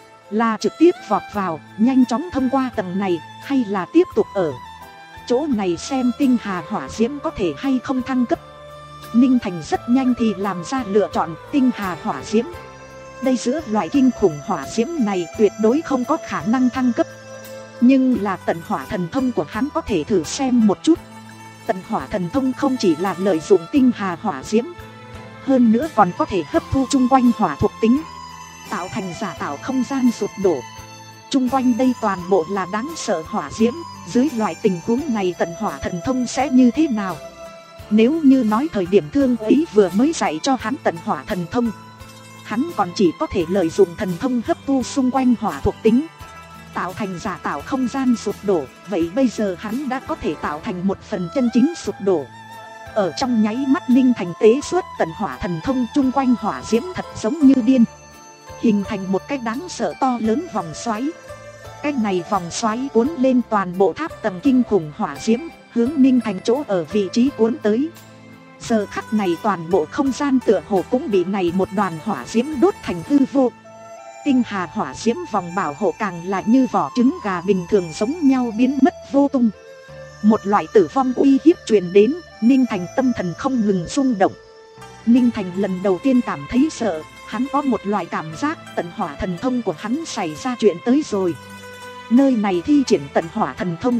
Là trực tiếp vọt vào, nhanh chóng thông qua tầng này, hay là tiếp tục ở chỗ này xem tinh hà hỏa diễm có thể hay không thăng cấp. Ninh Thành rất nhanh thì làm ra lựa chọn tinh hà hỏa diễm. Đây giữa loại kinh khủng hỏa diễm này tuyệt đối không có khả năng thăng cấp. Nhưng là tận hỏa thần thông của hắn có thể thử xem một chút. Tận hỏa thần thông không chỉ là lợi dụng tinh hà hỏa diễm, hơn nữa còn có thể hấp thu chung quanh hỏa thuộc tính, tạo thành giả tạo không gian sụp đổ. Chung quanh đây toàn bộ là đáng sợ hỏa diễm. Dưới loại tình huống này tận hỏa thần thông sẽ như thế nào? Nếu như nói thời điểm Thương ấy vừa mới dạy cho hắn tận hỏa thần thông, hắn còn chỉ có thể lợi dụng thần thông hấp thu xung quanh hỏa thuộc tính, tạo thành giả tạo không gian sụp đổ. Vậy bây giờ hắn đã có thể tạo thành một phần chân chính sụp đổ. Ở trong nháy mắt Ninh Thành tế xuất tận hỏa thần thông, chung quanh hỏa diễm thật giống như điên, hình thành một cái đáng sợ to lớn vòng xoáy. Cái này vòng xoáy cuốn lên toàn bộ tháp tầng kinh khủng hỏa diễm, hướng Ninh Thành chỗ ở vị trí cuốn tới. Giờ khắc này toàn bộ không gian tựa hồ cũng bị này một đoàn hỏa diễm đốt thành hư vô. Tinh hà hỏa diễm vòng bảo hộ càng là như vỏ trứng gà bình thường giống nhau biến mất vô tung. Một loại tử vong uy hiếp truyền đến, Ninh Thành tâm thần không ngừng rung động. Ninh Thành lần đầu tiên cảm thấy sợ, hắn có một loại cảm giác tận hỏa thần thông của hắn xảy ra chuyện tới rồi. Nơi này thi triển tận hỏa thần thông,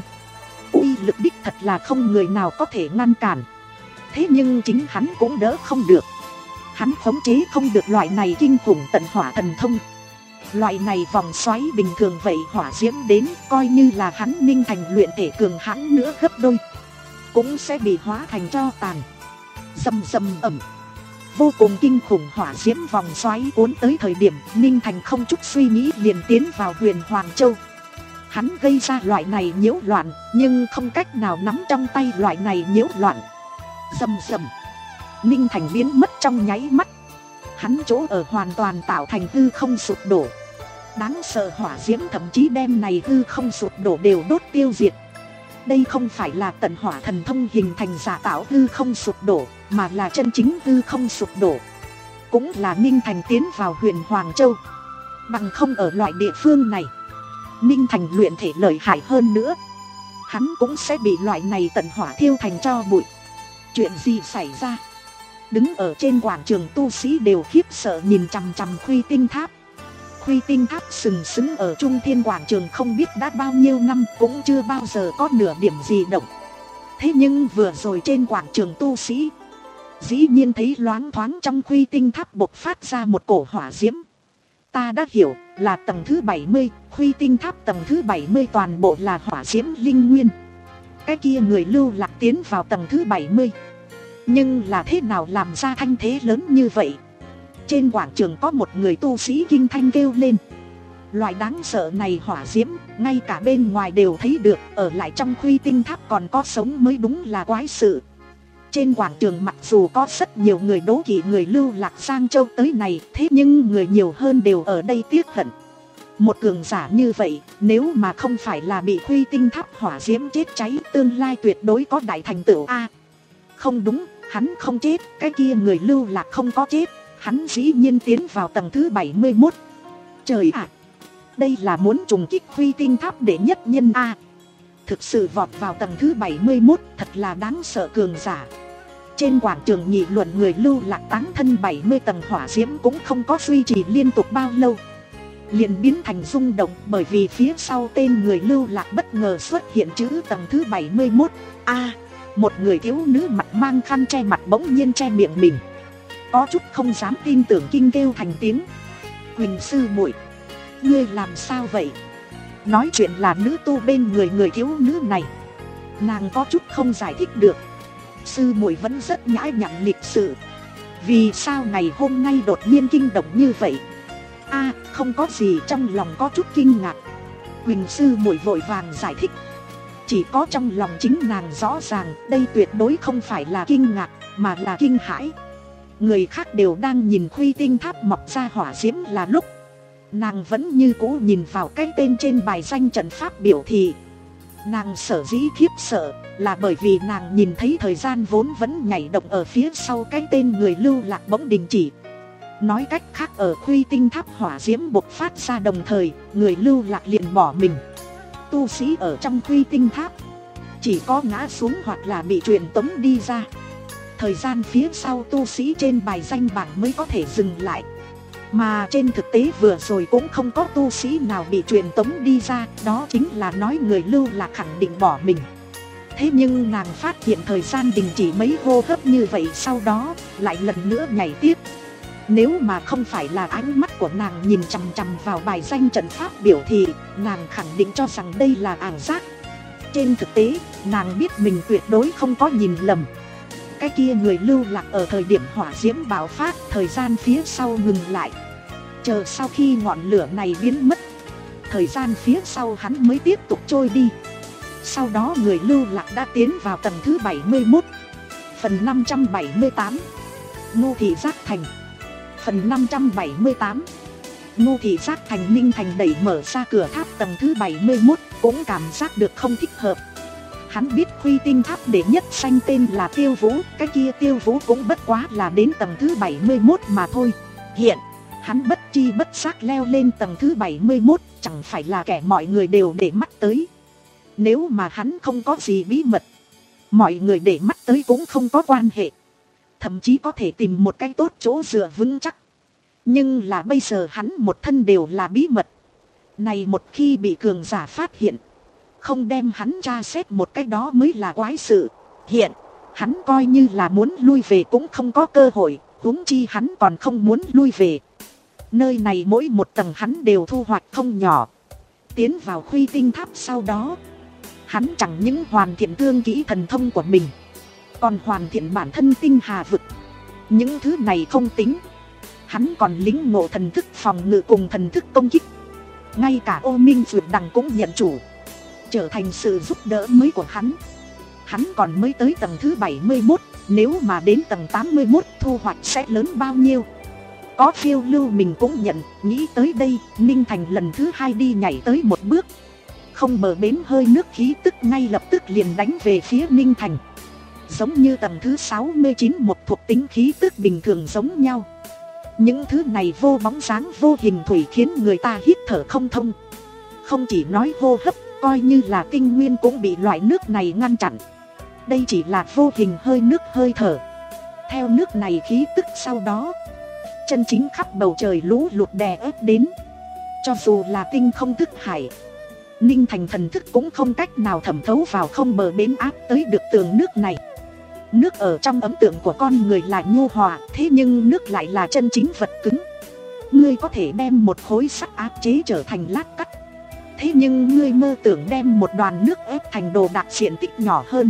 uy lực đích thật là không người nào có thể ngăn cản. Thế nhưng chính hắn cũng đỡ không được. Hắn khống chế không được loại này kinh khủng tận hỏa thần thông. Loại này vòng xoáy bình thường vậy hỏa diễm đến, coi như là hắn Ninh Thành luyện thể cường hãn nữa gấp đôi, cũng sẽ bị hóa thành tro tàn. Rầm rầm ẩm, vô cùng kinh khủng hỏa diễm vòng xoáy cuốn tới thời điểm Ninh Thành không chút suy nghĩ liền tiến vào Huyền Hoàng Châu. Hắn gây ra loại này nhiễu loạn, nhưng không cách nào nắm trong tay loại này nhiễu loạn. Rầm rầm, Ninh Thành biến mất trong nháy mắt. Hắn chỗ ở hoàn toàn tạo thành hư không sụp đổ. Đáng sợ hỏa diễm thậm chí đem này hư không sụp đổ đều đốt tiêu diệt. Đây không phải là tận hỏa thần thông hình thành giả tạo hư không sụp đổ, mà là chân chính hư không sụp đổ. Cũng là Ninh Thành tiến vào Huyền Hoàng Châu. Bằng không ở loại địa phương này, Ninh Thành luyện thể lợi hại hơn nữa, hắn cũng sẽ bị loại này tận hỏa thiêu thành tro bụi. Chuyện gì xảy ra? Đứng ở trên quảng trường tu sĩ đều khiếp sợ nhìn chằm chằm Khuy Tinh Tháp. Khuy Tinh Tháp sừng sững ở trung thiên quảng trường không biết đã bao nhiêu năm, cũng chưa bao giờ có nửa điểm gì động. Thế nhưng vừa rồi trên quảng trường tu sĩ, dĩ nhiên thấy loáng thoáng trong Khuy Tinh Tháp bộc phát ra một cổ hỏa diễm. Ta đã hiểu, là tầng thứ bảy mươi, Khuy Tinh Tháp tầng thứ bảy mươi toàn bộ là hỏa diễm linh nguyên. Cái kia người lưu lạc tiến vào tầng thứ bảy mươi. Nhưng là thế nào làm ra thanh thế lớn như vậy? Trên quảng trường có một người tu sĩ kinh thanh kêu lên. Loại đáng sợ này hỏa diễm, ngay cả bên ngoài đều thấy được, ở lại trong Khuy Tinh Tháp còn có sống mới đúng là quái sự. Trên quảng trường mặc dù có rất nhiều người đố kỵ người lưu lạc Giang Châu tới này, thế nhưng người nhiều hơn đều ở đây tiếc hận. Một cường giả như vậy, nếu mà không phải là bị Khuy Tinh Tháp hỏa diễm chết cháy, tương lai tuyệt đối có đại thành tựu. A, không đúng, hắn không chết, cái kia người lưu lạc không có chết, hắn dĩ nhiên tiến vào tầng thứ bảy mươi mốt. Trời ạ, đây là muốn trùng kích Khuy Tinh Tháp đệ nhất nhân A. Thực sự vọt vào tầng thứ bảy mươi mốt, thật là đáng sợ cường giả. Trên quảng trường nghị luận người lưu lạc táng thân bảy mươi tầng hỏa diễm cũng không có duy trì liên tục bao lâu, liền biến thành rung động, bởi vì phía sau tên người lưu lạc bất ngờ xuất hiện chữ tầng thứ bảy mươi mốt. A, một người thiếu nữ mặt mang khăn che mặt bỗng nhiên che miệng mình, có chút không dám tin tưởng kinh kêu thành tiếng. Quỳnh sư muội, ngươi làm sao vậy? Nói chuyện là nữ tu bên người người thiếu nữ này. Nàng có chút không giải thích được. Sư muội vẫn rất nhã nhặn lịch sự, vì sao ngày hôm nay đột nhiên kinh động như vậy? A, không có gì, trong lòng có chút kinh ngạc. Quỳnh sư muội vội vàng giải thích. Chỉ có trong lòng chính nàng rõ ràng, đây tuyệt đối không phải là kinh ngạc, mà là kinh hãi. Người khác đều đang nhìn Khuy Tinh Tháp mọc ra hỏa diễm là lúc, nàng vẫn như cũ nhìn vào cái tên trên bài danh trận pháp biểu thị. Nàng sở dĩ khiếp sợ là bởi vì nàng nhìn thấy thời gian vốn vẫn nhảy động ở phía sau cái tên người lưu lạc bỗng đình chỉ. Nói cách khác, ở Khuy Tinh Tháp hỏa diễm bộc phát ra đồng thời, người lưu lạc liền bỏ mình. Tu sĩ ở trong Khuy Tinh Tháp chỉ có ngã xuống hoặc là bị truyền tống đi ra. Thời gian phía sau tu sĩ trên bài danh bảng mới có thể dừng lại. Mà trên thực tế vừa rồi cũng không có tu sĩ nào bị truyền tống đi ra, đó chính là nói người lưu lạc khẳng định bỏ mình. Thế nhưng nàng phát hiện thời gian đình chỉ mấy hô hấp như vậy, sau đó lại lần nữa nhảy tiếp. Nếu mà không phải là ánh mắt của nàng nhìn chằm chằm vào bài danh trận pháp biểu thị, nàng khẳng định cho rằng đây là ảo giác. Trên thực tế, nàng biết mình tuyệt đối không có nhìn lầm. Cái kia người lưu lạc ở thời điểm hỏa diễm bạo phát, thời gian phía sau ngừng lại. Chờ sau khi ngọn lửa này biến mất, thời gian phía sau hắn mới tiếp tục trôi đi. Sau đó người lưu lạc đã tiến vào tầng thứ bảy mươi mốt. Phần năm trăm bảy mươi tám, Ngô Thị Giác Thành. Phần năm trăm bảy mươi tám, Ngô Thị Giác Thành. Ninh Thành đẩy mở ra cửa tháp tầng thứ bảy mươi mốt, cũng cảm giác được không thích hợp. Hắn biết Khuy Tinh Tháp đệ nhất xanh tên là Tiêu Vũ, cái kia Tiêu Vũ cũng bất quá là đến tầng thứ bảy mươi mốt mà thôi. Hiện, hắn bất chi bất giác leo lên tầng thứ bảy mươi mốt, chẳng phải là kẻ mọi người đều để mắt tới. Nếu mà hắn không có gì bí mật, mọi người để mắt tới cũng không có quan hệ. Thậm chí có thể tìm một cái tốt chỗ dựa vững chắc. Nhưng là bây giờ hắn một thân đều là bí mật. Này một khi bị cường giả phát hiện, không đem hắn tra xét một cái đó mới là quái sự. Hiện, hắn coi như là muốn lui về cũng không có cơ hội, huống chi hắn còn không muốn lui về. Nơi này mỗi một tầng hắn đều thu hoạch không nhỏ. Tiến vào Khuy Tinh Tháp sau đó, hắn chẳng những hoàn thiện cương kỹ thần thông của mình, còn hoàn thiện bản thân tinh hà vực. Những thứ này không tính, hắn còn lĩnh ngộ thần thức phòng ngự cùng thần thức công kích. Ngay cả Ô Minh Dược Đằng cũng nhận chủ, trở thành sự giúp đỡ mới của hắn. Hắn còn mới tới tầng thứ bảy mươi mốt, nếu mà đến tầng tám mươi mốt thu hoạch sẽ lớn bao nhiêu. Có phiêu lưu mình cũng nhận, nghĩ tới đây, Ninh Thành lần thứ hai đi nhảy tới một bước. Không bờ bến hơi nước khí tức ngay lập tức liền đánh về phía Ninh Thành. Giống như tầng thứ sáu mươi chín một thuộc tính khí tức bình thường giống nhau. Những thứ này vô bóng dáng vô hình thủy khiến người ta hít thở không thông. Không chỉ nói hô hấp, coi như là tinh nguyên cũng bị loại nước này ngăn chặn. Đây chỉ là vô hình hơi nước hơi thở. Theo nước này khí tức sau đó, chân chính khắp bầu trời lũ lụt đè ép đến. Cho dù là tinh không thức hải, Ninh Thành thần thức cũng không cách nào thẩm thấu vào không bờ bến áp tới được tường nước này. Nước ở trong ấn tượng của con người là nhu hòa, thế nhưng nước lại là chân chính vật cứng. Ngươi có thể đem một khối sắt áp chế trở thành lát cắt, thế nhưng ngươi mơ tưởng đem một đoàn nước ép thành đồ đạc diện tích nhỏ hơn.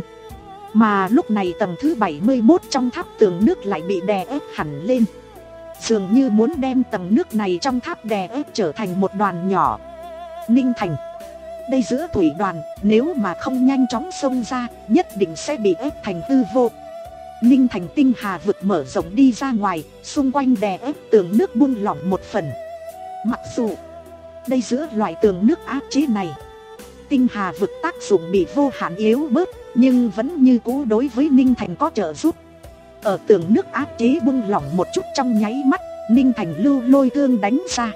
Mà lúc này tầng thứ bảy mươi mốt trong tháp tường nước lại bị đè ép hẳn lên, dường như muốn đem tầng nước này trong tháp đè ép trở thành một đoàn nhỏ. Ninh Thành, đây giữa thủy đoàn, nếu mà không nhanh chóng xông ra, nhất định sẽ bị ép thành hư vô. Ninh Thành tinh hà vực mở rộng đi ra ngoài, xung quanh đè ép tường nước buông lỏng một phần. Mặc dù đây giữa loại tường nước áp chế này, tinh hà vực tác dụng bị vô hạn yếu bớt, nhưng vẫn như cũ đối với Ninh Thành có trợ giúp. Ở tường nước áp chế buông lỏng một chút trong nháy mắt, Ninh Thành lưu lôi cương đánh ra.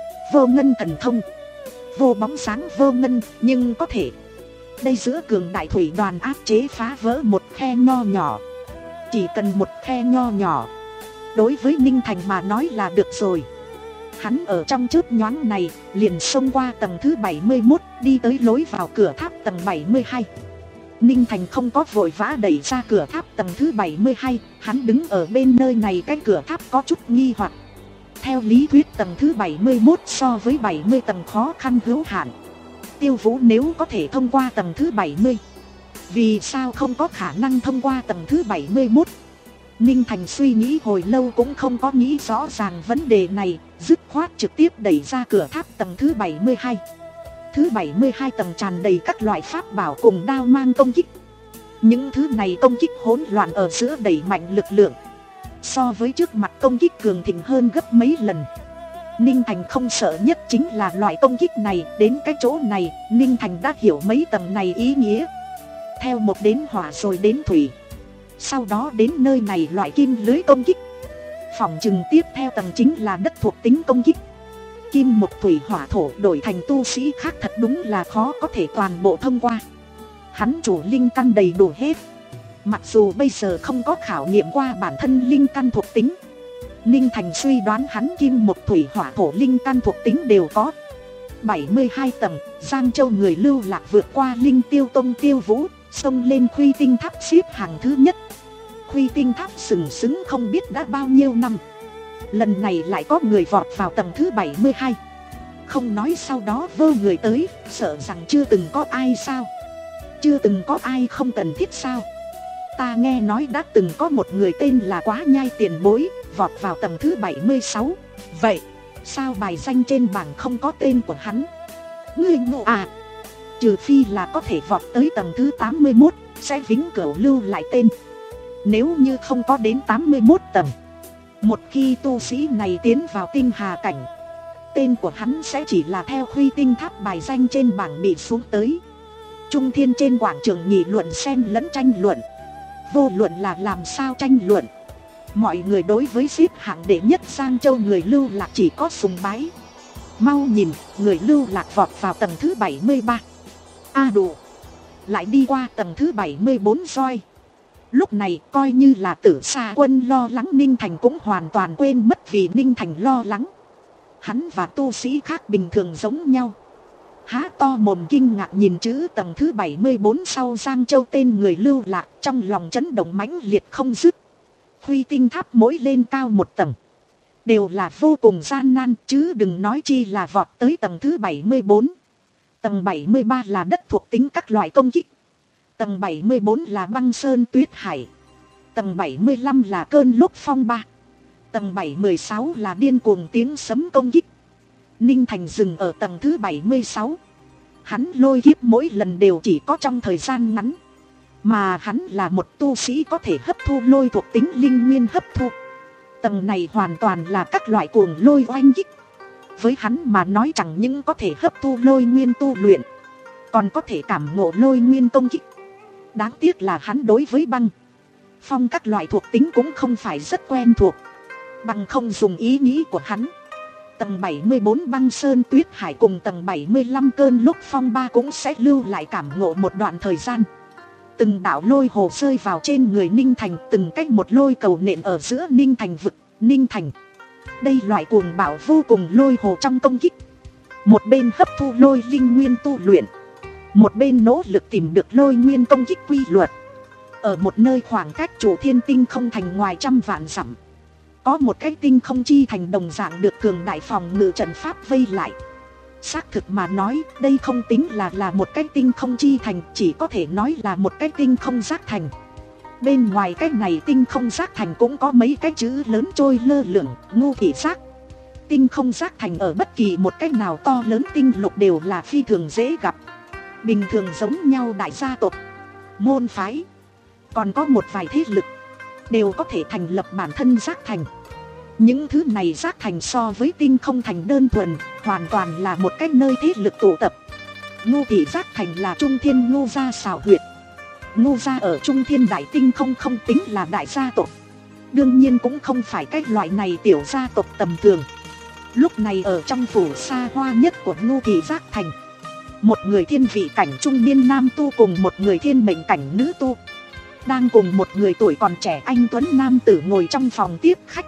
Vô ngân thần thông, vô bóng sáng vô ngân, nhưng có thể đây giữa cường đại thủy đoàn áp chế phá vỡ một khe nho nhỏ. Chỉ cần một khe nho nhỏ, đối với Ninh Thành mà nói là được rồi. Hắn ở trong chớp nhoáng này liền xông qua tầng thứ bảy mươi mốt, đi tới lối vào cửa tháp tầng bảy mươi hai. Ninh Thành không có vội vã đẩy ra cửa tháp tầng thứ bảy mươi hai, hắn đứng ở bên nơi này, cái cửa tháp có chút nghi hoặc. Theo lý thuyết tầng thứ bảy mươi mốt so với bảy mươi tầng khó khăn hữu hạn. Tiêu Vũ nếu có thể thông qua tầng thứ bảy mươi, vì sao không có khả năng thông qua tầng thứ bảy mươi mốt? Ninh Thành suy nghĩ hồi lâu cũng không có nghĩ rõ ràng vấn đề này, dứt khoát trực tiếp đẩy ra cửa tháp tầng thứ bảy mươi hai. Thứ bảy mươi hai tầng tràn đầy các loại pháp bảo cùng đao mang công kích. Những thứ này công kích hỗn loạn ở giữa đẩy mạnh lực lượng, so với trước mặt công kích cường thịnh hơn gấp mấy lần. Ninh Thành không sợ nhất chính là loại công kích này. Đến cái chỗ này, Ninh Thành đã hiểu mấy tầng này ý nghĩa. Theo một đến hỏa rồi đến thủy, sau đó đến nơi này loại kim lưới công kích. Phỏng chừng tiếp theo tầng chính là đất thuộc tính công kích. Kim một thủy hỏa thổ đổi thành tu sĩ khác thật đúng là khó có thể toàn bộ thông qua. Hắn chủ linh căn đầy đủ hết. Mặc dù bây giờ không có khảo nghiệm qua bản thân linh căn thuộc tính, Ninh Thành suy đoán hắn kim một thủy hỏa thổ linh căn thuộc tính đều có. bảy mươi hai tầng, Giang Châu người lưu lạc vượt qua Linh Tiêu Tông Tiêu Vũ, xông lên Khuy Tinh Tháp xếp hàng thứ nhất. Khuy Tinh Tháp sừng sững không biết đã bao nhiêu năm, lần này lại có người vọt vào tầng thứ bảy mươi hai. Không nói sau đó vơ người tới, sợ rằng chưa từng có ai sao? Chưa từng có ai không cần thiết sao? Ta nghe nói đã từng có một người tên là Quá Nhai tiền bối, vọt vào tầng thứ bảy mươi sáu. Vậy, sao bài danh trên bảng không có tên của hắn? Ngươi ngộ à? Trừ phi là có thể vọt tới tầng thứ tám mươi mốt, sẽ vĩnh cửu lưu lại tên. Nếu như không có đến tám mươi mốt tầng, một khi tu sĩ này tiến vào tinh hà cảnh, tên của hắn sẽ chỉ là theo Khuy Tinh Tháp bài danh trên bảng bị xuống tới. Trung thiên trên quảng trường nghị luận xen lẫn tranh luận. Vô luận là làm sao tranh luận, mọi người đối với xếp hạng đệ nhất Giang Châu người lưu lạc chỉ có sùng bái. Mau nhìn, người lưu lạc vọt vào tầng thứ bảy mươi ba. A à đủ, lại đi qua tầng thứ bảy mươi bốn roi. Lúc này coi như là Tử Sa Quân lo lắng, Ninh Thành cũng hoàn toàn quên mất vì Ninh Thành lo lắng. Hắn và tu sĩ khác bình thường giống nhau, há to mồm kinh ngạc nhìn chữ tầng thứ bảy mươi bốn sau Giang Châu tên người lưu lạc, trong lòng chấn động mãnh liệt không dứt. Khuy Tinh Tháp mỗi lên cao một tầng đều là vô cùng gian nan, chứ đừng nói chi là vọt tới tầng thứ bảy mươi bốn. Tầng bảy mươi ba là đất thuộc tính các loại công kích, tầng bảy mươi bốn là băng sơn tuyết hải, tầng bảy mươi lăm là cơn lốc phong ba, tầng bảy mươi sáu là điên cuồng tiếng sấm công kích. Ninh Thành dừng ở tầng thứ bảy mươi sáu. Hắn lôi kiếp mỗi lần đều chỉ có trong thời gian ngắn, mà hắn là một tu sĩ có thể hấp thu lôi thuộc tính linh nguyên hấp thu. Tầng này hoàn toàn là các loại cuồng lôi oanh kích. Với hắn mà nói chẳng những có thể hấp thu lôi nguyên tu luyện, còn có thể cảm ngộ lôi nguyên công kích. Đáng tiếc là hắn đối với băng, phong các loại thuộc tính cũng không phải rất quen thuộc, bằng không dùng ý nghĩ của hắn, tầng bảy mươi bốn băng sơn tuyết hải cùng tầng bảy mươi lăm cơn lốc phong ba cũng sẽ lưu lại cảm ngộ một đoạn thời gian. Từng đạo lôi hồ rơi vào trên người Ninh Thành, từng cách một lôi cầu nện ở giữa Ninh Thành vực. Ninh Thành, đây loại cuồng bạo vô cùng lôi hồ trong công kích. Một bên hấp thu lôi linh nguyên tu luyện, một bên nỗ lực tìm được lôi nguyên công kích quy luật. Ở một nơi khoảng cách Chủ Thiên Tinh Không Thành ngoài trăm vạn dặm, có một cái tinh không chi thành đồng dạng được cường đại phòng ngự trận pháp vây lại. Xác thực mà nói, đây không tính là là một cái tinh không chi thành, chỉ có thể nói là một cái tinh không giác thành. Bên ngoài cái này tinh không giác thành cũng có mấy cái chữ lớn trôi lơ lửng, Ngô Thị Giác. Tinh không giác thành ở bất kỳ một cách nào to lớn tinh lục đều là phi thường dễ gặp. Bình thường giống nhau đại gia tộc, môn phái, còn có một vài thế lực đều có thể thành lập bản thân giác thành. Những thứ này giác thành so với tinh không thành đơn thuần, hoàn toàn là một cái nơi thế lực tụ tập. Ngô Thị Giác thành là Trung Thiên Ngô gia xảo huyệt. Ngô gia ở Trung Thiên đại tinh không không tính là đại gia tộc, đương nhiên cũng không phải cái loại này tiểu gia tộc tầm thường. Lúc này ở trong phủ xa hoa nhất của Ngô Thị Giác thành, một người thiên vị cảnh trung niên nam tu cùng một người thiên mệnh cảnh nữ tu đang cùng một người tuổi còn trẻ anh tuấn nam tử ngồi trong phòng tiếp khách.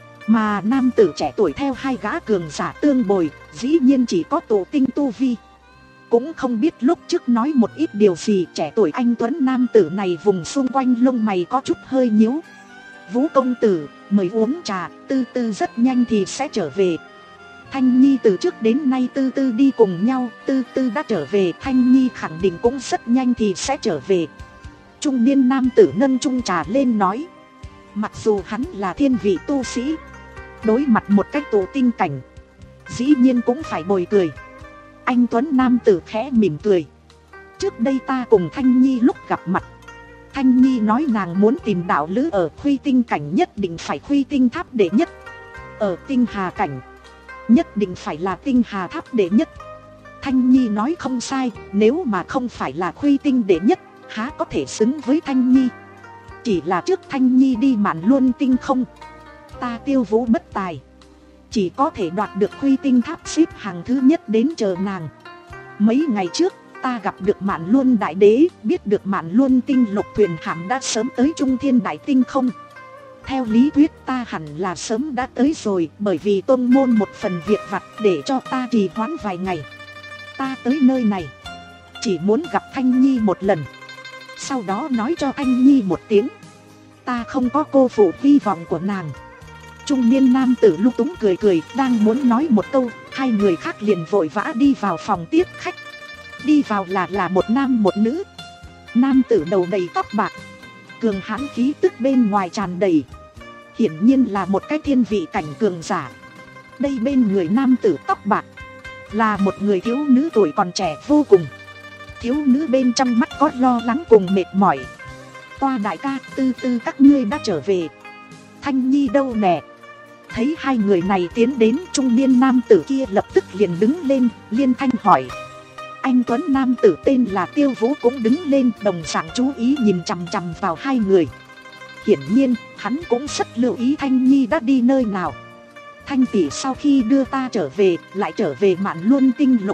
Mà nam tử trẻ tuổi theo hai gã cường giả tương bồi, dĩ nhiên chỉ có tổ tinh tu vi. Cũng không biết lúc trước nói một ít điều gì, trẻ tuổi anh tuấn nam tử này vùng xung quanh lông mày có chút hơi nhíu. Vũ công tử, mời uống trà, Tư Tư rất nhanh thì sẽ trở về. Thanh Nhi từ trước đến nay Tư Tư đi cùng nhau, Tư Tư đã trở về, Thanh Nhi khẳng định cũng rất nhanh thì sẽ trở về. Trung niên nam tử nâng chung trà lên nói. Mặc dù hắn là thiên vị tu sĩ, đối mặt một cách tổ tinh cảnh, dĩ nhiên cũng phải bồi cười. Anh tuấn nam tử khẽ mỉm cười. Trước đây ta cùng Thanh Nhi lúc gặp mặt, Thanh Nhi nói nàng muốn tìm đạo lữ ở Khuy Tinh cảnh nhất định phải Khuy Tinh tháp đệ nhất, ở Tinh Hà cảnh nhất định phải là Tinh Hà tháp đệ nhất. Thanh Nhi nói không sai, nếu mà không phải là Khuy Tinh đệ nhất, há có thể xứng với Thanh Nhi. Chỉ là trước Thanh Nhi đi Mạn Luân Tinh không, ta Tiêu Vũ bất tài, chỉ có thể đoạt được Khuy Tinh tháp xếp hàng thứ nhất đến chờ nàng. Mấy ngày trước ta gặp được Mạn Luân đại đế, biết được Mạn Luân tinh lục thuyền hạm đã sớm tới Trung Thiên đại tinh không. Theo lý thuyết ta hẳn là sớm đã tới rồi, bởi vì tôn môn một phần việc vặt để cho ta trì hoãn vài ngày. Ta tới nơi này chỉ muốn gặp Thanh Nhi một lần, sau đó nói cho Thanh Nhi một tiếng, ta không có cô phụ hy vọng của nàng. Trung niên nam tử lung túng cười cười, đang muốn nói một câu, hai người khác liền vội vã đi vào phòng tiếp khách. Đi vào là là một nam một nữ. Nam tử đầu đầy tóc bạc, cường hãn khí tức bên ngoài tràn đầy, hiển nhiên là một cái thiên vị cảnh cường giả. Đây bên người nam tử tóc bạc là một người thiếu nữ tuổi còn trẻ vô cùng. Thiếu nữ bên trong mắt có lo lắng cùng mệt mỏi. Toa đại ca, Tư Tư các ngươi đã trở về, Thanh Nhi đâu nè? Thấy hai người này tiến đến, trung niên nam tử kia lập tức liền đứng lên, liên thanh hỏi. Anh tuấn nam tử tên là Tiêu Vũ cũng đứng lên, đồng dạng chú ý nhìn chằm chằm vào hai người. Hiển nhiên hắn cũng rất lưu ý Thanh Nhi đã đi nơi nào. Thanh tỷ sau khi đưa ta trở về, lại trở về Mạn Luân tinh lục,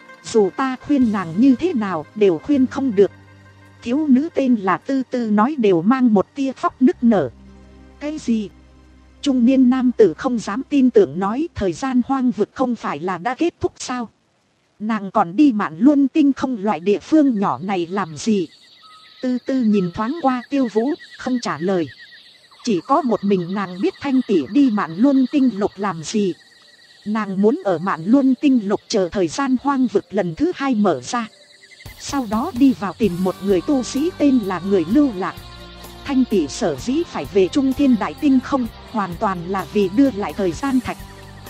dù ta khuyên nàng như thế nào đều khuyên không được. Thiếu nữ tên là Tư Tư nói đều mang một tia khóc nức nở. Cái gì? Trung niên nam tử không dám tin tưởng nói, thời gian hoang vực không phải là đã kết thúc sao? Nàng còn đi Mạn Luân tinh không loại địa phương nhỏ này làm gì? Tư Tư nhìn thoáng qua Tiêu Vũ, không trả lời. Chỉ có một mình nàng biết Thanh tỷ đi Mạn Luân tinh lục làm gì. Nàng muốn ở Mạn Luân tinh lục chờ thời gian hoang vực lần thứ hai mở ra, sau đó đi vào tìm một người tu sĩ tên là người lưu lạc. Thanh tỷ sở dĩ phải về Trung Thiên đại tinh không, hoàn toàn là vì đưa lại thời gian thạch.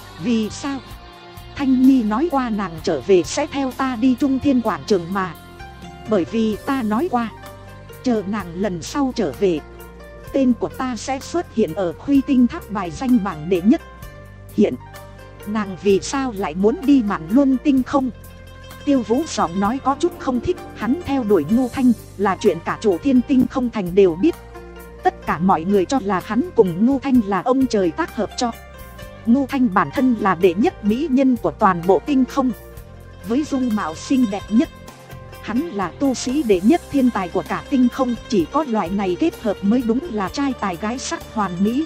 Vì sao? Thanh Nhi nói qua nàng trở về sẽ theo ta đi Trung Thiên quảng trường mà. Bởi vì ta nói qua, chờ nàng lần sau trở về, tên của ta sẽ xuất hiện ở Khuy Tinh tháp bài danh bảng đệ nhất. Hiện nàng vì sao lại muốn đi Mạn Luân tinh không? Tiêu Vũ giọng nói có chút không thích, hắn theo đuổi Ngô Thanh là chuyện cả Chủ Thiên tinh không thành đều biết. Tất cả mọi người cho là hắn cùng Ngô Thanh là ông trời tác hợp cho. Ngô Thanh bản thân là đệ nhất mỹ nhân của toàn bộ tinh không, với dung mạo xinh đẹp nhất. Hắn là tu sĩ đệ nhất thiên tài của cả tinh không, chỉ có loại này kết hợp mới đúng là trai tài gái sắc hoàn mỹ.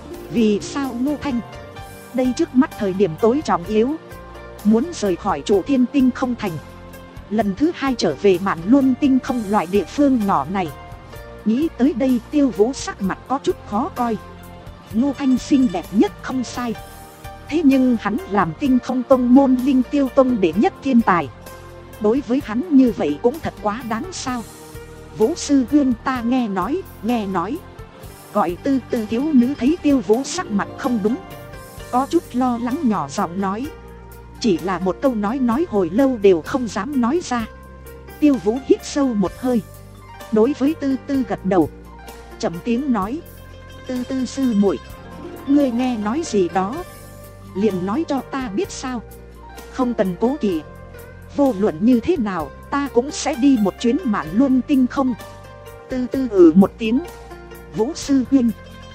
Vì sao Ngô Thanh? Đây trước mắt thời điểm tối trọng yếu, muốn rời khỏi Trụ Thiên Tinh Không Thành, lần thứ hai trở về Mạn Luân Tinh Không loại địa phương nhỏ này. Nghĩ tới đây Tiêu Vũ sắc mặt có chút khó coi. Ngô Thanh xinh đẹp nhất không sai, thế nhưng hắn làm Tinh Không Tông môn Linh Tiêu Tông đệ nhất thiên tài, đối với hắn như vậy cũng thật quá đáng sao. Vũ sư huynh, ta nghe nói, nghe nói. Gọi Tư Tư thiếu nữ thấy Tiêu Vũ sắc mặt không đúng, có chút lo lắng nhỏ giọng nói. Chỉ là một câu nói nói hồi lâu đều không dám nói ra. Tiêu Vũ hít sâu một hơi, đối với Tư Tư gật đầu, trầm tiếng nói. Tư Tư sư muội, ngươi nghe nói gì đó, liền nói cho ta biết sao. Không cần cố kỵ, vô luận như thế nào ta cũng sẽ đi một chuyến Mạn Luân Tinh Không. Tư Tư ừ một tiếng. Vũ sư huynh,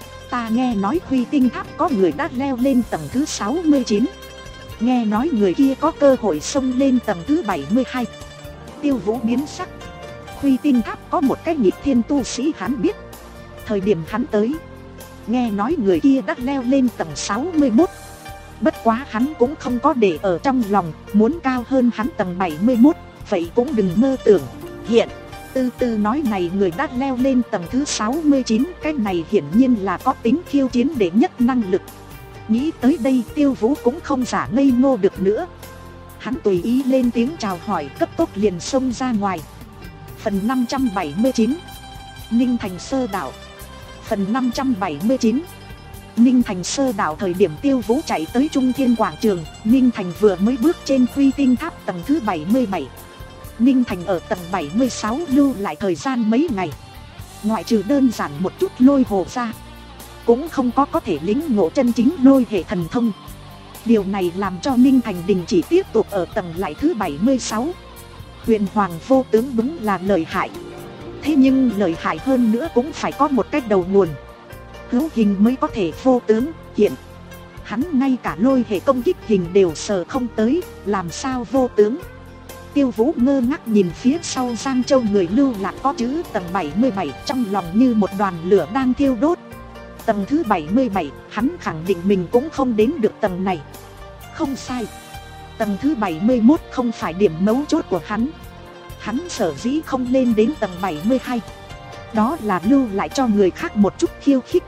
ta nghe nói Huy Tinh Tháp có người đã leo lên tầng thứ sáu mươi chín, nghe nói người kia có cơ hội xông lên tầng thứ bảy mươi hai. Tiêu Vũ biến sắc. Huy Tinh Tháp có một cái nghịch thiên tu sĩ hắn biết. Thời điểm hắn tới, nghe nói người kia đã leo lên tầng sáu mươi mốt. Bất quá hắn cũng không có để ở trong lòng, muốn cao hơn hắn tầng bảy mươi mốt, vậy cũng đừng mơ tưởng. Hiện Tư Tư nói này người đã leo lên tầng thứ sáu mươi chín, cái này hiển nhiên là có tính khiêu chiến đệ nhất năng lực. Nghĩ tới đây Tiêu Vũ cũng không giả ngây ngô được nữa. Hắn tùy ý lên tiếng chào hỏi, cấp tốc liền xông ra ngoài. Phần năm trăm bảy mươi chín, Ninh Thành Sơ Đạo. Phần năm trăm bảy mươi chín, Ninh Thành Sơ Đạo. Thời điểm Tiêu Vũ chạy tới Trung Thiên Quảng Trường, Ninh Thành vừa mới bước trên Huy Tinh Tháp tầng thứ bảy mươi bảy. Ninh Thành ở tầng bảy mươi sáu lưu lại thời gian mấy ngày, ngoại trừ đơn giản một chút lôi hồ ra, cũng không có có thể lĩnh ngộ chân chính lôi hệ thần thông. Điều này làm cho Ninh Thành đình chỉ tiếp tục ở tầng lại thứ bảy mươi sáu. Huyền Hoàng vô tướng đúng là lợi hại, thế nhưng lợi hại hơn nữa cũng phải có một cách đầu nguồn. Hữu hình mới có thể vô tướng. Hiện hắn ngay cả lôi hệ công kích hình đều sờ không tới, làm sao vô tướng. Tiêu Vũ ngơ ngác nhìn phía sau Giang Châu người lưu lạc có chữ tầng bảy mươi bảy, trong lòng như một đoàn lửa đang thiêu đốt. Tầng thứ bảy mươi bảy, hắn khẳng định mình cũng không đến được tầng này. Không sai, tầng thứ bảy mươi mốt không phải điểm mấu chốt của hắn. Hắn sở dĩ không lên đến tầng bảy mươi hai, đó là lưu lại cho người khác một chút khiêu khích.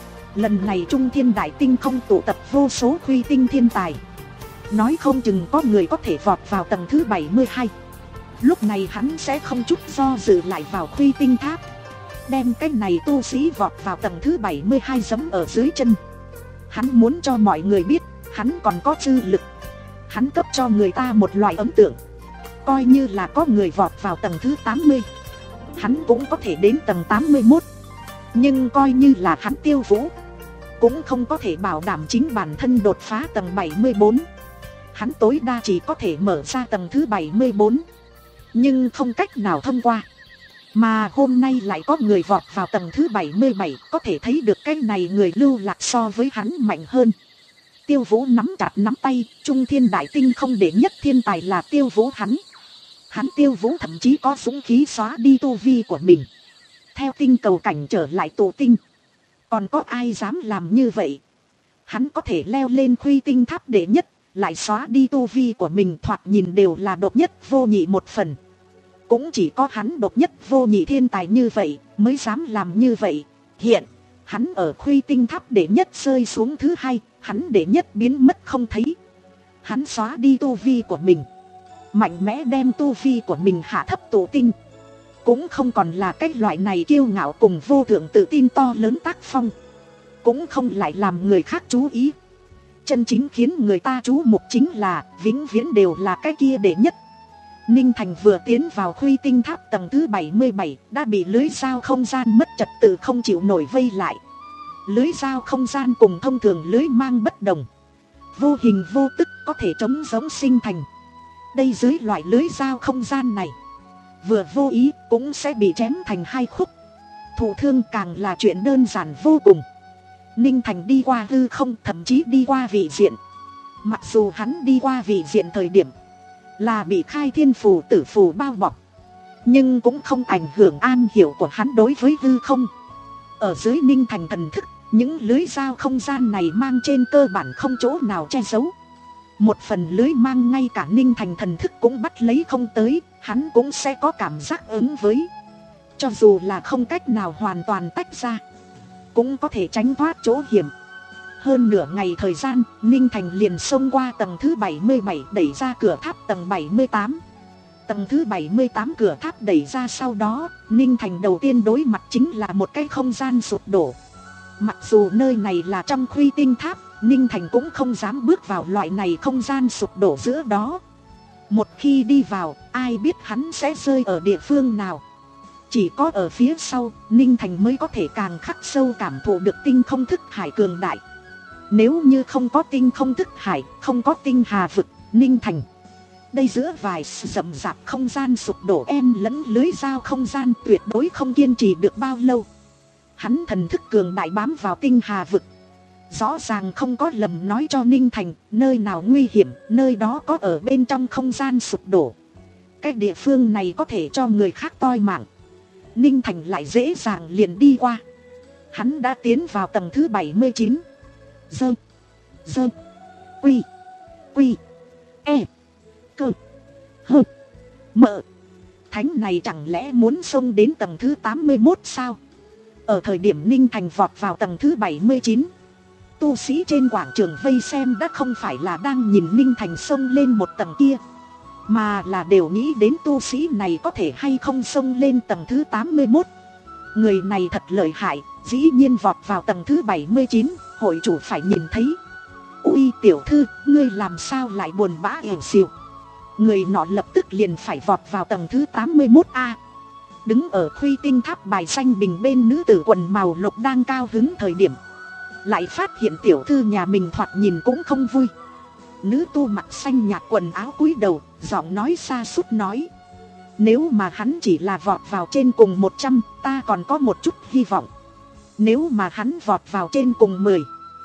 Lần này Trung Thiên Đại Tinh không tụ tập vô số Huy Tinh thiên tài, nói không chừng có người có thể vọt vào tầng thứ bảy mươi hai. Lúc này hắn sẽ không chút do dự lại vào Huy Tinh Tháp, đem cái này tu sĩ vọt vào tầng thứ bảy mươi hai giẫm ở dưới chân. Hắn muốn cho mọi người biết hắn còn có dư lực. Hắn cấp cho người ta một loại ấn tượng, coi như là có người vọt vào tầng thứ tám mươi, hắn cũng có thể đến tầng tám mươi mốt. Nhưng coi như là hắn Tiêu Vũ, cũng không có thể bảo đảm chính bản thân đột phá tầng bảy mươi bốn. Hắn tối đa chỉ có thể mở ra tầng thứ bảy mươi bốn, nhưng không cách nào thông qua. Mà hôm nay lại có người vọt vào tầng thứ bảy mươi bảy, có thể thấy được cái này người lưu lạc so với hắn mạnh hơn. Tiêu Vũ nắm chặt nắm tay, Trung Thiên Đại Tinh không đệ nhất thiên tài là Tiêu Vũ hắn. Hắn Tiêu Vũ thậm chí có dũng khí xóa đi tu vi của mình, theo tinh cầu cảnh trở lại tụ tinh. Còn có ai dám làm như vậy? Hắn có thể leo lên Huy Tinh Tháp đệ nhất, lại xóa đi tu vi của mình, thoạt nhìn đều là độc nhất vô nhị một phần. Cũng chỉ có hắn độc nhất vô nhị thiên tài như vậy mới dám làm như vậy. Hiện hắn ở Huy Tinh Tháp đệ nhất rơi xuống thứ hai, hắn đệ nhất biến mất không thấy. Hắn xóa đi tu vi của mình, mạnh mẽ đem tu vi của mình hạ thấp tụ tinh. Cũng không còn là cái loại này kiêu ngạo cùng vô thượng tự tin to lớn tác phong, cũng không lại làm người khác chú ý. Chân chính khiến người ta chú mục chính là vĩnh viễn đều là cái kia đệ nhất. Ninh Thành vừa tiến vào Huy Tinh Tháp tầng thứ bảy mươi bảy đã bị lưới dao không gian mất trật tự không chịu nổi vây lại. Lưới dao không gian cùng thông thường lưới mang bất đồng, vô hình vô tức có thể chống giống sinh thành. Đây dưới loại lưới dao không gian này, vừa vô ý cũng sẽ bị chém thành hai khúc. Thụ thương càng là chuyện đơn giản vô cùng. Ninh Thành đi qua hư không, thậm chí đi qua vị diện. Mặc dù hắn đi qua vị diện thời điểm là bị khai thiên phù tử phù bao bọc, nhưng cũng không ảnh hưởng am hiểu của hắn đối với hư không. Ở dưới Ninh Thành thần thức, những lưới dao không gian này mang trên cơ bản không chỗ nào che giấu. Một phần lưới mang ngay cả Ninh Thành thần thức cũng bắt lấy không tới, hắn cũng sẽ có cảm giác ứng với. Cho dù là không cách nào hoàn toàn tách ra, cũng có thể tránh thoát chỗ hiểm. Hơn nửa ngày thời gian, Ninh Thành liền xông qua tầng thứ bảy mươi bảy, đẩy ra cửa tháp tầng bảy mươi tám. Tầng thứ bảy mươi tám cửa tháp đẩy ra sau đó, Ninh Thành đầu tiên đối mặt chính là một cái không gian sụp đổ. Mặc dù nơi này là trong Khuy Tinh Tháp, Ninh Thành cũng không dám bước vào loại này không gian sụp đổ giữa đó. Một khi đi vào, ai biết hắn sẽ rơi ở địa phương nào. Chỉ có ở phía sau, Ninh Thành mới có thể càng khắc sâu cảm thụ được tinh không thức hải cường đại. Nếu như không có tinh không thức hải, không có tinh hà vực, Ninh Thành đây giữa vài rậm rạp không gian sụp đổ em lẫn lưới dao không gian tuyệt đối không kiên trì được bao lâu. Hắn thần thức cường đại bám vào tinh hà vực, rõ ràng không có lầm nói cho Ninh Thành nơi nào nguy hiểm, nơi đó có ở bên trong không gian sụp đổ. Cái địa phương này có thể cho người khác toi mạng, Ninh Thành lại dễ dàng liền đi qua. Hắn đã tiến vào tầng thứ bảy mươi chín. Dơ, dơ, quy, quy, e, cơ, hơ, mợ. Thánh này chẳng lẽ muốn xông đến tầng thứ tám mươi mốt sao? Ở thời điểm Ninh Thành vọt vào tầng thứ bảy mươi chín, tu sĩ trên quảng trường vây xem đã không phải là đang nhìn Ninh Thành xông lên một tầng kia, mà là đều nghĩ đến tu sĩ này có thể hay không xông lên tầng thứ tám mươi mốt. Người này thật lợi hại, dĩ nhiên vọt vào tầng thứ bảy mươi chín, hội chủ phải nhìn thấy. Ui tiểu thư, ngươi làm sao lại buồn bã ẻo xìu. Người nọ lập tức liền phải vọt vào tầng thứ tám mươi mốt A. Đứng ở Khuy Tinh Tháp bài xanh bình bên nữ tử quần màu lục đang cao hứng thời điểm, lại phát hiện tiểu thư nhà mình thoạt nhìn cũng không vui. Nữ tu mặc xanh nhạt quần áo cúi đầu, giọng nói xa sút nói: nếu mà hắn chỉ là vọt vào trên cùng một trăm, ta còn có một chút hy vọng. Nếu mà hắn vọt vào trên cùng mười,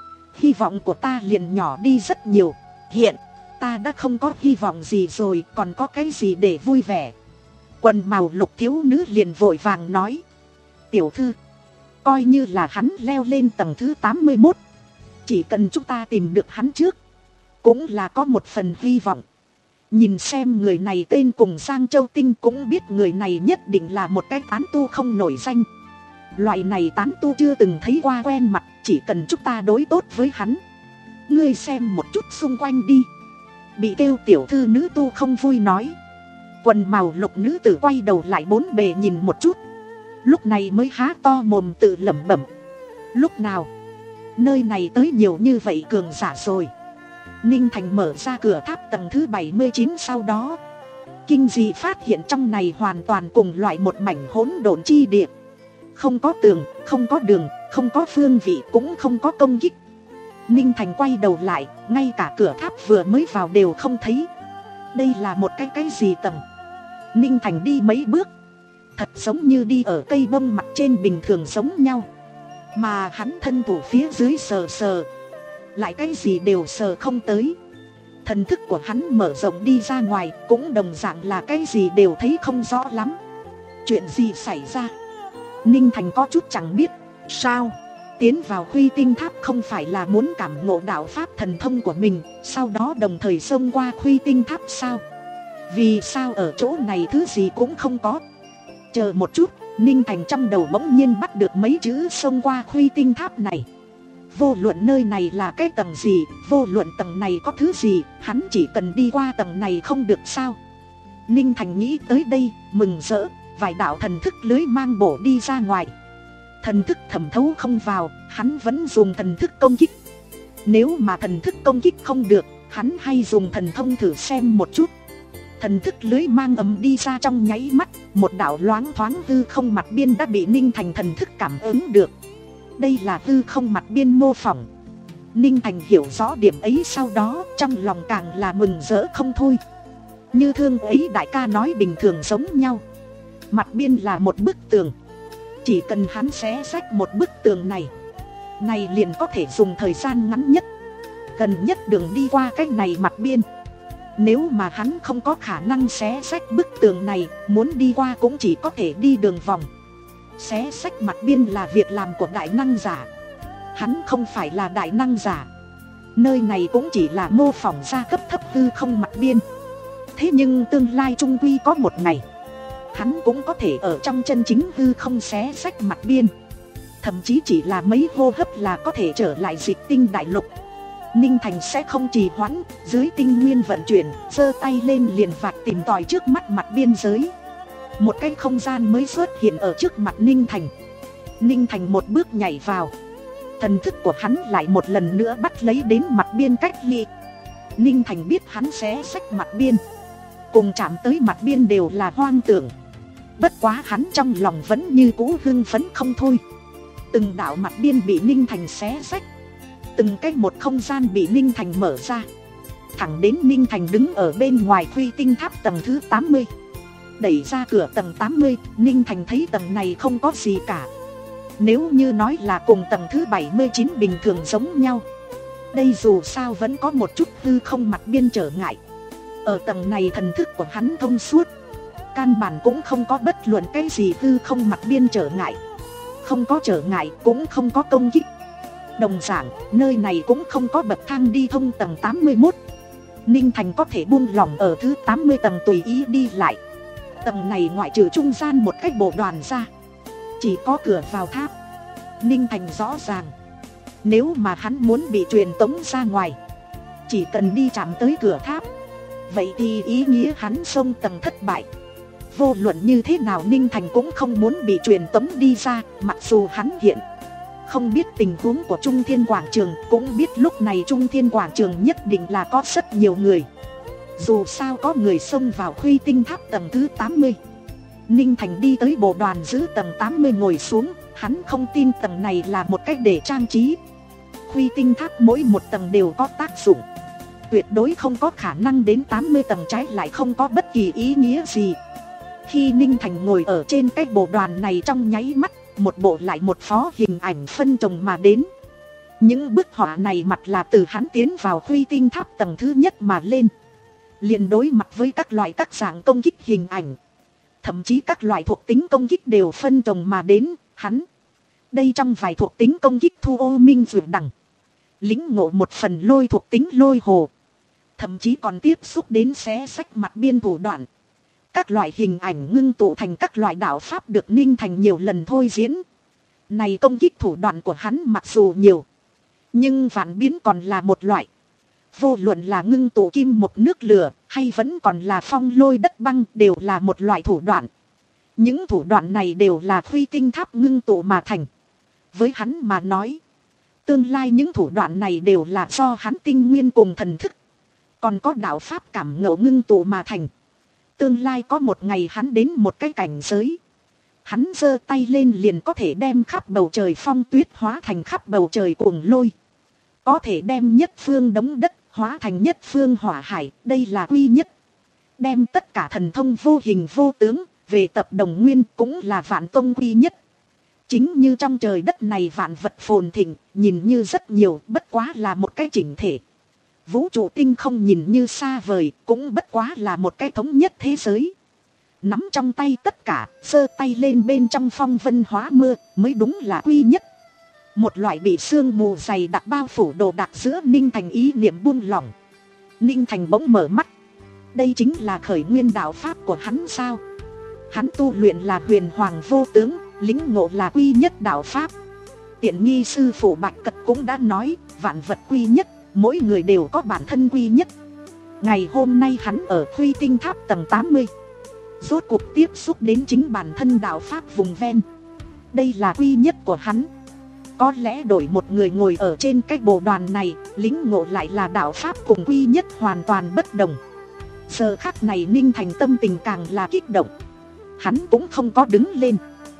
hy vọng của ta liền nhỏ đi rất nhiều. Hiện ta đã không có hy vọng gì rồi, còn có cái gì để vui vẻ. Quần màu lục thiếu nữ liền vội vàng nói: tiểu thư, coi như là hắn leo lên tầng thứ tám mươi mốt, chỉ cần chúng ta tìm được hắn trước, cũng là có một phần hy vọng. Nhìn xem người này tên cùng Giang Châu Tinh cũng biết người này nhất định là một cái tán tu không nổi danh. Loại này tán tu chưa từng thấy qua quen mặt, chỉ cần chúng ta đối tốt với hắn. Ngươi xem một chút xung quanh đi. Bị kêu tiểu thư nữ tu không vui nói. Quần màu lục nữ tử quay đầu lại bốn bề nhìn một chút, lúc này mới há to mồm tự lẩm bẩm: lúc nào nơi này tới nhiều như vậy cường giả rồi. Ninh Thành mở ra cửa tháp tầng thứ bảy mươi chín sau đó, kinh dị phát hiện trong này hoàn toàn cùng loại một mảnh hỗn độn chi địa. Không có tường, không có đường, không có phương vị, cũng không có công kích. Ninh Thành quay đầu lại, ngay cả cửa tháp vừa mới vào đều không thấy. Đây là một cái cái gì tầng? Ninh Thành đi mấy bước, thật giống như đi ở cây bông mặt trên bình thường giống nhau. Mà hắn thân thủ phía dưới sờ sờ, lại cái gì đều sờ không tới. Thần thức của hắn mở rộng đi ra ngoài, cũng đồng dạng là cái gì đều thấy không rõ lắm. Chuyện gì xảy ra? Ninh Thành có chút chẳng biết. Sao? Tiến vào Khuy Tinh Tháp không phải là muốn cảm ngộ đạo pháp thần thông của mình, sau đó đồng thời xông qua Khuy Tinh Tháp sao? Vì sao ở chỗ này thứ gì cũng không có? Chờ một chút, Ninh Thành trong đầu bỗng nhiên bắt được mấy chữ xông qua Khuy Tinh Tháp này. Vô luận nơi này là cái tầng gì, vô luận tầng này có thứ gì, hắn chỉ cần đi qua tầng này không được sao? Ninh Thành nghĩ tới đây, mừng rỡ, vài đạo thần thức lưới mang bổ đi ra ngoài. Thần thức thẩm thấu không vào, hắn vẫn dùng thần thức công kích. Nếu mà thần thức công kích không được, hắn hay dùng thần thông thử xem một chút. Thần thức lưới mang ấm đi ra trong nháy mắt, một đạo loáng thoáng hư không mặt biên đã bị Ninh Thành thần thức cảm ứng được. Đây là hư không mặt biên mô phỏng. Ninh Thành hiểu rõ điểm ấy sau đó, trong lòng càng là mừng rỡ không thôi. Như thương ấy đại ca nói bình thường giống nhau. Mặt biên là một bức tường, chỉ cần hắn xé rách một bức tường này, này liền có thể dùng thời gian ngắn nhất, gần nhất đường đi qua cái này mặt biên. Nếu mà hắn không có khả năng xé rách bức tường này, muốn đi qua cũng chỉ có thể đi đường vòng. Xé rách mặt biên là việc làm của đại năng giả. Hắn không phải là đại năng giả. Nơi này cũng chỉ là mô phỏng ra cấp thấp hư không mặt biên. Thế nhưng tương lai trung quy có một ngày, hắn cũng có thể ở trong chân chính hư không xé rách mặt biên. Thậm chí chỉ là mấy hô hấp là có thể trở lại dịch tinh đại lục. Ninh Thành sẽ không trì hoãn, dưới tinh nguyên vận chuyển, giơ tay lên liền vạch tìm tòi trước mắt mặt biên giới. Một cái không gian mới xuất hiện ở trước mặt Ninh Thành. Ninh Thành một bước nhảy vào. Thần thức của hắn lại một lần nữa bắt lấy đến mặt biên cách ly. Ninh Thành biết hắn sẽ xách mặt biên, cùng chạm tới mặt biên đều là hoang tưởng. Bất quá hắn trong lòng vẫn như cũ hưng phấn không thôi. Từng đạo mặt biên bị Ninh Thành xé rách, từng cái một không gian bị Ninh Thành mở ra. Thẳng đến Ninh Thành đứng ở bên ngoài Huy Tinh Tháp tầng thứ tám mươi. Đẩy ra cửa tầng tám mươi, Ninh Thành thấy tầng này không có gì cả. Nếu như nói là cùng tầng thứ bảy mươi chín bình thường giống nhau, đây dù sao vẫn có một chút hư không mặt biên trở ngại. Ở tầng này thần thức của hắn thông suốt, căn bản cũng không có bất luận cái gì hư không mặt biên trở ngại. Không có trở ngại cũng không có công kích. Đồng dạng, nơi này cũng không có bậc thang đi thông tầng tám mươi mốt. Ninh Thành có thể buông lỏng ở thứ tám mươi tầng tùy ý đi lại. Tầng này ngoại trừ trung gian một cái bộ đoàn ra, chỉ có cửa vào tháp. Ninh Thành rõ ràng, nếu mà hắn muốn bị truyền tống ra ngoài, chỉ cần đi chạm tới cửa tháp, vậy thì ý nghĩa hắn xông tầng thất bại. Vô luận như thế nào Ninh Thành cũng không muốn bị truyền tống đi ra. Mặc dù hắn hiện không biết tình huống của Trung Thiên Quảng Trường, cũng biết lúc này Trung Thiên Quảng Trường nhất định là có rất nhiều người. Dù sao có người xông vào Huy Tinh Tháp tầng thứ tám mươi. Ninh Thành đi tới bộ đoàn giữ tầng tám mươi ngồi xuống. Hắn không tin tầng này là một cách để trang trí. Huy Tinh Tháp mỗi một tầng đều có tác dụng, tuyệt đối không có khả năng đến tám mươi tầng trái lại không có bất kỳ ý nghĩa gì. Khi Ninh Thành ngồi ở trên cái bộ đoàn này, trong nháy mắt, một bộ lại một phó hình ảnh phân chồng mà đến. Những bức họa này mặt là từ hắn tiến vào Huy Tinh Tháp tầng thứ nhất mà lên, liền đối mặt với các loại các dạng công kích hình ảnh. Thậm chí các loại thuộc tính công kích đều phân chồng mà đến. Hắn đây trong vài thuộc tính công kích thu ô minh vượt đẳng, lĩnh ngộ một phần lôi thuộc tính lôi hồ, thậm chí còn tiếp xúc đến xé sách mặt biên thủ đoạn. Các loại hình ảnh ngưng tụ thành các loại đạo pháp được Ninh Thành nhiều lần thôi diễn. Này công kích thủ đoạn của hắn mặc dù nhiều, nhưng vạn biến còn là một loại. Vô luận là ngưng tụ kim một nước lửa, hay vẫn còn là phong lôi đất băng, đều là một loại thủ đoạn. Những thủ đoạn này đều là Huy Tinh Tháp ngưng tụ mà thành. Với hắn mà nói, tương lai những thủ đoạn này đều là do hắn tinh nguyên cùng thần thức, còn có đạo pháp cảm ngộ ngưng tụ mà thành. Tương lai có một ngày hắn đến một cái cảnh giới, hắn giơ tay lên liền có thể đem khắp bầu trời phong tuyết hóa thành khắp bầu trời cuồng lôi, có thể đem nhất phương đống đất hóa thành nhất phương hỏa hải. Đây là quy nhất. Đem tất cả thần thông vô hình vô tướng về tập đồng nguyên cũng là vạn tông quy nhất. Chính như trong trời đất này vạn vật phồn thịnh, nhìn như rất nhiều, bất quá là một cái chỉnh thể. Vũ trụ tinh không nhìn như xa vời, cũng bất quá là một cái thống nhất thế giới. Nắm trong tay tất cả, giơ tay lên bên trong phong vân hóa mưa, mới đúng là quy nhất. Một loại bị sương mù dày đặc bao phủ đồ đạc giữa Ninh Thành, ý niệm buông lỏng. Ninh Thành bỗng mở mắt. Đây chính là khởi nguyên đạo pháp của hắn sao? Hắn tu luyện là huyền hoàng vô tướng, lĩnh ngộ là quy nhất đạo pháp. Tiện nghi sư phụ Bạch Cật cũng đã nói, vạn vật quy nhất, mỗi người đều có bản thân quy nhất. Ngày hôm nay hắn ở Huy Tinh Tháp tầng tám mươi, rốt cuộc tiếp xúc đến chính bản thân đạo pháp vùng ven. Đây là quy nhất của hắn. Có lẽ đổi một người ngồi ở trên cái bộ đoàn này, lĩnh ngộ lại là đạo pháp cùng quy nhất hoàn toàn bất đồng. Giờ khắc này Ninh Thành tâm tình càng là kích động. Hắn cũng không có đứng lên,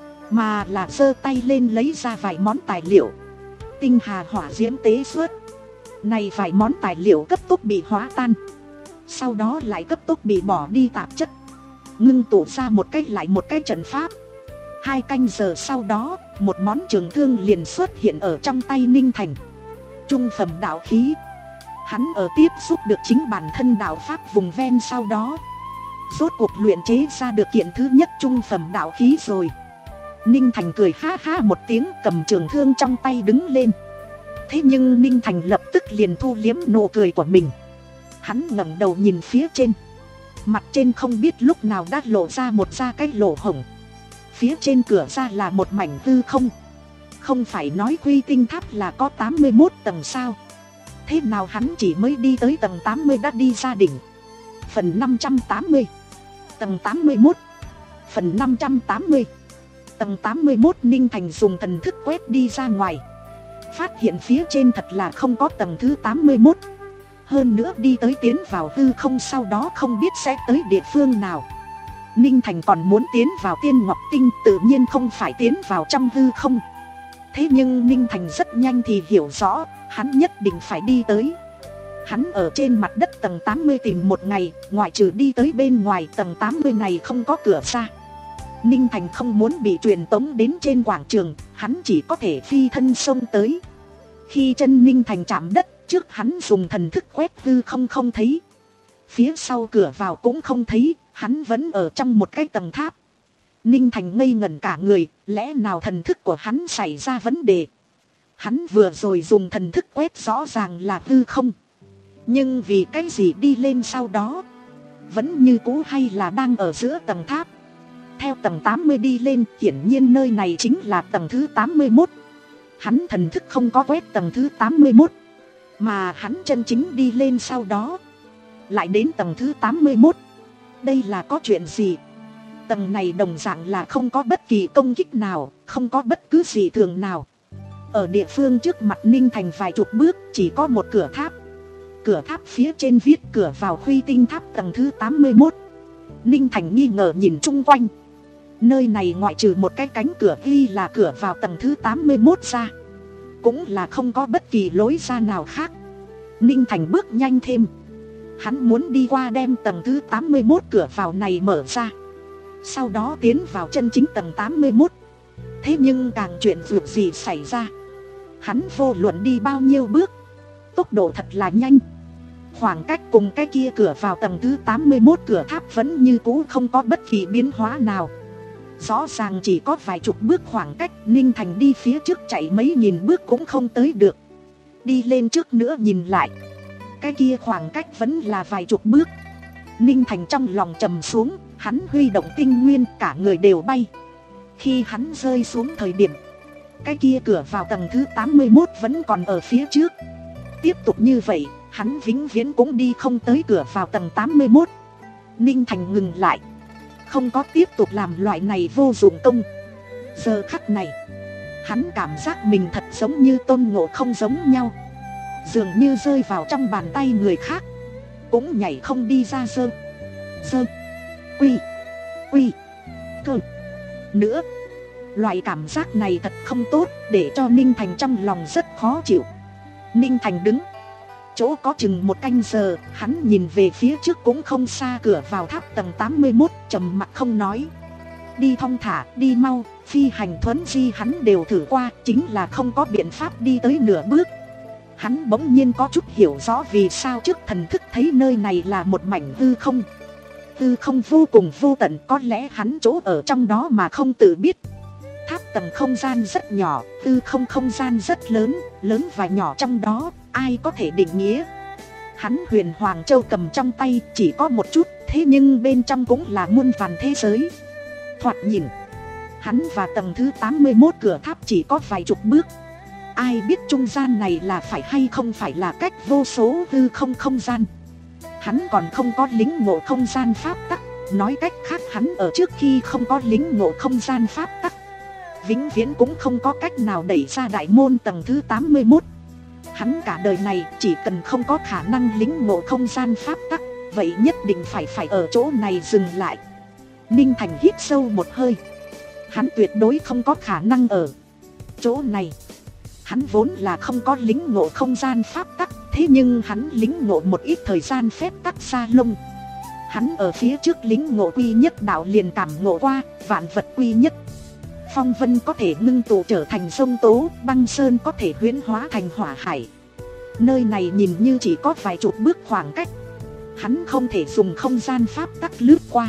mà là giơ tay lên lấy ra vài món tài liệu. Tinh hà hỏa diễm tế xuất. Này vài món tài liệu cấp tốc bị hóa tan, sau đó lại cấp tốc bị bỏ đi tạp chất, ngưng tụ ra một cách lại một cái trận pháp. Hai canh giờ sau đó, một món trường thương liền xuất hiện ở trong tay Ninh Thành. Trung phẩm đạo khí. Hắn ở tiếp xúc được chính bản thân đạo pháp vùng ven sau đó. Rốt cuộc luyện chế ra được kiện thứ nhất trung phẩm đạo khí rồi. Ninh Thành cười ha ha một tiếng, cầm trường thương trong tay đứng lên. Thế nhưng Ninh Thành lập tức liền thu liếm nụ cười của mình. Hắn ngẩng đầu nhìn phía trên. Mặt trên không biết lúc nào đã lộ ra một ra cái lỗ hổng. Phía trên cửa ra là một mảnh hư không. Không phải nói Quy Tinh Tháp là có tám mươi mốt tầng sao? Thế nào hắn chỉ mới đi tới tầng tám mươi đã đi ra đỉnh? Phần năm trăm tám mươi. Tầng tám mươi mốt. Phần năm trăm tám mươi. Tầng tám mươi mốt. Ninh Thành dùng thần thức quét đi ra ngoài. Phát hiện phía trên thật là không có tầng thứ tám mươi mốt. Hơn nữa đi tới tiến vào hư không sau đó không biết sẽ tới địa phương nào. Ninh Thành còn muốn tiến vào Tiên Ngọc Tinh, tự nhiên không phải tiến vào trong hư không. Thế nhưng Ninh Thành rất nhanh thì hiểu rõ, hắn nhất định phải đi tới. Hắn ở trên mặt đất tầng tám mươi tìm một ngày, ngoại trừ đi tới bên ngoài tầng tám mươi này không có cửa ra. Ninh Thành không muốn bị truyền tống đến trên quảng trường, hắn chỉ có thể phi thân xông tới. Khi chân Ninh Thành chạm đất, trước hắn dùng thần thức quét hư không không thấy. Phía sau cửa vào cũng không thấy, hắn vẫn ở trong một cái tầng tháp. Ninh Thành ngây ngẩn cả người, lẽ nào thần thức của hắn xảy ra vấn đề? Hắn vừa rồi dùng thần thức quét rõ ràng là hư không. Nhưng vì cái gì đi lên sau đó? Vẫn như cũ hay là đang ở giữa tầng tháp? Theo tầng tám mươi đi lên, hiển nhiên nơi này chính là tầng thứ tám mươi mốt. Hắn thần thức không có quét tầng thứ tám mươi mốt. Mà hắn chân chính đi lên sau đó lại đến tầng thứ tám mươi mốt. Đây là có chuyện gì? Tầng này đồng dạng là không có bất kỳ công kích nào, không có bất cứ gì thường nào. Ở địa phương trước mặt Ninh Thành vài chục bước chỉ có một cửa tháp. Cửa tháp phía trên viết cửa vào Quy Tinh Tháp tầng thứ tám mươi mốt. Ninh Thành nghi ngờ nhìn chung quanh. Nơi này ngoại trừ một cái cánh cửa ghi là cửa vào tầng thứ tám mươi mốt ra, cũng là không có bất kỳ lối ra nào khác. Ninh Thành bước nhanh thêm. Hắn muốn đi qua đem tầng thứ tám mươi mốt cửa vào này mở ra, sau đó tiến vào chân chính tầng tám mươi mốt. Thế nhưng càng chuyện việc gì xảy ra, hắn vô luận đi bao nhiêu bước, tốc độ thật là nhanh. Khoảng cách cùng cái kia cửa vào tầng thứ tám mươi mốt cửa tháp vẫn như cũ không có bất kỳ biến hóa nào. Rõ ràng chỉ có vài chục bước khoảng cách. Ninh Thành đi phía trước chạy mấy nghìn bước cũng không tới được. Đi lên trước nữa nhìn lại, cái kia khoảng cách vẫn là vài chục bước. Ninh Thành trong lòng trầm xuống, hắn huy động tinh nguyên, cả người đều bay. Khi hắn rơi xuống thời điểm, cái kia cửa vào tầng thứ tám mươi mốt vẫn còn ở phía trước. Tiếp tục như vậy, hắn vĩnh viễn cũng đi không tới cửa vào tầng tám mươi mốt. Ninh Thành ngừng lại, không có tiếp tục làm loại này vô dụng công. Giờ khắc này, hắn cảm giác mình thật giống như Tôn Ngộ Không giống nhau, dường như rơi vào trong bàn tay người khác, cũng nhảy không đi ra. Sơ Sơ Quy Quy Cơ nữa. Loại cảm giác này thật không tốt, để cho Ninh Thành trong lòng rất khó chịu. Ninh Thành đứng chỗ có chừng một canh giờ, hắn nhìn về phía trước cũng không xa cửa vào tháp tầng tám mươi mốt, trầm mặc không nói. Đi thong thả, đi mau, phi hành thuấn di hắn đều thử qua, chính là không có biện pháp đi tới nửa bước. Hắn bỗng nhiên có chút hiểu rõ vì sao trước thần thức thấy nơi này là một mảnh hư không. Hư không vô cùng vô tận, có lẽ hắn chỗ ở trong đó mà không tự biết. Tháp tầng không gian rất nhỏ, hư không không gian rất lớn, lớn và nhỏ trong đó, ai có thể định nghĩa. Hắn Huyền Hoàng Châu cầm trong tay chỉ có một chút, thế nhưng bên trong cũng là muôn vàn thế giới. Thoạt nhìn, hắn và tầng thứ tám mươi mốt cửa tháp chỉ có vài chục bước. Ai biết trung gian này là phải hay không phải là cách vô số hư không không gian. Hắn còn không có lĩnh ngộ không gian pháp tắc, nói cách khác hắn ở trước khi không có lĩnh ngộ không gian pháp tắc, vĩnh viễn cũng không có cách nào đẩy ra đại môn tầng thứ tám mươi mốt. Hắn cả đời này chỉ cần không có khả năng lĩnh ngộ không gian pháp tắc, vậy nhất định phải phải ở chỗ này dừng lại. Ninh Thành hít sâu một hơi. Hắn tuyệt đối không có khả năng ở chỗ này. Hắn vốn là không có lĩnh ngộ không gian pháp tắc, thế nhưng hắn lĩnh ngộ một ít thời gian phép tắc xa lông. Hắn ở phía trước lĩnh ngộ quy nhất đạo liền cảm ngộ qua vạn vật quy nhất. Phong vân có thể ngưng tụ trở thành sông tố, băng sơn có thể huyễn hóa thành hỏa hải. Nơi này nhìn như chỉ có vài chục bước khoảng cách. Hắn không thể dùng không gian pháp tắc lướt qua.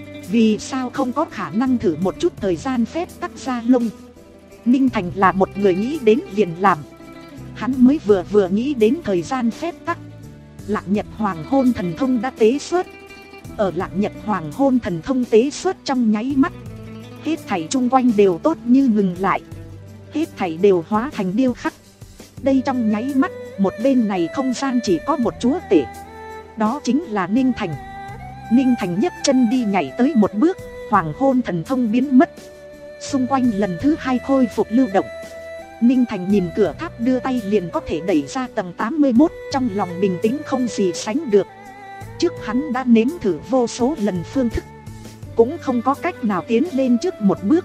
Vì sao không có khả năng thử một chút thời gian phép tắc ra lông? Ninh Thành là một người nghĩ đến liền làm. Hắn mới vừa vừa nghĩ đến thời gian phép tắc, Lạc Nhật Hoàng Hôn Thần Thông đã tế xuất. Ở Lạc Nhật Hoàng Hôn Thần Thông tế xuất trong nháy mắt, hết thảy chung quanh đều tốt như ngừng lại. Hết thảy đều hóa thành điêu khắc. Đây trong nháy mắt, một bên này không gian chỉ có một chúa tể. Đó chính là Ninh Thành. Ninh Thành nhấc chân đi nhảy tới một bước, Hoàng Hôn Thần Thông biến mất. Xung quanh lần thứ hai khôi phục lưu động. Ninh Thành nhìn cửa tháp đưa tay liền có thể đẩy ra tầng tám mươi mốt, trong lòng bình tĩnh không gì sánh được. Trước hắn đã nếm thử vô số lần phương thức, cũng không có cách nào tiến lên trước một bước.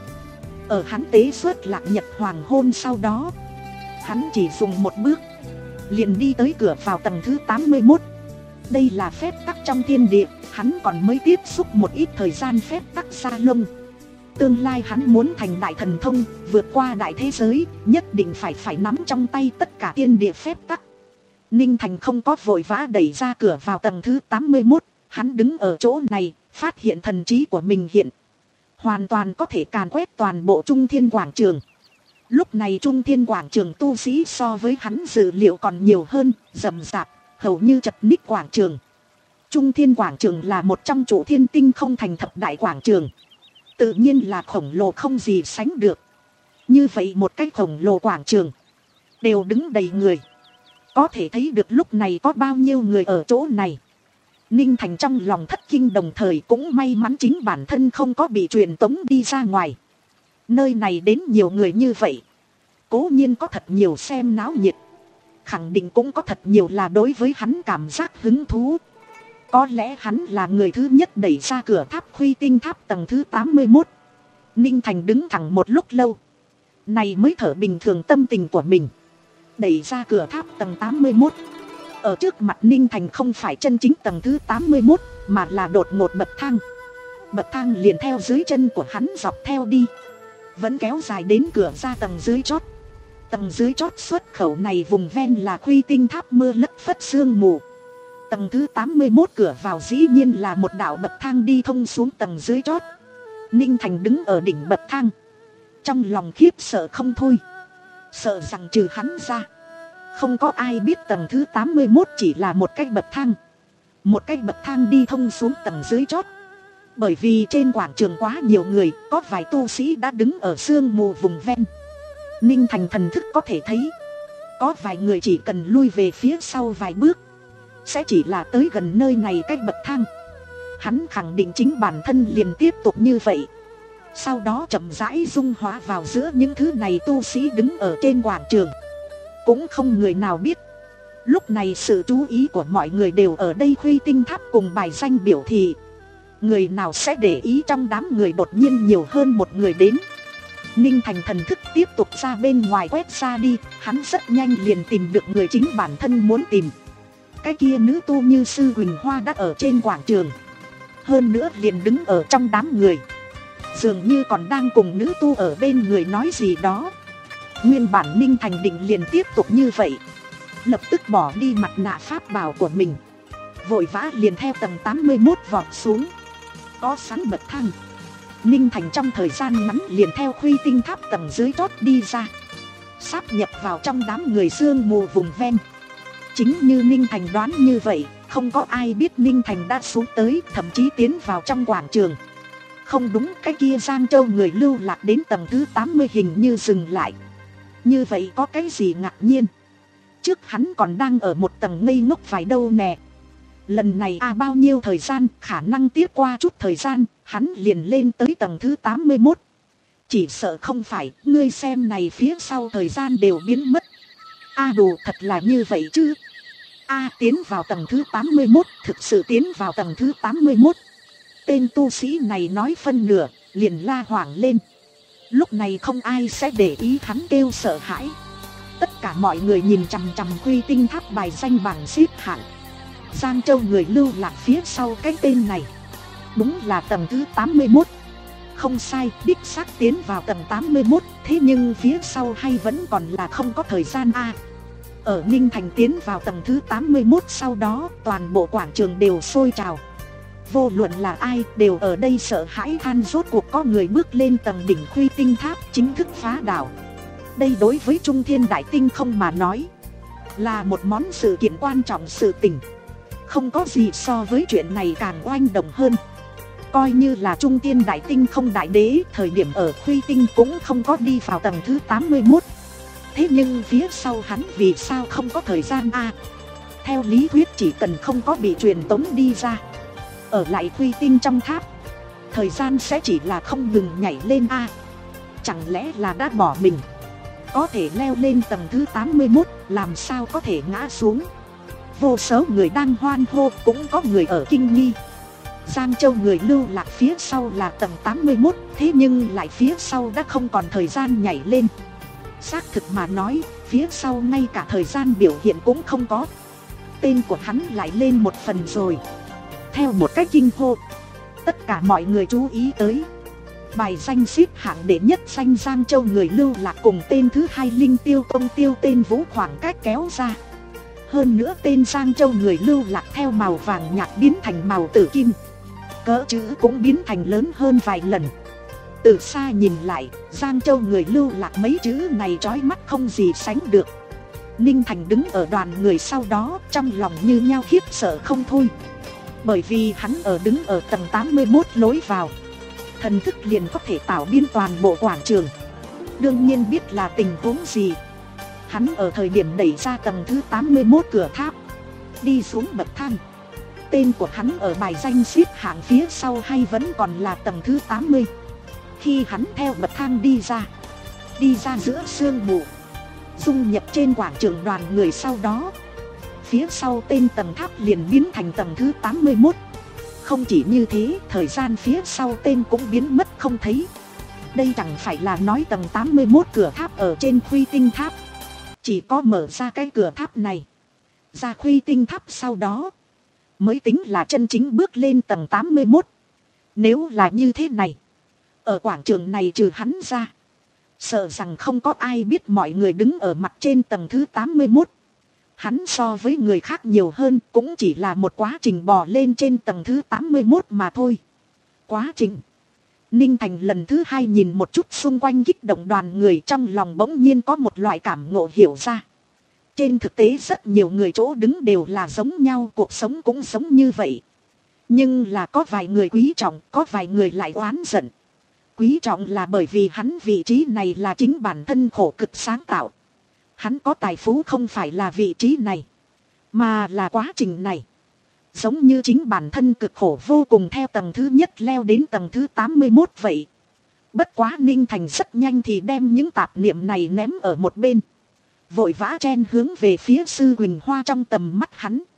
Ở hắn tế xuất Lạc Nhật Hoàng Hôn sau đó, hắn chỉ dùng một bước liền đi tới cửa vào tầng thứ tám mươi mốt. Đây là phép tắc trong thiên địa, hắn còn mới tiếp xúc một ít thời gian phép tắc xa lông. Tương lai hắn muốn thành đại thần thông, vượt qua đại thế giới, nhất định phải phải nắm trong tay tất cả thiên địa phép tắc. Ninh Thành không có vội vã đẩy ra cửa vào tầng thứ tám mươi mốt, hắn đứng ở chỗ này, phát hiện thần trí của mình hiện hoàn toàn có thể càn quét toàn bộ Trung Thiên Quảng Trường. Lúc này Trung Thiên Quảng Trường tu sĩ so với hắn dự liệu còn nhiều hơn, rầm rạp, hầu như chật ních quảng trường. Trung Thiên Quảng Trường là một trong trụ thiên tinh không thành thập đại quảng trường, tự nhiên là khổng lồ không gì sánh được. Như vậy một cái khổng lồ quảng trường đều đứng đầy người, có thể thấy được lúc này có bao nhiêu người ở chỗ này. Ninh Thành trong lòng thất kinh, đồng thời cũng may mắn chính bản thân không có bị truyền tống đi ra ngoài. Nơi này đến nhiều người như vậy, cố nhiên có thật nhiều xem náo nhiệt, khẳng định cũng có thật nhiều là đối với hắn cảm giác hứng thú. Có lẽ hắn là người thứ nhất đẩy ra cửa tháp Khuy Tinh Tháp tầng thứ tám mươi mốt. Ninh Thành đứng thẳng một lúc lâu, này mới thở bình thường tâm tình của mình. Đẩy ra cửa tháp tầng tám mươi mốt. Ở trước mặt Ninh Thành không phải chân chính tầng thứ tám mươi mốt, mà là đột ngột bậc thang. Bậc thang liền theo dưới chân của hắn dọc theo đi, vẫn kéo dài đến cửa ra tầng dưới chót. Tầng dưới chót xuất khẩu này vùng ven là Khuy Tinh Tháp mưa lất phất sương mù. Tầng thứ tám mươi mốt cửa vào dĩ nhiên là một đạo bậc thang đi thông xuống tầng dưới chót. Ninh Thành đứng ở đỉnh bậc thang, trong lòng khiếp sợ không thôi. Sợ rằng trừ hắn ra, không có ai biết tầng thứ tám mươi mốt chỉ là một cái bậc thang. Một cái bậc thang đi thông xuống tầng dưới chót. Bởi vì trên quảng trường quá nhiều người, có vài tu sĩ đã đứng ở sương mù vùng ven. Ninh Thành thần thức có thể thấy, có vài người chỉ cần lui về phía sau vài bước, sẽ chỉ là tới gần nơi này cái bậc thang. Hắn khẳng định chính bản thân liền tiếp tục như vậy, sau đó chậm rãi dung hóa vào giữa những thứ này tu sĩ đứng ở trên quảng trường. Cũng không người nào biết, lúc này sự chú ý của mọi người đều ở đây Khuy Tinh Tháp cùng bài danh biểu thị. Người nào sẽ để ý trong đám người đột nhiên nhiều hơn một người đến. Ninh Thành thần thức tiếp tục ra bên ngoài quét ra đi, hắn rất nhanh liền tìm được người chính bản thân muốn tìm. Cái kia nữ tu như Sư Huỳnh Hoa đã ở trên quảng trường, hơn nữa liền đứng ở trong đám người, dường như còn đang cùng nữ tu ở bên người nói gì đó. Nguyên bản Ninh Thành định liền tiếp tục như vậy, lập tức bỏ đi mặt nạ pháp bảo của mình, vội vã liền theo tầng tám mươi mốt vọt xuống. Có sẵn bậc thang, Ninh Thành trong thời gian ngắn liền theo Khuy Tinh Tháp tầng dưới chót đi ra, sáp nhập vào trong đám người sương mù vùng ven. Chính như Ninh Thành đoán như vậy, không có ai biết Ninh Thành đã xuống tới, thậm chí tiến vào trong quảng trường. Không đúng, cái kia Giang Châu người lưu lạc đến tầng thứ tám mươi hình như dừng lại. Như vậy có cái gì ngạc nhiên? Trước hắn còn đang ở một tầng ngây ngốc vài đâu nè. Lần này à bao nhiêu thời gian, khả năng tiếp qua chút thời gian, hắn liền lên tới tầng thứ tám mươi mốt. Chỉ sợ không phải, ngươi xem này phía sau thời gian đều biến mất. A à, đủ thật là như vậy chứ? A à, tiến vào tầng thứ tám mươi mốt, thực sự tiến vào tầng thứ tám mươi mốt. Tên tu sĩ này nói phân nửa, liền la hoảng lên. Lúc này không ai sẽ để ý hắn kêu sợ hãi. Tất cả mọi người nhìn chằm chằm Khuy Tinh Tháp bài danh bảng xếp hạng. Giang Châu người lưu lạc phía sau cái tên này, đúng là tầng thứ tám mươi mốt. Không sai, đích xác tiến vào tầng tám mươi mốt. Thế nhưng phía sau hay vẫn còn là không có thời gian a. Ở Ninh Thành tiến vào tầng thứ tám mươi mốt sau đó, toàn bộ quảng trường đều sôi trào. Vô luận là ai đều ở đây sợ hãi than, rốt cuộc có người bước lên tầng đỉnh Khuy Tinh Tháp, chính thức phá đảo. Đây đối với Trung Thiên Đại Tinh không mà nói là một món sự kiện quan trọng sự tình. Không có gì so với chuyện này càng oanh động hơn. Coi như là Trung Thiên Đại Tinh không đại đế, thời điểm ở Khuy Tinh cũng không có đi vào tầng thứ tám mươi mốt. Thế nhưng phía sau hắn vì sao không có thời gian a? À, theo lý thuyết chỉ cần không có bị truyền tống đi ra, ở lại Khuy Tinh trong tháp, thời gian sẽ chỉ là không ngừng nhảy lên a. À, chẳng lẽ là đã bỏ mình? Có thể leo lên tầng thứ tám mươi mốt, làm sao có thể ngã xuống? Vô số người đang hoan hô, cũng có người ở kinh nghi. Giang Châu người lưu lạc phía sau là tầng tám mươi mốt, thế nhưng lại phía sau đã không còn thời gian nhảy lên. Xác thực mà nói, phía sau ngay cả thời gian biểu hiện cũng không có. Tên của hắn lại lên một phần rồi. Theo một cách kinh hô, tất cả mọi người chú ý tới bài danh xếp hạng đệ nhất danh Giang Châu người lưu lạc cùng tên thứ hai Linh Tiêu Tông Tiêu tên Vũ khoảng cách kéo ra. Hơn nữa tên Giang Châu người lưu lạc theo màu vàng nhạt biến thành màu tử kim, cỡ chữ cũng biến thành lớn hơn vài lần. Từ xa nhìn lại, Giang Châu người lưu lạc mấy chữ này chói mắt không gì sánh được. Ninh Thành đứng ở đoàn người sau đó, trong lòng như nhao khiếp sợ không thôi. Bởi vì hắn ở đứng ở tầng tám mươi mốt lối vào, thần thức liền có thể tạo biên toàn bộ quảng trường. Đương nhiên biết là tình huống gì. Hắn ở thời điểm đẩy ra tầng thứ tám mươi mốt cửa tháp, đi xuống bậc thang, tên của hắn ở bài danh xếp hạng phía sau hay vẫn còn là tầng thứ tám mươi. Khi hắn theo bậc thang đi ra, đi ra giữa sương mù, dung nhập trên quảng trường đoàn người sau đó, phía sau tên tầng tháp liền biến thành tầng thứ tám mươi mốt. Không chỉ như thế, thời gian phía sau tên cũng biến mất không thấy. Đây chẳng phải là nói tầng tám mươi mốt cửa tháp ở trên Khuy Tinh Tháp. Chỉ có mở ra cái cửa tháp này, ra Khuy Tinh Tháp sau đó, mới tính là chân chính bước lên tầng tám mươi mốt. Nếu là như thế này, ở quảng trường này trừ hắn ra, sợ rằng không có ai biết mọi người đứng ở mặt trên tầng thứ tám mươi mốt. Hắn so với người khác nhiều hơn, cũng chỉ là một quá trình bò lên trên tầng thứ tám mươi mốt mà thôi. Quá trình. Ninh Thành lần thứ hai nhìn một chút xung quanh kích động đoàn người, trong lòng bỗng nhiên có một loại cảm ngộ hiểu ra. Trên thực tế rất nhiều người chỗ đứng đều là giống nhau, cuộc sống cũng giống như vậy. Nhưng là có vài người quý trọng, có vài người lại oán giận. Quý trọng là bởi vì hắn vị trí này là chính bản thân khổ cực sáng tạo. Hắn có tài phú không phải là vị trí này, mà là quá trình này. Giống như chính bản thân cực khổ vô cùng theo tầng thứ nhất leo đến tầng thứ tám mươi mốt vậy. Bất quá Ninh Thành rất nhanh thì đem những tạp niệm này ném ở một bên, vội vã chen hướng về phía Sư Quỳnh Hoa trong tầm mắt hắn.